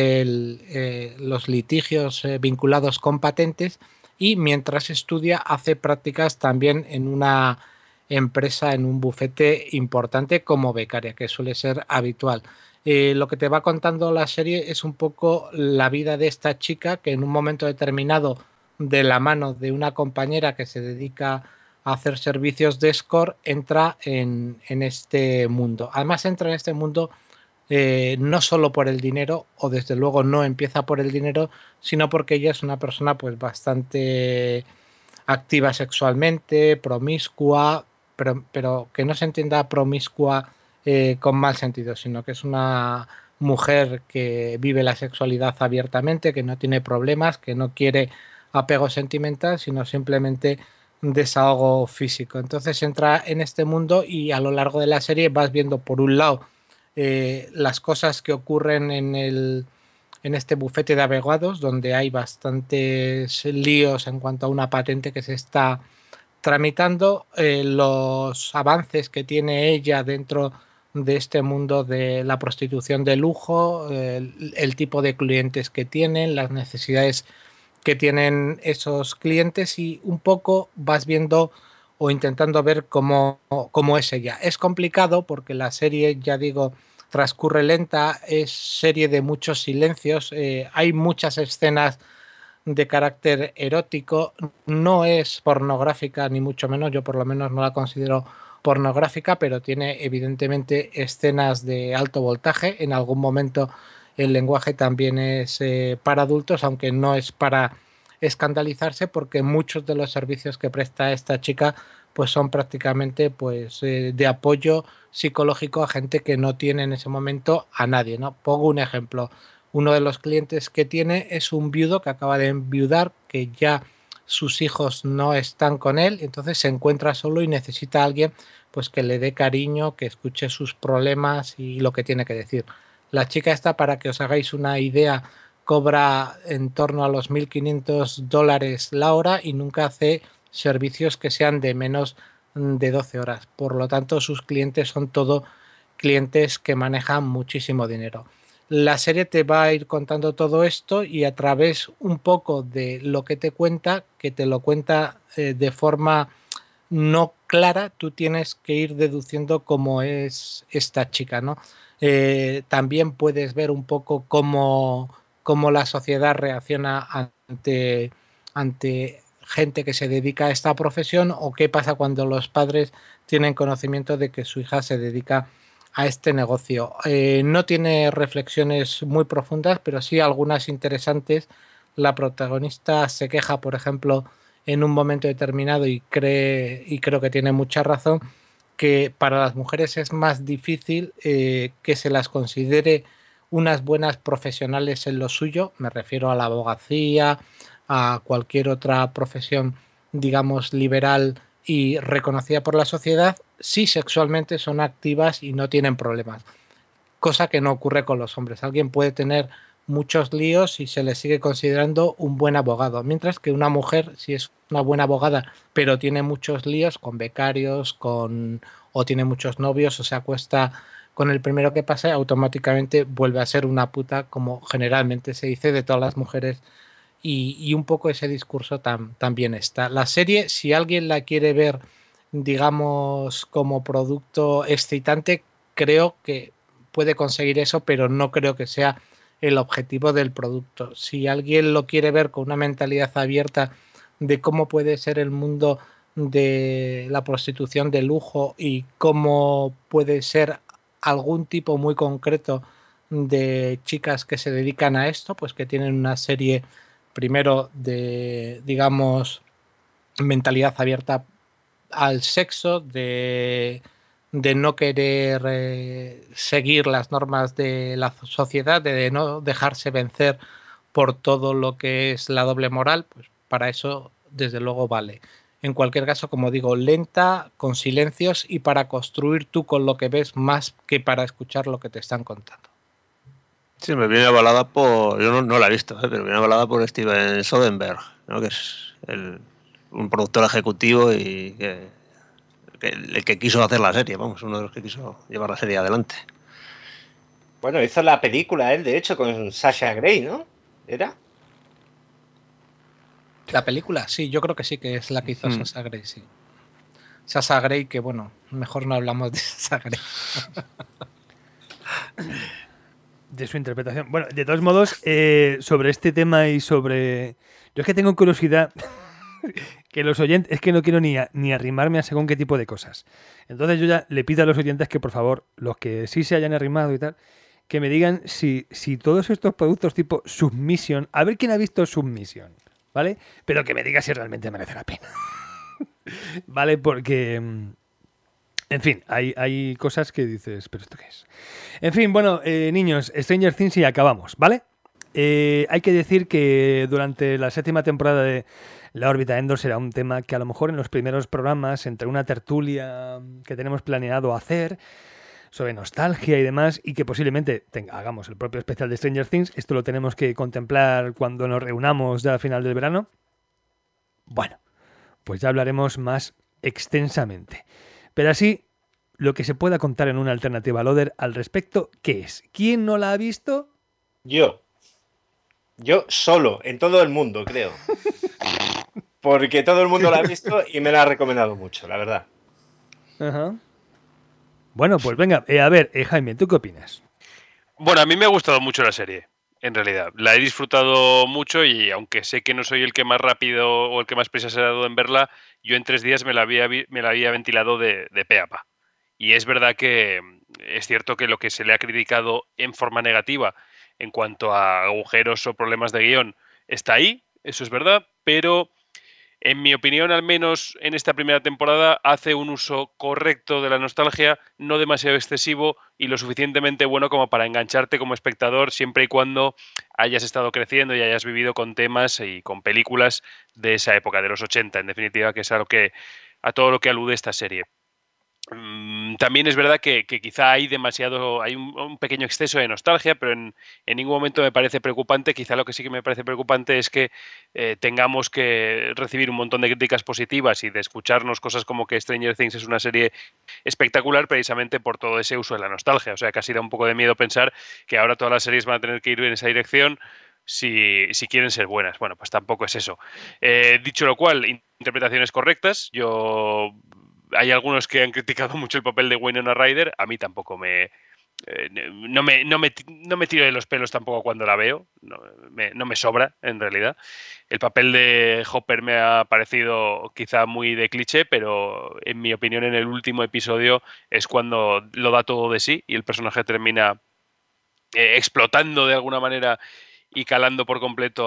los litigios vinculados con patentes, y mientras estudia hace prácticas también en una empresa, en un bufete importante como becaria, que suele ser habitual. Lo que te va contando la serie es un poco la vida de esta chica que en un momento determinado, de la mano de una compañera que se dedica a hacer servicios de escort, entra en este mundo. Además entra en este mundo no solo por el dinero, o desde luego no empieza por el dinero, sino porque ella es una persona pues bastante activa sexualmente, promiscua, pero que no se entienda promiscua con mal sentido, sino que es una mujer que vive la sexualidad abiertamente, que no tiene problemas, que no quiere apego sentimental, sino simplemente desahogo físico. Entonces entra en este mundo y a lo largo de la serie vas viendo por un lado las cosas que ocurren en este bufete de abogados, donde hay bastantes líos en cuanto a una patente que se está tramitando, los avances que tiene ella dentro de este mundo de la prostitución de lujo, el tipo de clientes que tienen, las necesidades que tienen esos clientes, y un poco vas viendo o intentando ver cómo es ella. Es complicado porque la serie, ya digo, transcurre lenta, es serie de muchos silencios, hay muchas escenas de carácter erótico, no es pornográfica ni mucho menos, yo por lo menos no la considero pornográfica, pero tiene evidentemente escenas de alto voltaje. En algún momento el lenguaje también es para adultos, aunque no es para escandalizarse, porque muchos de los servicios que presta esta chica pues son prácticamente pues de apoyo psicológico a gente que no tiene en ese momento a nadie, ¿no? Pongo un ejemplo. Uno de los clientes que tiene es un viudo que acaba de enviudar, que ya sus hijos no están con él, entonces se encuentra solo y necesita a alguien pues que le dé cariño, que escuche sus problemas y lo que tiene que decir. La chica esta, para que os hagáis una idea, cobra en torno a los $1.500 la hora y nunca hace servicios que sean de menos de 12 horas. Por lo tanto, sus clientes son todo clientes que manejan muchísimo dinero. La serie te va a ir contando todo esto, y a través un poco de lo que te cuenta, que te lo cuenta de forma no clara, tú tienes que ir deduciendo cómo es esta chica, ¿no? También puedes ver un poco cómo la sociedad reacciona ante gente que se dedica a esta profesión, o qué pasa cuando los padres tienen conocimiento de que su hija se dedica a este negocio. No tiene reflexiones muy profundas, pero sí algunas interesantes. La protagonista se queja, por ejemplo, en un momento determinado, y creo que tiene mucha razón, que para las mujeres es más difícil que se las considere unas buenas profesionales en lo suyo. Me refiero a la abogacía, a cualquier otra profesión, digamos, liberal y reconocida por la sociedad, si sexualmente son activas y no tienen problemas. Cosa que no ocurre con los hombres. Alguien puede tener muchos líos y se le sigue considerando un buen abogado, mientras que una mujer, si es una buena abogada pero tiene muchos líos con becarios, o tiene muchos novios, o se acuesta con el primero que pase, automáticamente vuelve a ser una puta, como generalmente se dice de todas las mujeres. Y un poco ese discurso también está. La serie, si alguien la quiere ver, digamos, como producto excitante, creo que puede conseguir eso, pero no creo que sea el objetivo del producto. Si alguien lo quiere ver con una mentalidad abierta de cómo puede ser el mundo de la prostitución de lujo y cómo puede ser algún tipo muy concreto de chicas que se dedican a esto, pues que tienen una serie primero de, digamos, mentalidad abierta al sexo, de no querer seguir las normas de la sociedad, de no dejarse vencer por todo lo que es la doble moral, pues para eso desde luego vale. En cualquier caso, como digo, lenta, con silencios, y para construir tú con lo que ves más que para escuchar lo que te están contando. Sí, me viene avalada por... Yo no la he visto, pero viene avalada por Steven Soderbergh, ¿no? Que es un productor ejecutivo y el que quiso hacer la serie, vamos, uno de los que quiso llevar la serie adelante. Bueno, hizo la película él, de hecho, con Sasha Grey, ¿no? ¿Era? La película, sí, yo creo que sí que es la que hizo Sasha Grey, sí. Sasha Grey, que bueno, mejor no hablamos de Sasha Grey. De su interpretación. Bueno, de todos modos, sobre este tema y sobre... Yo es que tengo curiosidad que los oyentes... Es que no quiero ni arrimarme a según qué tipo de cosas. Entonces yo ya le pido a los oyentes que, por favor, los que sí se hayan arrimado y tal, que me digan si todos estos productos tipo Submission... A ver quién ha visto Submission, ¿vale? Pero que me diga si realmente merece la pena. ¿Vale? Porque... En fin, hay cosas que dices, ¿pero esto qué es? En fin, bueno, niños, Stranger Things y acabamos, ¿vale? Hay que decir que durante la 7ª temporada de La órbita Endor será un tema que a lo mejor en los primeros programas, entre una tertulia que tenemos planeado hacer, sobre nostalgia y demás, y que posiblemente hagamos el propio especial de Stranger Things. Esto lo tenemos que contemplar cuando nos reunamos ya a final del verano. Bueno, pues ya hablaremos más extensamente. Pero así, lo que se pueda contar en una alternativa loader al respecto, ¿qué es? ¿Quién no la ha visto? Yo solo, en todo el mundo, creo. Porque todo el mundo la ha visto y me la ha recomendado mucho, la verdad. Ajá. Bueno, pues venga, a ver, Jaime, ¿tú qué opinas? Bueno, a mí me ha gustado mucho la serie, en realidad. La he disfrutado mucho y aunque sé que no soy el que más rápido o el que más prisa se ha dado en verla, yo en 3 días me la había ventilado de pe a pa. Y es verdad que es cierto que lo que se le ha criticado en forma negativa en cuanto a agujeros o problemas de guión está ahí, eso es verdad, pero en mi opinión, al menos en esta primera temporada, hace un uso correcto de la nostalgia, no demasiado excesivo y lo suficientemente bueno como para engancharte como espectador siempre y cuando hayas estado creciendo y hayas vivido con temas y con películas de esa época, de los 80, en definitiva, que es a todo lo que alude esta serie. También es verdad que quizá hay un pequeño exceso de nostalgia, pero en ningún momento me parece preocupante. Quizá lo que sí que me parece preocupante es que tengamos que recibir un montón de críticas positivas y de escucharnos cosas como que Stranger Things es una serie espectacular precisamente por todo ese uso de la nostalgia. O sea, casi da un poco de miedo pensar que ahora todas las series van a tener que ir en esa dirección si quieren ser buenas. Bueno, pues tampoco es eso. Dicho lo cual, interpretaciones correctas. Hay algunos que han criticado mucho el papel de Winona Ryder. A mí tampoco no me tiro de los pelos tampoco cuando la veo. No me sobra, en realidad. El papel de Hopper me ha parecido quizá muy de cliché, pero en mi opinión en el último episodio es cuando lo da todo de sí y el personaje termina explotando de alguna manera y calando por completo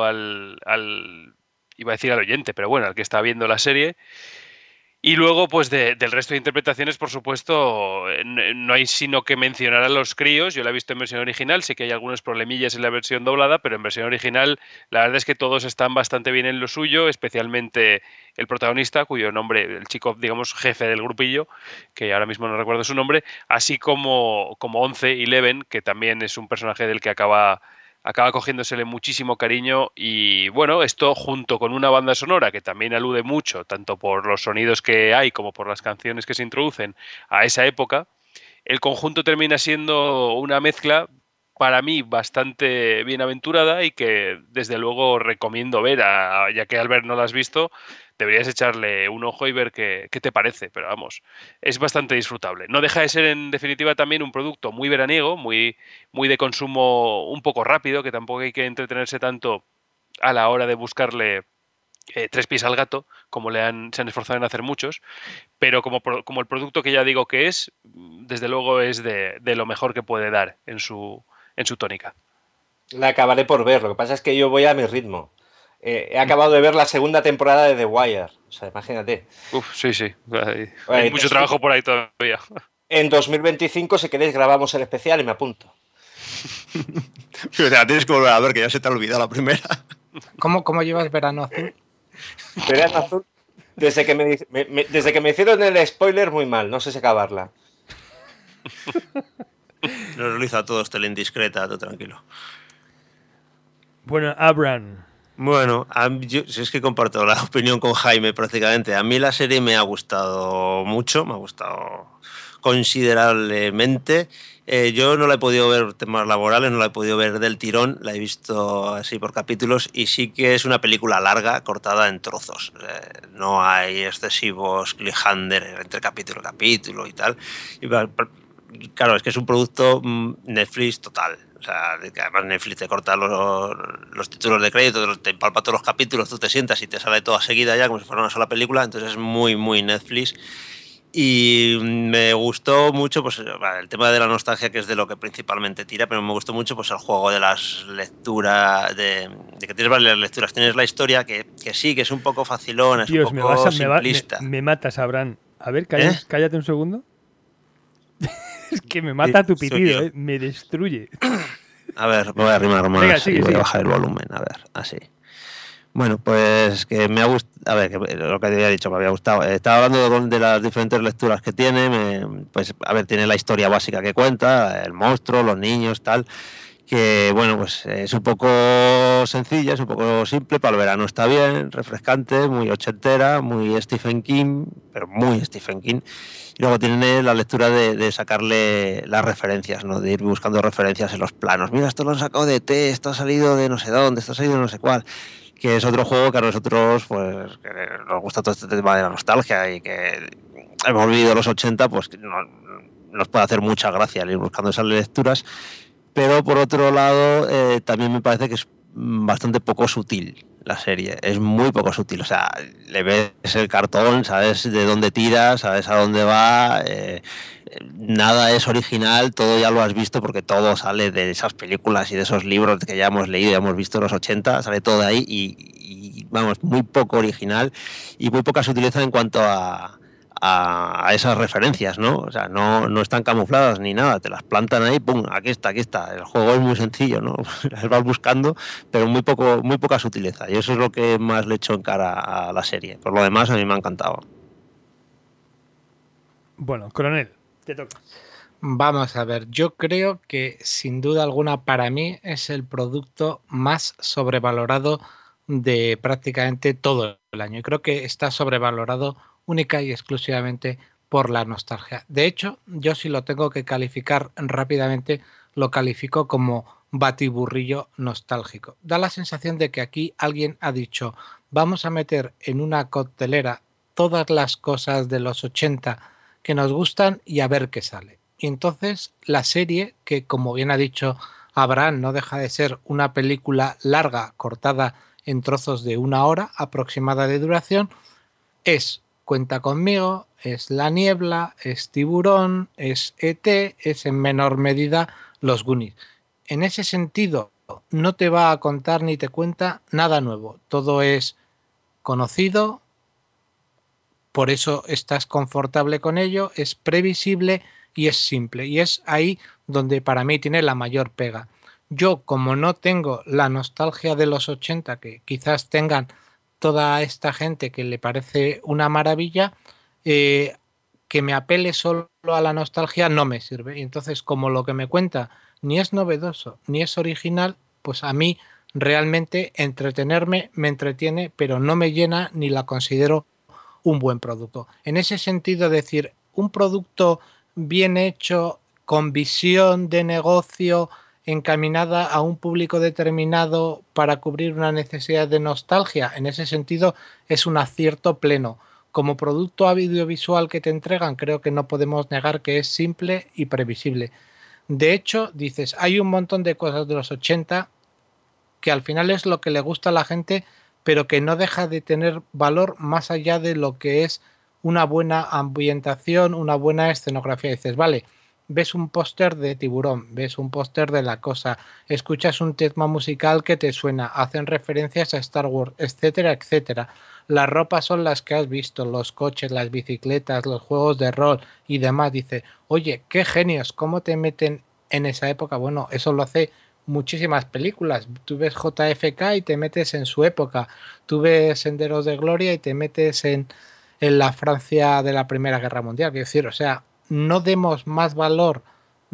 iba a decir al oyente, pero bueno, al que está viendo la serie. Y luego, pues del resto de interpretaciones, por supuesto, no hay sino que mencionar a los críos. Yo la he visto en versión original, sí que hay algunos problemillas en la versión doblada, pero en versión original la verdad es que todos están bastante bien en lo suyo, especialmente el protagonista, cuyo nombre, el chico, digamos, jefe del grupillo, que ahora mismo no recuerdo su nombre, así como 11, que también es un personaje del que acaba cogiéndosele muchísimo cariño y bueno, esto junto con una banda sonora que también alude mucho, tanto por los sonidos que hay como por las canciones que se introducen a esa época, el conjunto termina siendo una mezcla para mí bastante bienaventurada y que desde luego recomiendo ver, ya que Albert no la has visto, deberías echarle un ojo y ver qué te parece, pero vamos, es bastante disfrutable. No deja de ser en definitiva también un producto muy veraniego, muy de consumo un poco rápido, que tampoco hay que entretenerse tanto a la hora de buscarle 3 pies al gato, como se han esforzado en hacer muchos, pero como el producto que ya digo que es, desde luego es de lo mejor que puede dar en su tónica. La acabaré por ver, lo que pasa es que yo voy a mi ritmo. He acabado de ver la segunda temporada de The Wire, o sea, imagínate. Uf, sí. Hay mucho trabajo por ahí todavía. En 2025, si queréis, grabamos el especial y me apunto. O sea, tienes que volver a ver, que ya se te ha olvidado la primera. ¿Cómo llevas Verano Azul? Verano Azul, desde que me hicieron el spoiler, muy mal, no sé si acabarla. Nos lo hizo a todos tele indiscreta, todo tranquilo. Bueno, Abraham. Bueno, yo es que comparto la opinión con Jaime prácticamente. A mí la serie me ha gustado mucho, me ha gustado considerablemente. Yo no la he podido ver temas laborales, no la he podido ver del tirón, la he visto así por capítulos y sí que es una película larga, cortada en trozos. No hay excesivos cliffhangers entre capítulo y capítulo y tal. Y claro, es que es un producto Netflix total. O sea, que además Netflix te corta los títulos de crédito, te empalpa todos los capítulos, tú te sientas y te sale toda seguida ya como si fuera una sola película, entonces es muy, muy Netflix. Y me gustó mucho pues, el tema de la nostalgia, que es de lo que principalmente tira, pero me gustó mucho pues, el juego de las lecturas, de que tienes varias lecturas. Tienes la historia que sí, que es un poco facilón, es Dios, un poco simplista. Me matas, Abraham. A ver, cállate un segundo. Es que me mata tu pitido, me destruye. A ver, voy a arrimar más. Venga, sigue. Voy a bajar el volumen, a ver, así. Bueno, pues que me ha gustado, a ver, que lo que te había dicho, me había gustado. Estaba hablando de las diferentes lecturas que tiene, pues a ver, tiene la historia básica que cuenta, el monstruo, los niños, tal, que bueno, pues es un poco sencilla, es un poco simple, para el verano está bien, refrescante, muy ochentera, muy Stephen King, pero muy Stephen King. Y luego tiene la lectura de sacarle las referencias, ¿no? De ir buscando referencias en los planos. Mira, esto lo han sacado de T, esto ha salido de no sé dónde, esto ha salido de no sé cuál. Que es otro juego que a nosotros pues que nos gusta todo este tema de la nostalgia y que hemos vivido los 80, pues nos puede hacer mucha gracia el ir buscando esas lecturas. Pero por otro lado, también me parece que es bastante poco sutil la serie. Es muy poco sutil. O sea, le ves el cartón, sabes de dónde tira, sabes a dónde va. Nada es original, todo ya lo has visto porque todo sale de esas películas y de esos libros que ya hemos leído, ya hemos visto en los 80, sale todo de ahí y vamos, muy poco original y muy poca sutileza en cuanto a esas referencias, ¿no? O sea, no están camufladas ni nada, te las plantan ahí, pum, aquí está, aquí está. El juego es muy sencillo, ¿no? Las vas buscando, pero muy poca sutileza. Y eso es lo que más le echo en cara a la serie. Por lo demás, a mí me ha encantado. Bueno, Coronel, te toca. Vamos a ver, yo creo que sin duda alguna para mí es el producto más sobrevalorado de prácticamente todo el año. Y creo que está sobrevalorado única y exclusivamente por la nostalgia. De hecho, yo si lo tengo que calificar rápidamente, lo califico como batiburrillo nostálgico. Da la sensación de que aquí alguien ha dicho, vamos a meter en una coctelera todas las cosas de los 80 que nos gustan y a ver qué sale. Y entonces la serie, que como bien ha dicho Abraham, no deja de ser una película larga, cortada en trozos de 1 hora aproximada de duración, es Cuenta conmigo, es La Niebla, es Tiburón, es ET, es en menor medida Los Goonies. En ese sentido, no te va a contar ni te cuenta nada nuevo. Todo es conocido, por eso estás confortable con ello, es previsible y es simple. Y es ahí donde para mí tiene la mayor pega. Yo, como no tengo la nostalgia de los 80, que quizás tengan toda esta gente que le parece una maravilla, que me apele solo a la nostalgia no me sirve. Y entonces, como lo que me cuenta ni es novedoso ni es original, pues a mí realmente entretenerme me entretiene, pero no me llena ni la considero un buen producto. En ese sentido, decir, un producto bien hecho, con visión de negocio, encaminada a un público determinado para cubrir una necesidad de nostalgia, en ese sentido es un acierto pleno. Como producto audiovisual que te entregan, creo que no podemos negar que es simple y previsible. De hecho, dices, hay un montón de cosas de los 80 que al final es lo que le gusta a la gente, pero que no deja de tener valor más allá de lo que es una buena ambientación, una buena escenografía. Dices, vale, ves un póster de Tiburón, ves un póster de La Cosa, escuchas un tema musical que te suena, hacen referencias a Star Wars, etcétera, etcétera. Las ropas son las que has visto, los coches, las bicicletas, los juegos de rol y demás. Dice, oye, qué genios, ¿cómo te meten en esa época? Bueno, eso lo hace muchísimas películas. Tú ves JFK y te metes en su época. Tú ves Senderos de Gloria y te metes en la Francia de la Primera Guerra Mundial. Quiero decir, o sea, no demos más valor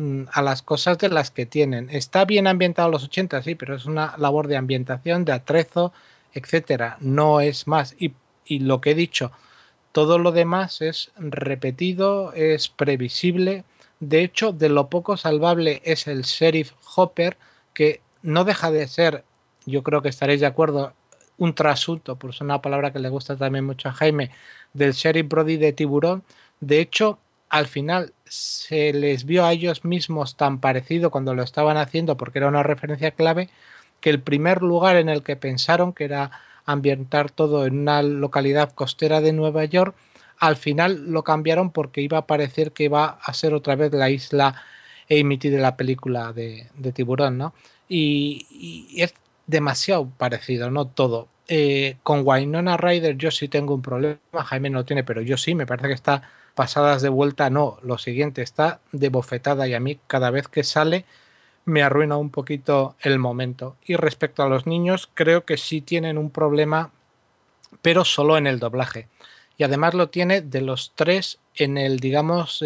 a las cosas de las que tienen. Está bien ambientado los 80, sí, pero es una labor de ambientación, de atrezo, etcétera. No es más. Y lo que he dicho, todo lo demás es repetido, es previsible. De hecho, de lo poco salvable es el Sheriff Hopper, que no deja de ser, yo creo que estaréis de acuerdo, un trasunto, por ser una palabra que le gusta también mucho a Jaime, del Sheriff Brody de Tiburón. De hecho, al final se les vio a ellos mismos tan parecido cuando lo estaban haciendo, porque era una referencia clave, que el primer lugar en el que pensaron, que era ambientar todo en una localidad costera de Nueva York, al final lo cambiaron porque iba a parecer que iba a ser otra vez la isla Amity de la película de Tiburón, ¿no? Y es demasiado parecido, ¿no? Todo. Con Winona Ryder yo sí tengo un problema, Jaime no tiene, pero yo sí, me parece que está pasadas de vuelta, no, lo siguiente, está de bofetada y a mí cada vez que sale me arruina un poquito el momento. Y respecto a los niños, creo que sí tienen un problema, pero solo en el doblaje. Y además lo tiene de los tres en el, digamos,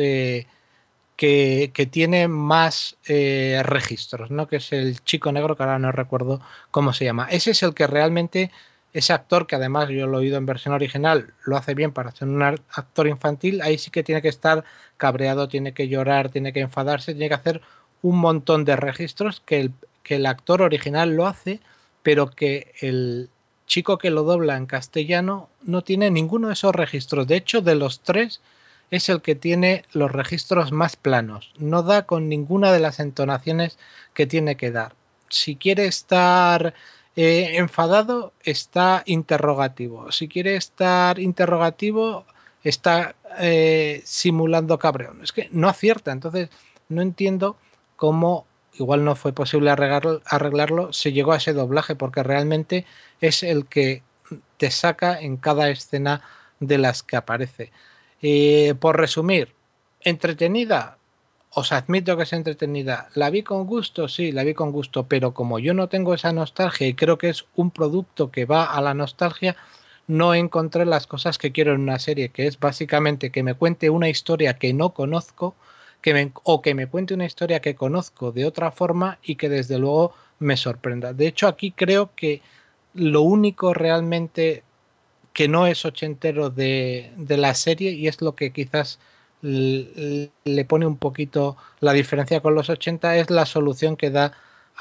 que tiene más registros, ¿no? Que es el chico negro, que ahora no recuerdo cómo se llama. Ese es el que realmente, ese actor, que además yo lo he oído en versión original, lo hace bien para ser un actor infantil. Ahí sí que tiene que estar cabreado, tiene que llorar, tiene que enfadarse, tiene que hacer un montón de registros que el actor original lo hace, pero que el chico que lo dobla en castellano no tiene ninguno de esos registros. De hecho, de los tres es el que tiene los registros más planos. No da con ninguna de las entonaciones que tiene que dar. Si quiere estar enfadado, está interrogativo. Si quiere estar interrogativo, está simulando cabreo. Es que no acierta. Entonces, no entiendo cómo, igual no fue posible arreglarlo, se llegó a ese doblaje, porque realmente es el que te saca en cada escena de las que aparece. Por resumir, entretenida, os admito que es entretenida. ¿La vi con gusto? Sí, la vi con gusto, pero como yo no tengo esa nostalgia y creo que es un producto que va a la nostalgia, no encontré las cosas que quiero en una serie, que es básicamente que me cuente una historia que no conozco, o que me cuente una historia que conozco de otra forma y que desde luego me sorprenda. De hecho, aquí creo que lo único realmente que no es ochentero de la serie, y es lo que quizás le pone un poquito la diferencia con los 80, es la solución que da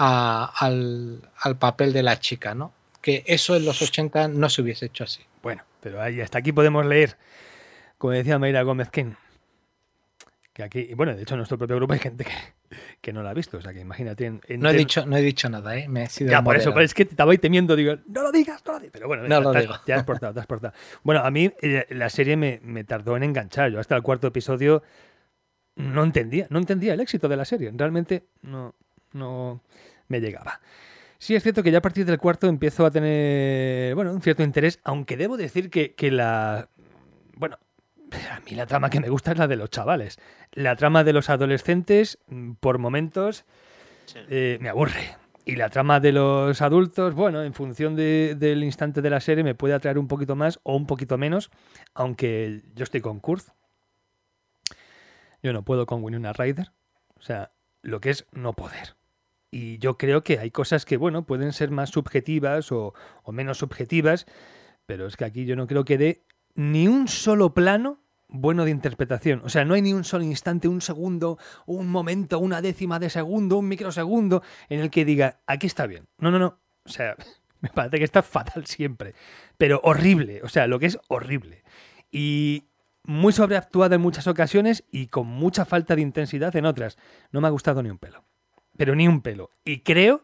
al papel de la chica, ¿no? Que eso en los 80 no se hubiese hecho así. Bueno, pero ahí hasta aquí podemos leer, como decía Mayra Gómez-Ken, que aquí, y bueno, de hecho en nuestro propio grupo hay gente que no la ha visto, o sea que imagínate. No he dicho nada, me he sido ya, por eso, pero es que te estaba ahí temiendo, digo, no lo digas, pero bueno, no lo digo. Te has portado. Bueno, a mí la serie me tardó en enganchar, yo hasta el cuarto episodio no entendía el éxito de la serie, realmente no me llegaba. Sí, es cierto que ya a partir del cuarto empiezo a tener, bueno, un cierto interés, aunque debo decir que bueno, a mí la trama que me gusta es la de los chavales. La trama de los adolescentes, por momentos, me aburre. Y la trama de los adultos, bueno, en función del instante de la serie, me puede atraer un poquito más o un poquito menos, aunque yo estoy con Kurz. Yo no puedo con Winona Ryder. O sea, lo que es no poder. Y yo creo que hay cosas que, bueno, pueden ser más subjetivas o menos subjetivas, pero es que aquí yo no creo que dé ni un solo plano bueno de interpretación. O sea, no hay ni un solo instante, un segundo, un momento, una décima de segundo, un microsegundo en el que diga, aquí está bien. No. O sea, me parece que está fatal siempre. Pero horrible. O sea, lo que es horrible. Y muy sobreactuada en muchas ocasiones y con mucha falta de intensidad en otras. No me ha gustado ni un pelo. Pero ni un pelo. Y creo,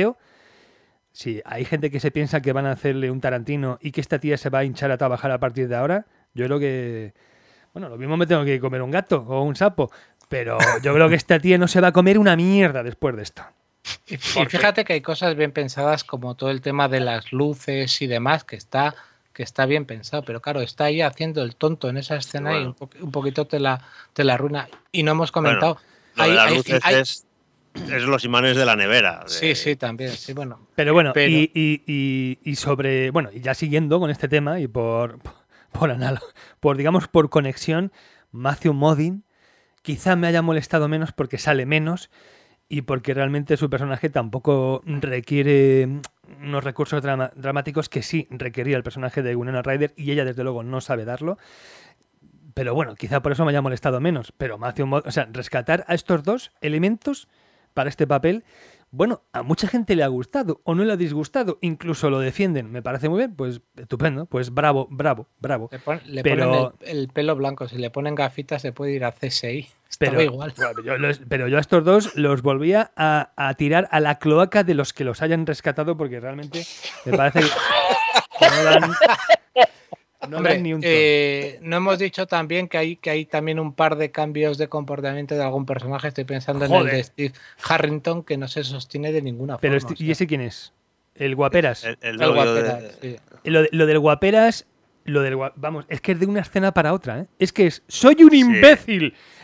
si hay gente que se piensa que van a hacerle un Tarantino y que esta tía se va a hinchar a trabajar a partir de ahora, yo creo que, bueno, lo mismo me tengo que comer un gato o un sapo, pero yo creo que esta tía no se va a comer una mierda después de esto. Y fíjate que hay cosas bien pensadas, como todo el tema de las luces y demás, que está bien pensado, pero claro, está ahí haciendo el tonto en esa escena, bueno, y un poquito te la arruina. Y no hemos comentado. Bueno, lo de las luces es los imanes de la nevera. Sí, también, sí, bueno. Pero bueno, y sobre, bueno, y ya siguiendo con este tema y por digamos, por conexión, Matthew Modine quizá me haya molestado menos porque sale menos y porque realmente su personaje tampoco requiere unos recursos dramáticos que sí requería el personaje de Winona Ryder, y ella desde luego no sabe darlo. Pero bueno, quizá por eso me haya molestado menos. Pero Matthew Modine, o sea, rescatar a estos dos elementos para este papel, bueno, a mucha gente le ha gustado o no le ha disgustado, incluso lo defienden, me parece muy bien, pues estupendo, pues bravo. Le ponen el pelo blanco, si le ponen gafitas se puede ir a CSI, estaba igual. Pero yo a estos dos los volvía a tirar a la cloaca de los que los hayan rescatado, porque realmente me parece que no dan... No, hombre, ni un no hemos dicho también que hay también un par de cambios de comportamiento de algún personaje. Estoy pensando en el de Steve Harrington, que no se sostiene de ninguna forma. Pero ¿y ese quién es? ¿El Guaperas? El Guaperas, sí. Lo del Guaperas, vamos, es que es de una escena para otra, ¿eh? Es que soy un imbécil.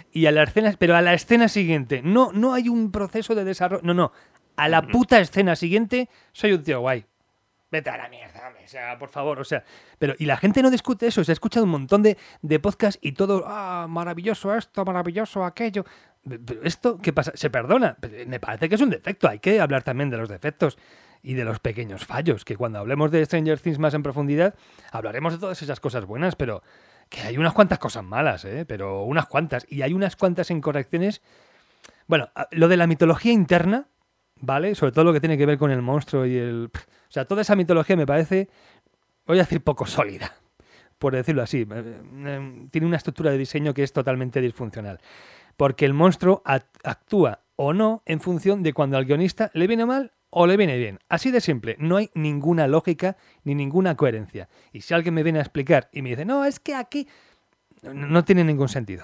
y a la escena, pero a la escena siguiente. No hay un proceso de desarrollo. No. A la puta escena siguiente soy un tío guay. Vete a la mierda, hombre. O sea, por favor, o sea. Pero, y la gente no discute eso. Se ha escuchado un montón de podcasts y todo, maravilloso esto, maravilloso aquello. Pero esto, ¿qué pasa? Se perdona. Me parece que es un defecto. Hay que hablar también de los defectos y de los pequeños fallos. Que cuando hablemos de Stranger Things más en profundidad, hablaremos de todas esas cosas buenas, pero que hay unas cuantas cosas malas, pero unas cuantas. Y hay unas cuantas incorrecciones. Bueno, lo de la mitología interna, ¿vale? Sobre todo lo que tiene que ver con el monstruo y el... O sea, toda esa mitología me parece, voy a decir, poco sólida, por decirlo así. Tiene una estructura de diseño que es totalmente disfuncional. Porque el monstruo actúa o no en función de cuando al guionista le viene mal o le viene bien. Así de simple. No hay ninguna lógica ni ninguna coherencia. Y si alguien me viene a explicar y me dice, no, es que aquí... No tiene ningún sentido.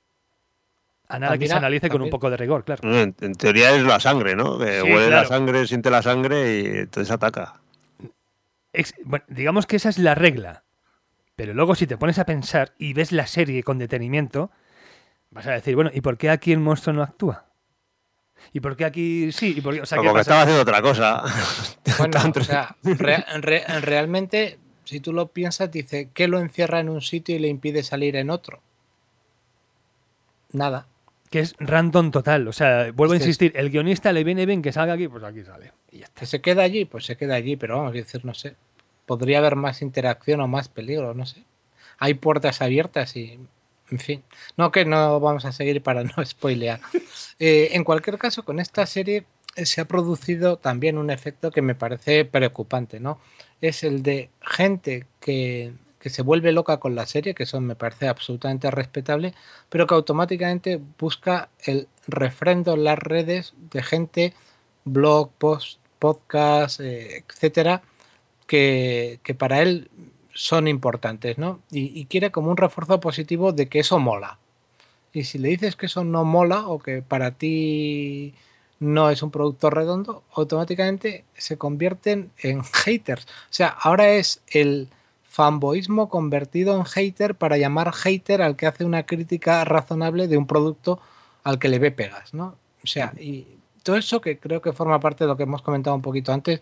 A nada que se analice con un poco de rigor, claro. En teoría es la sangre, ¿no? Que Sí, huele claro. la sangre, siente la sangre y entonces ataca. Bueno, digamos que esa es la regla. Pero luego si te pones a pensar y ves la serie con detenimiento, vas a decir, bueno, ¿y por qué aquí el monstruo no actúa? ¿Y por qué aquí sí? ¿Y por qué? O sea, ¿qué Como que pasa? estaba haciendo otra cosa. Bueno, o sea, realmente, si tú lo piensas, dice, ¿qué lo encierra en un sitio y le impide salir en otro? Nada. Que es random total. O sea, vuelvo a Sí. insistir, el guionista le viene bien que salga aquí, pues aquí sale. Y ya está. Que se queda allí, pues se queda allí, pero vamos a decir, no sé. Podría haber más interacción o más peligro, no sé. Hay puertas abiertas y, en fin. No, que no vamos a seguir para no spoilear. En cualquier caso, con esta serie se ha producido también un efecto que me parece preocupante, ¿no? Es el de gente que se vuelve loca con la serie, que eso me parece absolutamente respetable, pero que automáticamente busca el refrendo en las redes de gente, blog, post, podcast, etcétera, que para él son importantes, ¿no? Y quiere como un refuerzo positivo de que eso mola. Y si le dices que eso no mola o que para ti no es un producto redondo, automáticamente se convierten en haters. O sea, ahora es el fanboísmo convertido en hater para llamar hater al que hace una crítica razonable de un producto al que le ve pegas, ¿no? O sea, y todo eso que creo que forma parte de lo que hemos comentado un poquito antes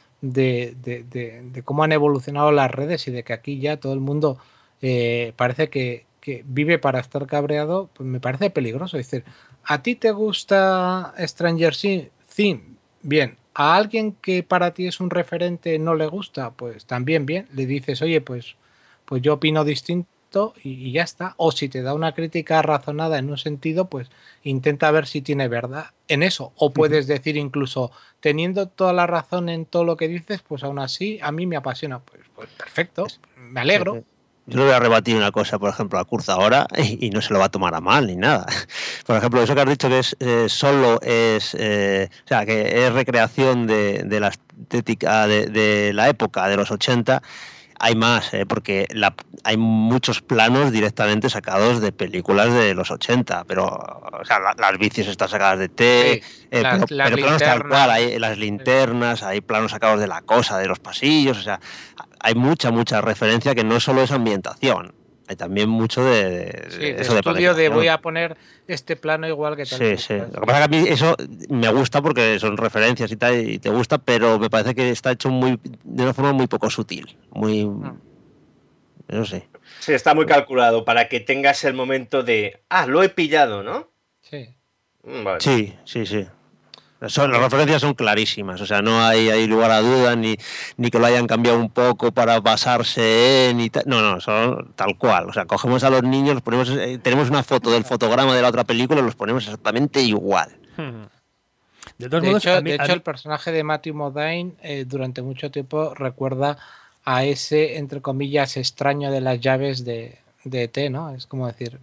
de cómo han evolucionado las redes y de que aquí ya todo el mundo parece que vive para estar cabreado, pues me parece peligroso. Es decir, ¿a ti te gusta Stranger Things? Bien. ¿A alguien que para ti es un referente no le gusta? Pues también bien. Le dices, oye, pues yo opino distinto y ya está. O si te da una crítica razonada en un sentido, pues intenta ver si tiene verdad en eso. O puedes decir incluso, teniendo toda la razón en todo lo que dices, pues aún así a mí me apasiona. Pues perfecto, me alegro. Yo le voy a rebatir una cosa, por ejemplo, a Kurz ahora y no se lo va a tomar a mal ni nada. Por ejemplo, eso que has dicho que es solo es, o sea, que es recreación de la estética de la época de los 80. Hay más, porque hay muchos planos directamente sacados de películas de los 80, pero o sea, las bicis están sacadas de T, Sí, pero planos tal linternas. cual, hay las linternas, hay planos sacados de la cosa, de los pasillos, o sea, hay mucha referencia que no solo es ambientación, hay también mucho de Sí, de eso estudio de planificación. voy a poner este plano igual que tal. Sí, sí. Lo que pasa es que a mí eso me gusta porque son referencias y tal, y te gusta, pero me parece que está hecho de una forma muy poco sutil, muy... No sé. Sí, está muy calculado para que tengas el momento de, lo he pillado, ¿no? Sí. Vale. Sí. Las referencias son clarísimas, o sea, no hay lugar a duda ni que lo hayan cambiado un poco para basarse en y tal. No, son tal cual. O sea, cogemos a los niños, tenemos una foto del fotograma de la otra película y los ponemos exactamente igual. De todos modos, de hecho, el personaje de Matthew Modine durante mucho tiempo recuerda a ese, entre comillas, extraño de las llaves de ET, ¿no? Es como decir...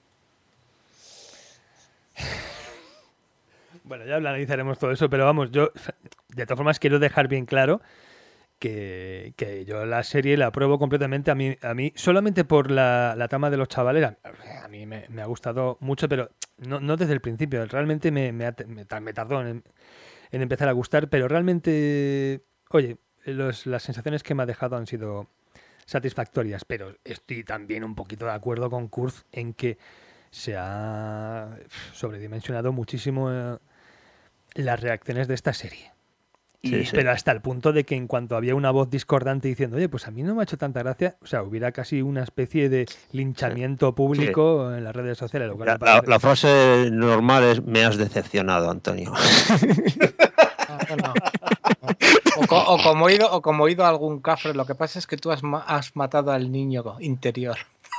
Bueno, ya analizaremos todo eso, pero vamos, yo de todas formas quiero dejar bien claro que yo la serie la apruebo completamente. A mí solamente por la trama de los chavales, a mí me ha gustado mucho, pero no desde el principio. Realmente me tardó en empezar a gustar, pero realmente, oye, las sensaciones que me ha dejado han sido satisfactorias, pero estoy también un poquito de acuerdo con Kurz en que se ha sobredimensionado muchísimo las reacciones de esta serie. Pero hasta el punto de que en cuanto había una voz discordante diciendo, oye, pues a mí no me ha hecho tanta gracia, o sea, hubiera casi una especie de linchamiento público en las redes sociales. Lo cual la frase normal es: me has decepcionado, Antonio. No. O como he oído a algún cafre, lo que pasa es que tú has matado al niño interior.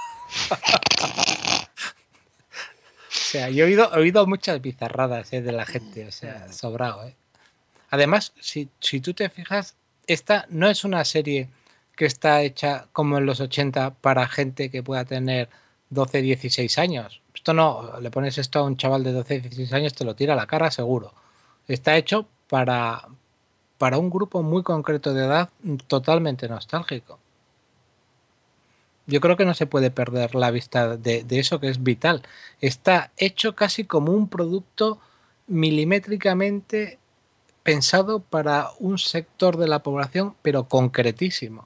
O sea, yo he oído muchas bizarradas de la gente, o sea, sobrado. Además, si tú te fijas, esta no es una serie que está hecha como en los 80 para gente que pueda tener 12, 16 años. Esto no, le pones esto a un chaval de 12, 16 años, te lo tira a la cara seguro. Está hecho para un grupo muy concreto de edad, totalmente nostálgico. Yo creo que no se puede perder la vista de eso, que es vital. Está hecho casi como un producto milimétricamente pensado para un sector de la población, pero concretísimo.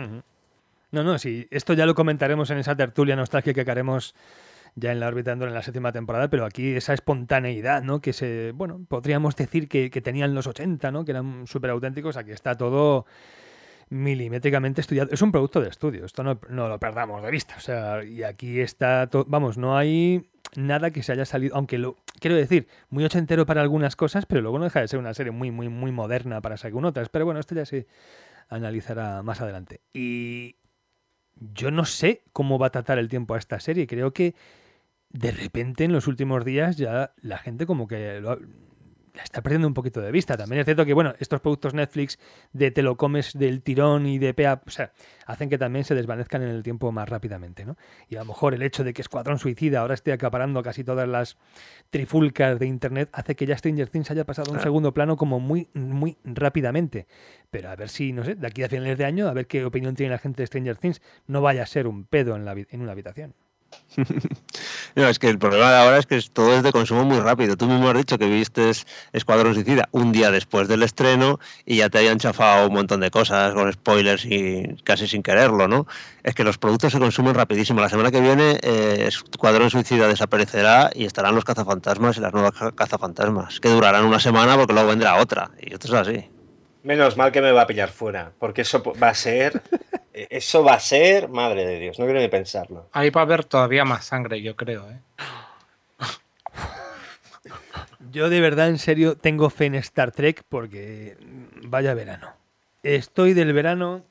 No, sí, esto ya lo comentaremos en esa tertulia nostálgica que haremos ya en la Orbitando en la 7ª temporada, pero aquí esa espontaneidad, ¿no? Que podríamos decir que tenían los 80, ¿no? Que eran súper auténticos. Aquí está todo milimétricamente estudiado. Es un producto de estudio, esto no lo perdamos de vista. O sea, y aquí está todo, vamos, no hay nada que se haya salido, aunque quiero decir, muy ochentero para algunas cosas, pero luego no deja de ser una serie muy, muy, muy moderna para según otras. Pero bueno, esto ya se analizará más adelante. Y yo no sé cómo va a tratar el tiempo a esta serie. Creo que de repente en los últimos días ya la gente como que la está perdiendo un poquito de vista. También es cierto que, bueno, estos productos Netflix de te lo comes del tirón y de pea, o sea, hacen que también se desvanezcan en el tiempo más rápidamente, ¿no? Y a lo mejor el hecho de que Escuadrón Suicida ahora esté acaparando casi todas las trifulcas de internet hace que ya Stranger Things haya pasado a un segundo plano como muy, muy rápidamente. Pero a ver si, no sé, de aquí a finales de año, a ver qué opinión tiene la gente de Stranger Things, no vaya a ser un pedo en una habitación. No, es que el problema de ahora es que todo es de consumo muy rápido. Tú mismo has dicho que viste Escuadrón Suicida un día después del estreno y ya te hayan chafado un montón de cosas con spoilers y casi sin quererlo, ¿no? Es que los productos se consumen rapidísimo. La semana que viene Escuadrón Suicida desaparecerá y estarán los cazafantasmas y las nuevas cazafantasmas, que durarán una semana porque luego vendrá otra. Y esto es así. Menos mal que me va a pillar fuera, porque eso va a ser... Eso va a ser, madre de Dios, no quiero ni pensarlo. Ahí va a haber todavía más sangre, yo creo. Yo de verdad, en serio, tengo fe en Star Trek porque vaya verano. Estoy del verano,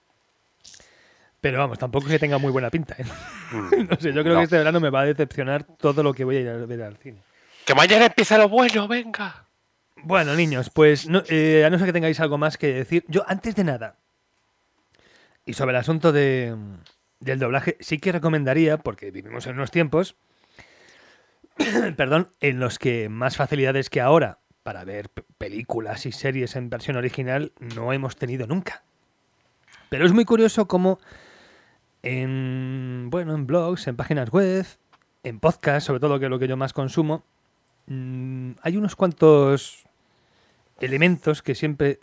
pero vamos, tampoco es que tenga muy buena pinta, ¿eh? No sé, yo creo que este verano me va a decepcionar todo lo que voy a ir a ver al cine. ¡Que mañana empieza lo bueno, venga! Bueno, niños, pues a no ser que tengáis algo más que decir, yo antes de nada... Y sobre el asunto del doblaje, sí que recomendaría, porque vivimos en unos tiempos, perdón, en los que más facilidades que ahora para ver películas y series en versión original no hemos tenido nunca. Pero es muy curioso cómo en blogs, en páginas web, en podcasts, sobre todo que es lo que yo más consumo, hay unos cuantos elementos que siempre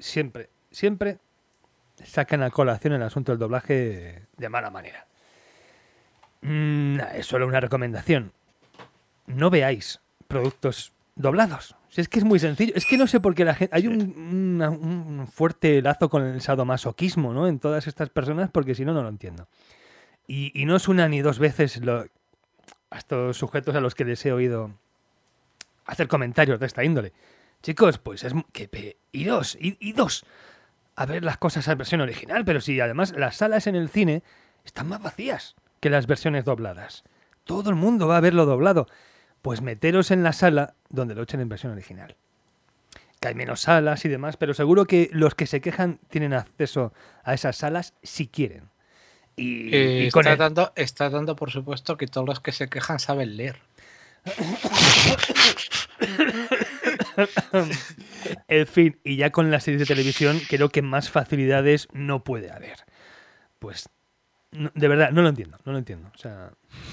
sacan a colación el asunto del doblaje de mala manera. Es solo una recomendación. No veáis productos doblados. Si es que es muy sencillo. Es que no sé por qué la gente... Hay un fuerte lazo con el sadomasoquismo, ¿no? En todas estas personas, porque si no, no lo entiendo. Y no es una ni dos veces a estos sujetos a los que les he oído hacer comentarios de esta índole. Chicos, pues es que iros a ver las cosas en versión original, pero si además las salas en el cine están más vacías que las versiones dobladas. Todo el mundo va a verlo doblado. Pues meteros en la sala donde lo echen en versión original. Que hay menos salas y demás, pero seguro que los que se quejan tienen acceso a esas salas si quieren. Y está dando por supuesto que todos los que se quejan saben leer. En fin, y ya con las series de televisión creo que más facilidades no puede haber. Pues, no, de verdad, no lo entiendo. O sea,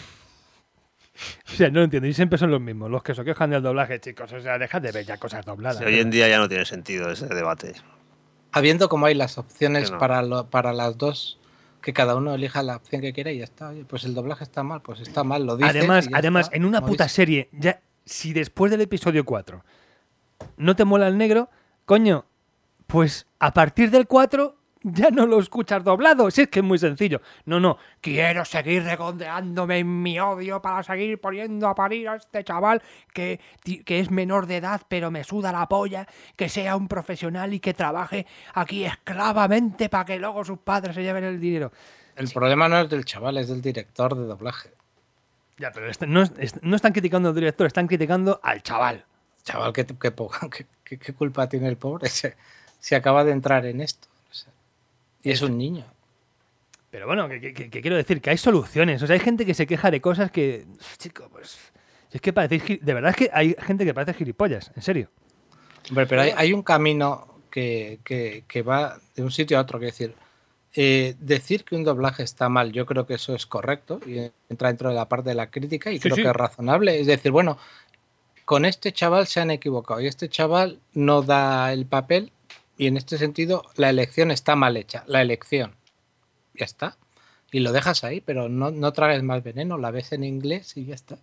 no lo entiendo. Y siempre son los mismos, los que se quejan del doblaje, chicos. O sea, dejad de ver ya cosas dobladas. Sí, hoy en día ya no tiene sentido ese debate. Habiendo como hay las opciones para las dos que cada uno elija la opción que quiera y ya está. Oye, pues el doblaje está mal, pues está mal, lo dices. Además, en una puta serie, ya si después del episodio 4 no te mola el negro, coño, pues a partir del 4 ya no lo escuchas doblado. Si es que es muy sencillo. No, quiero seguir regondeándome en mi odio para seguir poniendo a parir a este chaval que es menor de edad pero me suda la polla, que sea un profesional y que trabaje aquí esclavamente para que luego sus padres se lleven el dinero. El problema no es del chaval, es del director de doblaje. Ya, pero no están criticando al director, están criticando al chaval. Chaval, ¿qué culpa tiene el pobre? Se acaba de entrar en esto. Y es un niño. Pero bueno, que quiero decir que hay soluciones. O sea, hay gente que se queja de cosas que... Chico, pues... Es que parecéis... De verdad es que hay gente que parece gilipollas, en serio. Hombre, pero hay un camino que va de un sitio a otro. Que decir que un doblaje está mal, yo creo que eso es correcto. Y entra dentro de la parte de la crítica y creo que es razonable. Es decir, bueno, con este chaval se han equivocado y este chaval no da el papel. Y en este sentido, la elección está mal hecha. La elección. Ya está. Y lo dejas ahí, pero no tragues más veneno. La ves en inglés y ya está.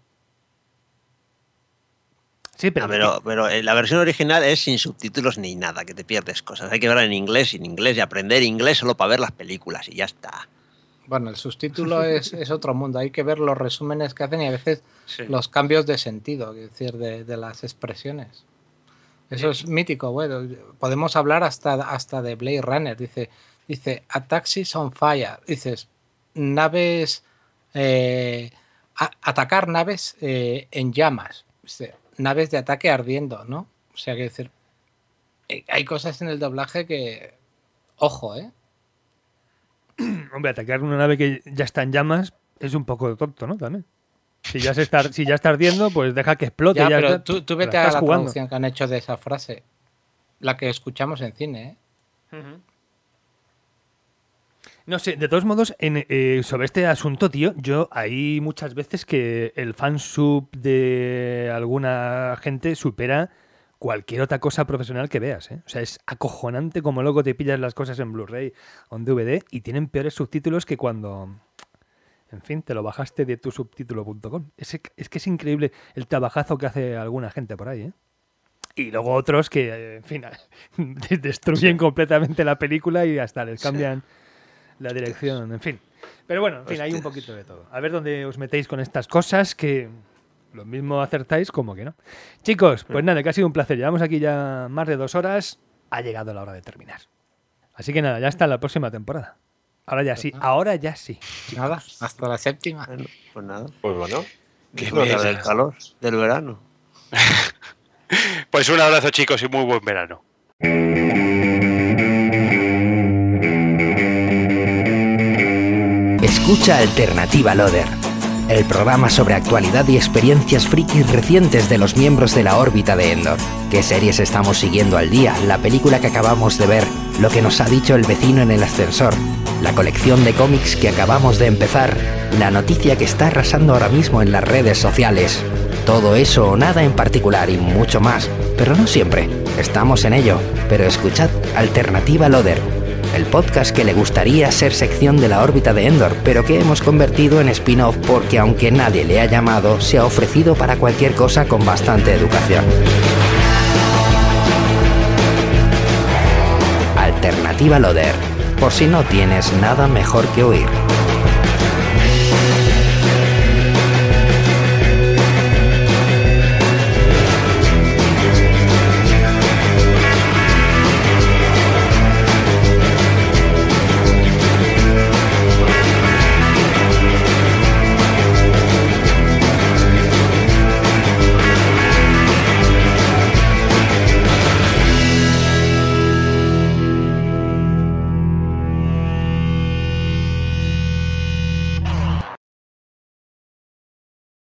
Sí, pero la versión original es sin subtítulos ni nada, que te pierdes cosas. Hay que verla en inglés y aprender inglés solo para ver las películas y ya está. Bueno, el subtítulo es otro mundo. Hay que ver los resúmenes que hacen y a veces los cambios de sentido, es decir, de las expresiones. Eso es mítico, bueno, podemos hablar hasta de Blade Runner, dice a taxis on fire, dices naves, atacar naves en llamas, dice, naves de ataque ardiendo, ¿no? O sea, que decir, hay cosas en el doblaje que, ojo, Hombre, atacar una nave que ya está en llamas es un poco tonto, ¿no? También. Si ya está ardiendo, pues deja que explote. Ya, ya pero tú vete a la jugando. traducción que han hecho de esa frase. La que escuchamos en cine, No sé, de todos modos, sobre este asunto, tío, yo hay muchas veces que el fansub de alguna gente supera cualquier otra cosa profesional que veas, ¿eh? O sea, es acojonante como luego te pillas las cosas en Blu-ray o en DVD y tienen peores subtítulos que cuando... En fin, te lo bajaste de tusubtítulo.com. Es que es increíble el trabajazo que hace alguna gente por ahí, ¿eh? Y luego otros que, en fin, destruyen completamente la película y hasta les cambian la dirección, en fin. Pero bueno, en fin, hay un poquito de todo. A ver dónde os metéis con estas cosas que lo mismo acertáis como que no. Chicos, pues nada, que ha sido un placer. Llevamos aquí ya más de 2 horas. Ha llegado la hora de terminar. Así que nada, ya está la próxima temporada. Ahora ya sí, chicos. Nada, hasta la 7ª. Bueno, pues nada. Pues bueno. Disfrutar del calor, del verano. Pues un abrazo, chicos, y muy buen verano. Escucha Alternativa Loader, el programa sobre actualidad y experiencias frikis recientes de los miembros de la órbita de Endor. ¿Qué series estamos siguiendo al día? La película que acabamos de ver, lo que nos ha dicho el vecino en el ascensor, la colección de cómics que acabamos de empezar, la noticia que está arrasando ahora mismo en las redes sociales. Todo eso o nada en particular y mucho más, pero no siempre. Estamos en ello, pero escuchad Alternativa Loader, el podcast que le gustaría ser sección de la órbita de Endor, pero que hemos convertido en spin-off porque aunque nadie le ha llamado, se ha ofrecido para cualquier cosa con bastante educación. Alternativa Loader, por si no tienes nada mejor que oír.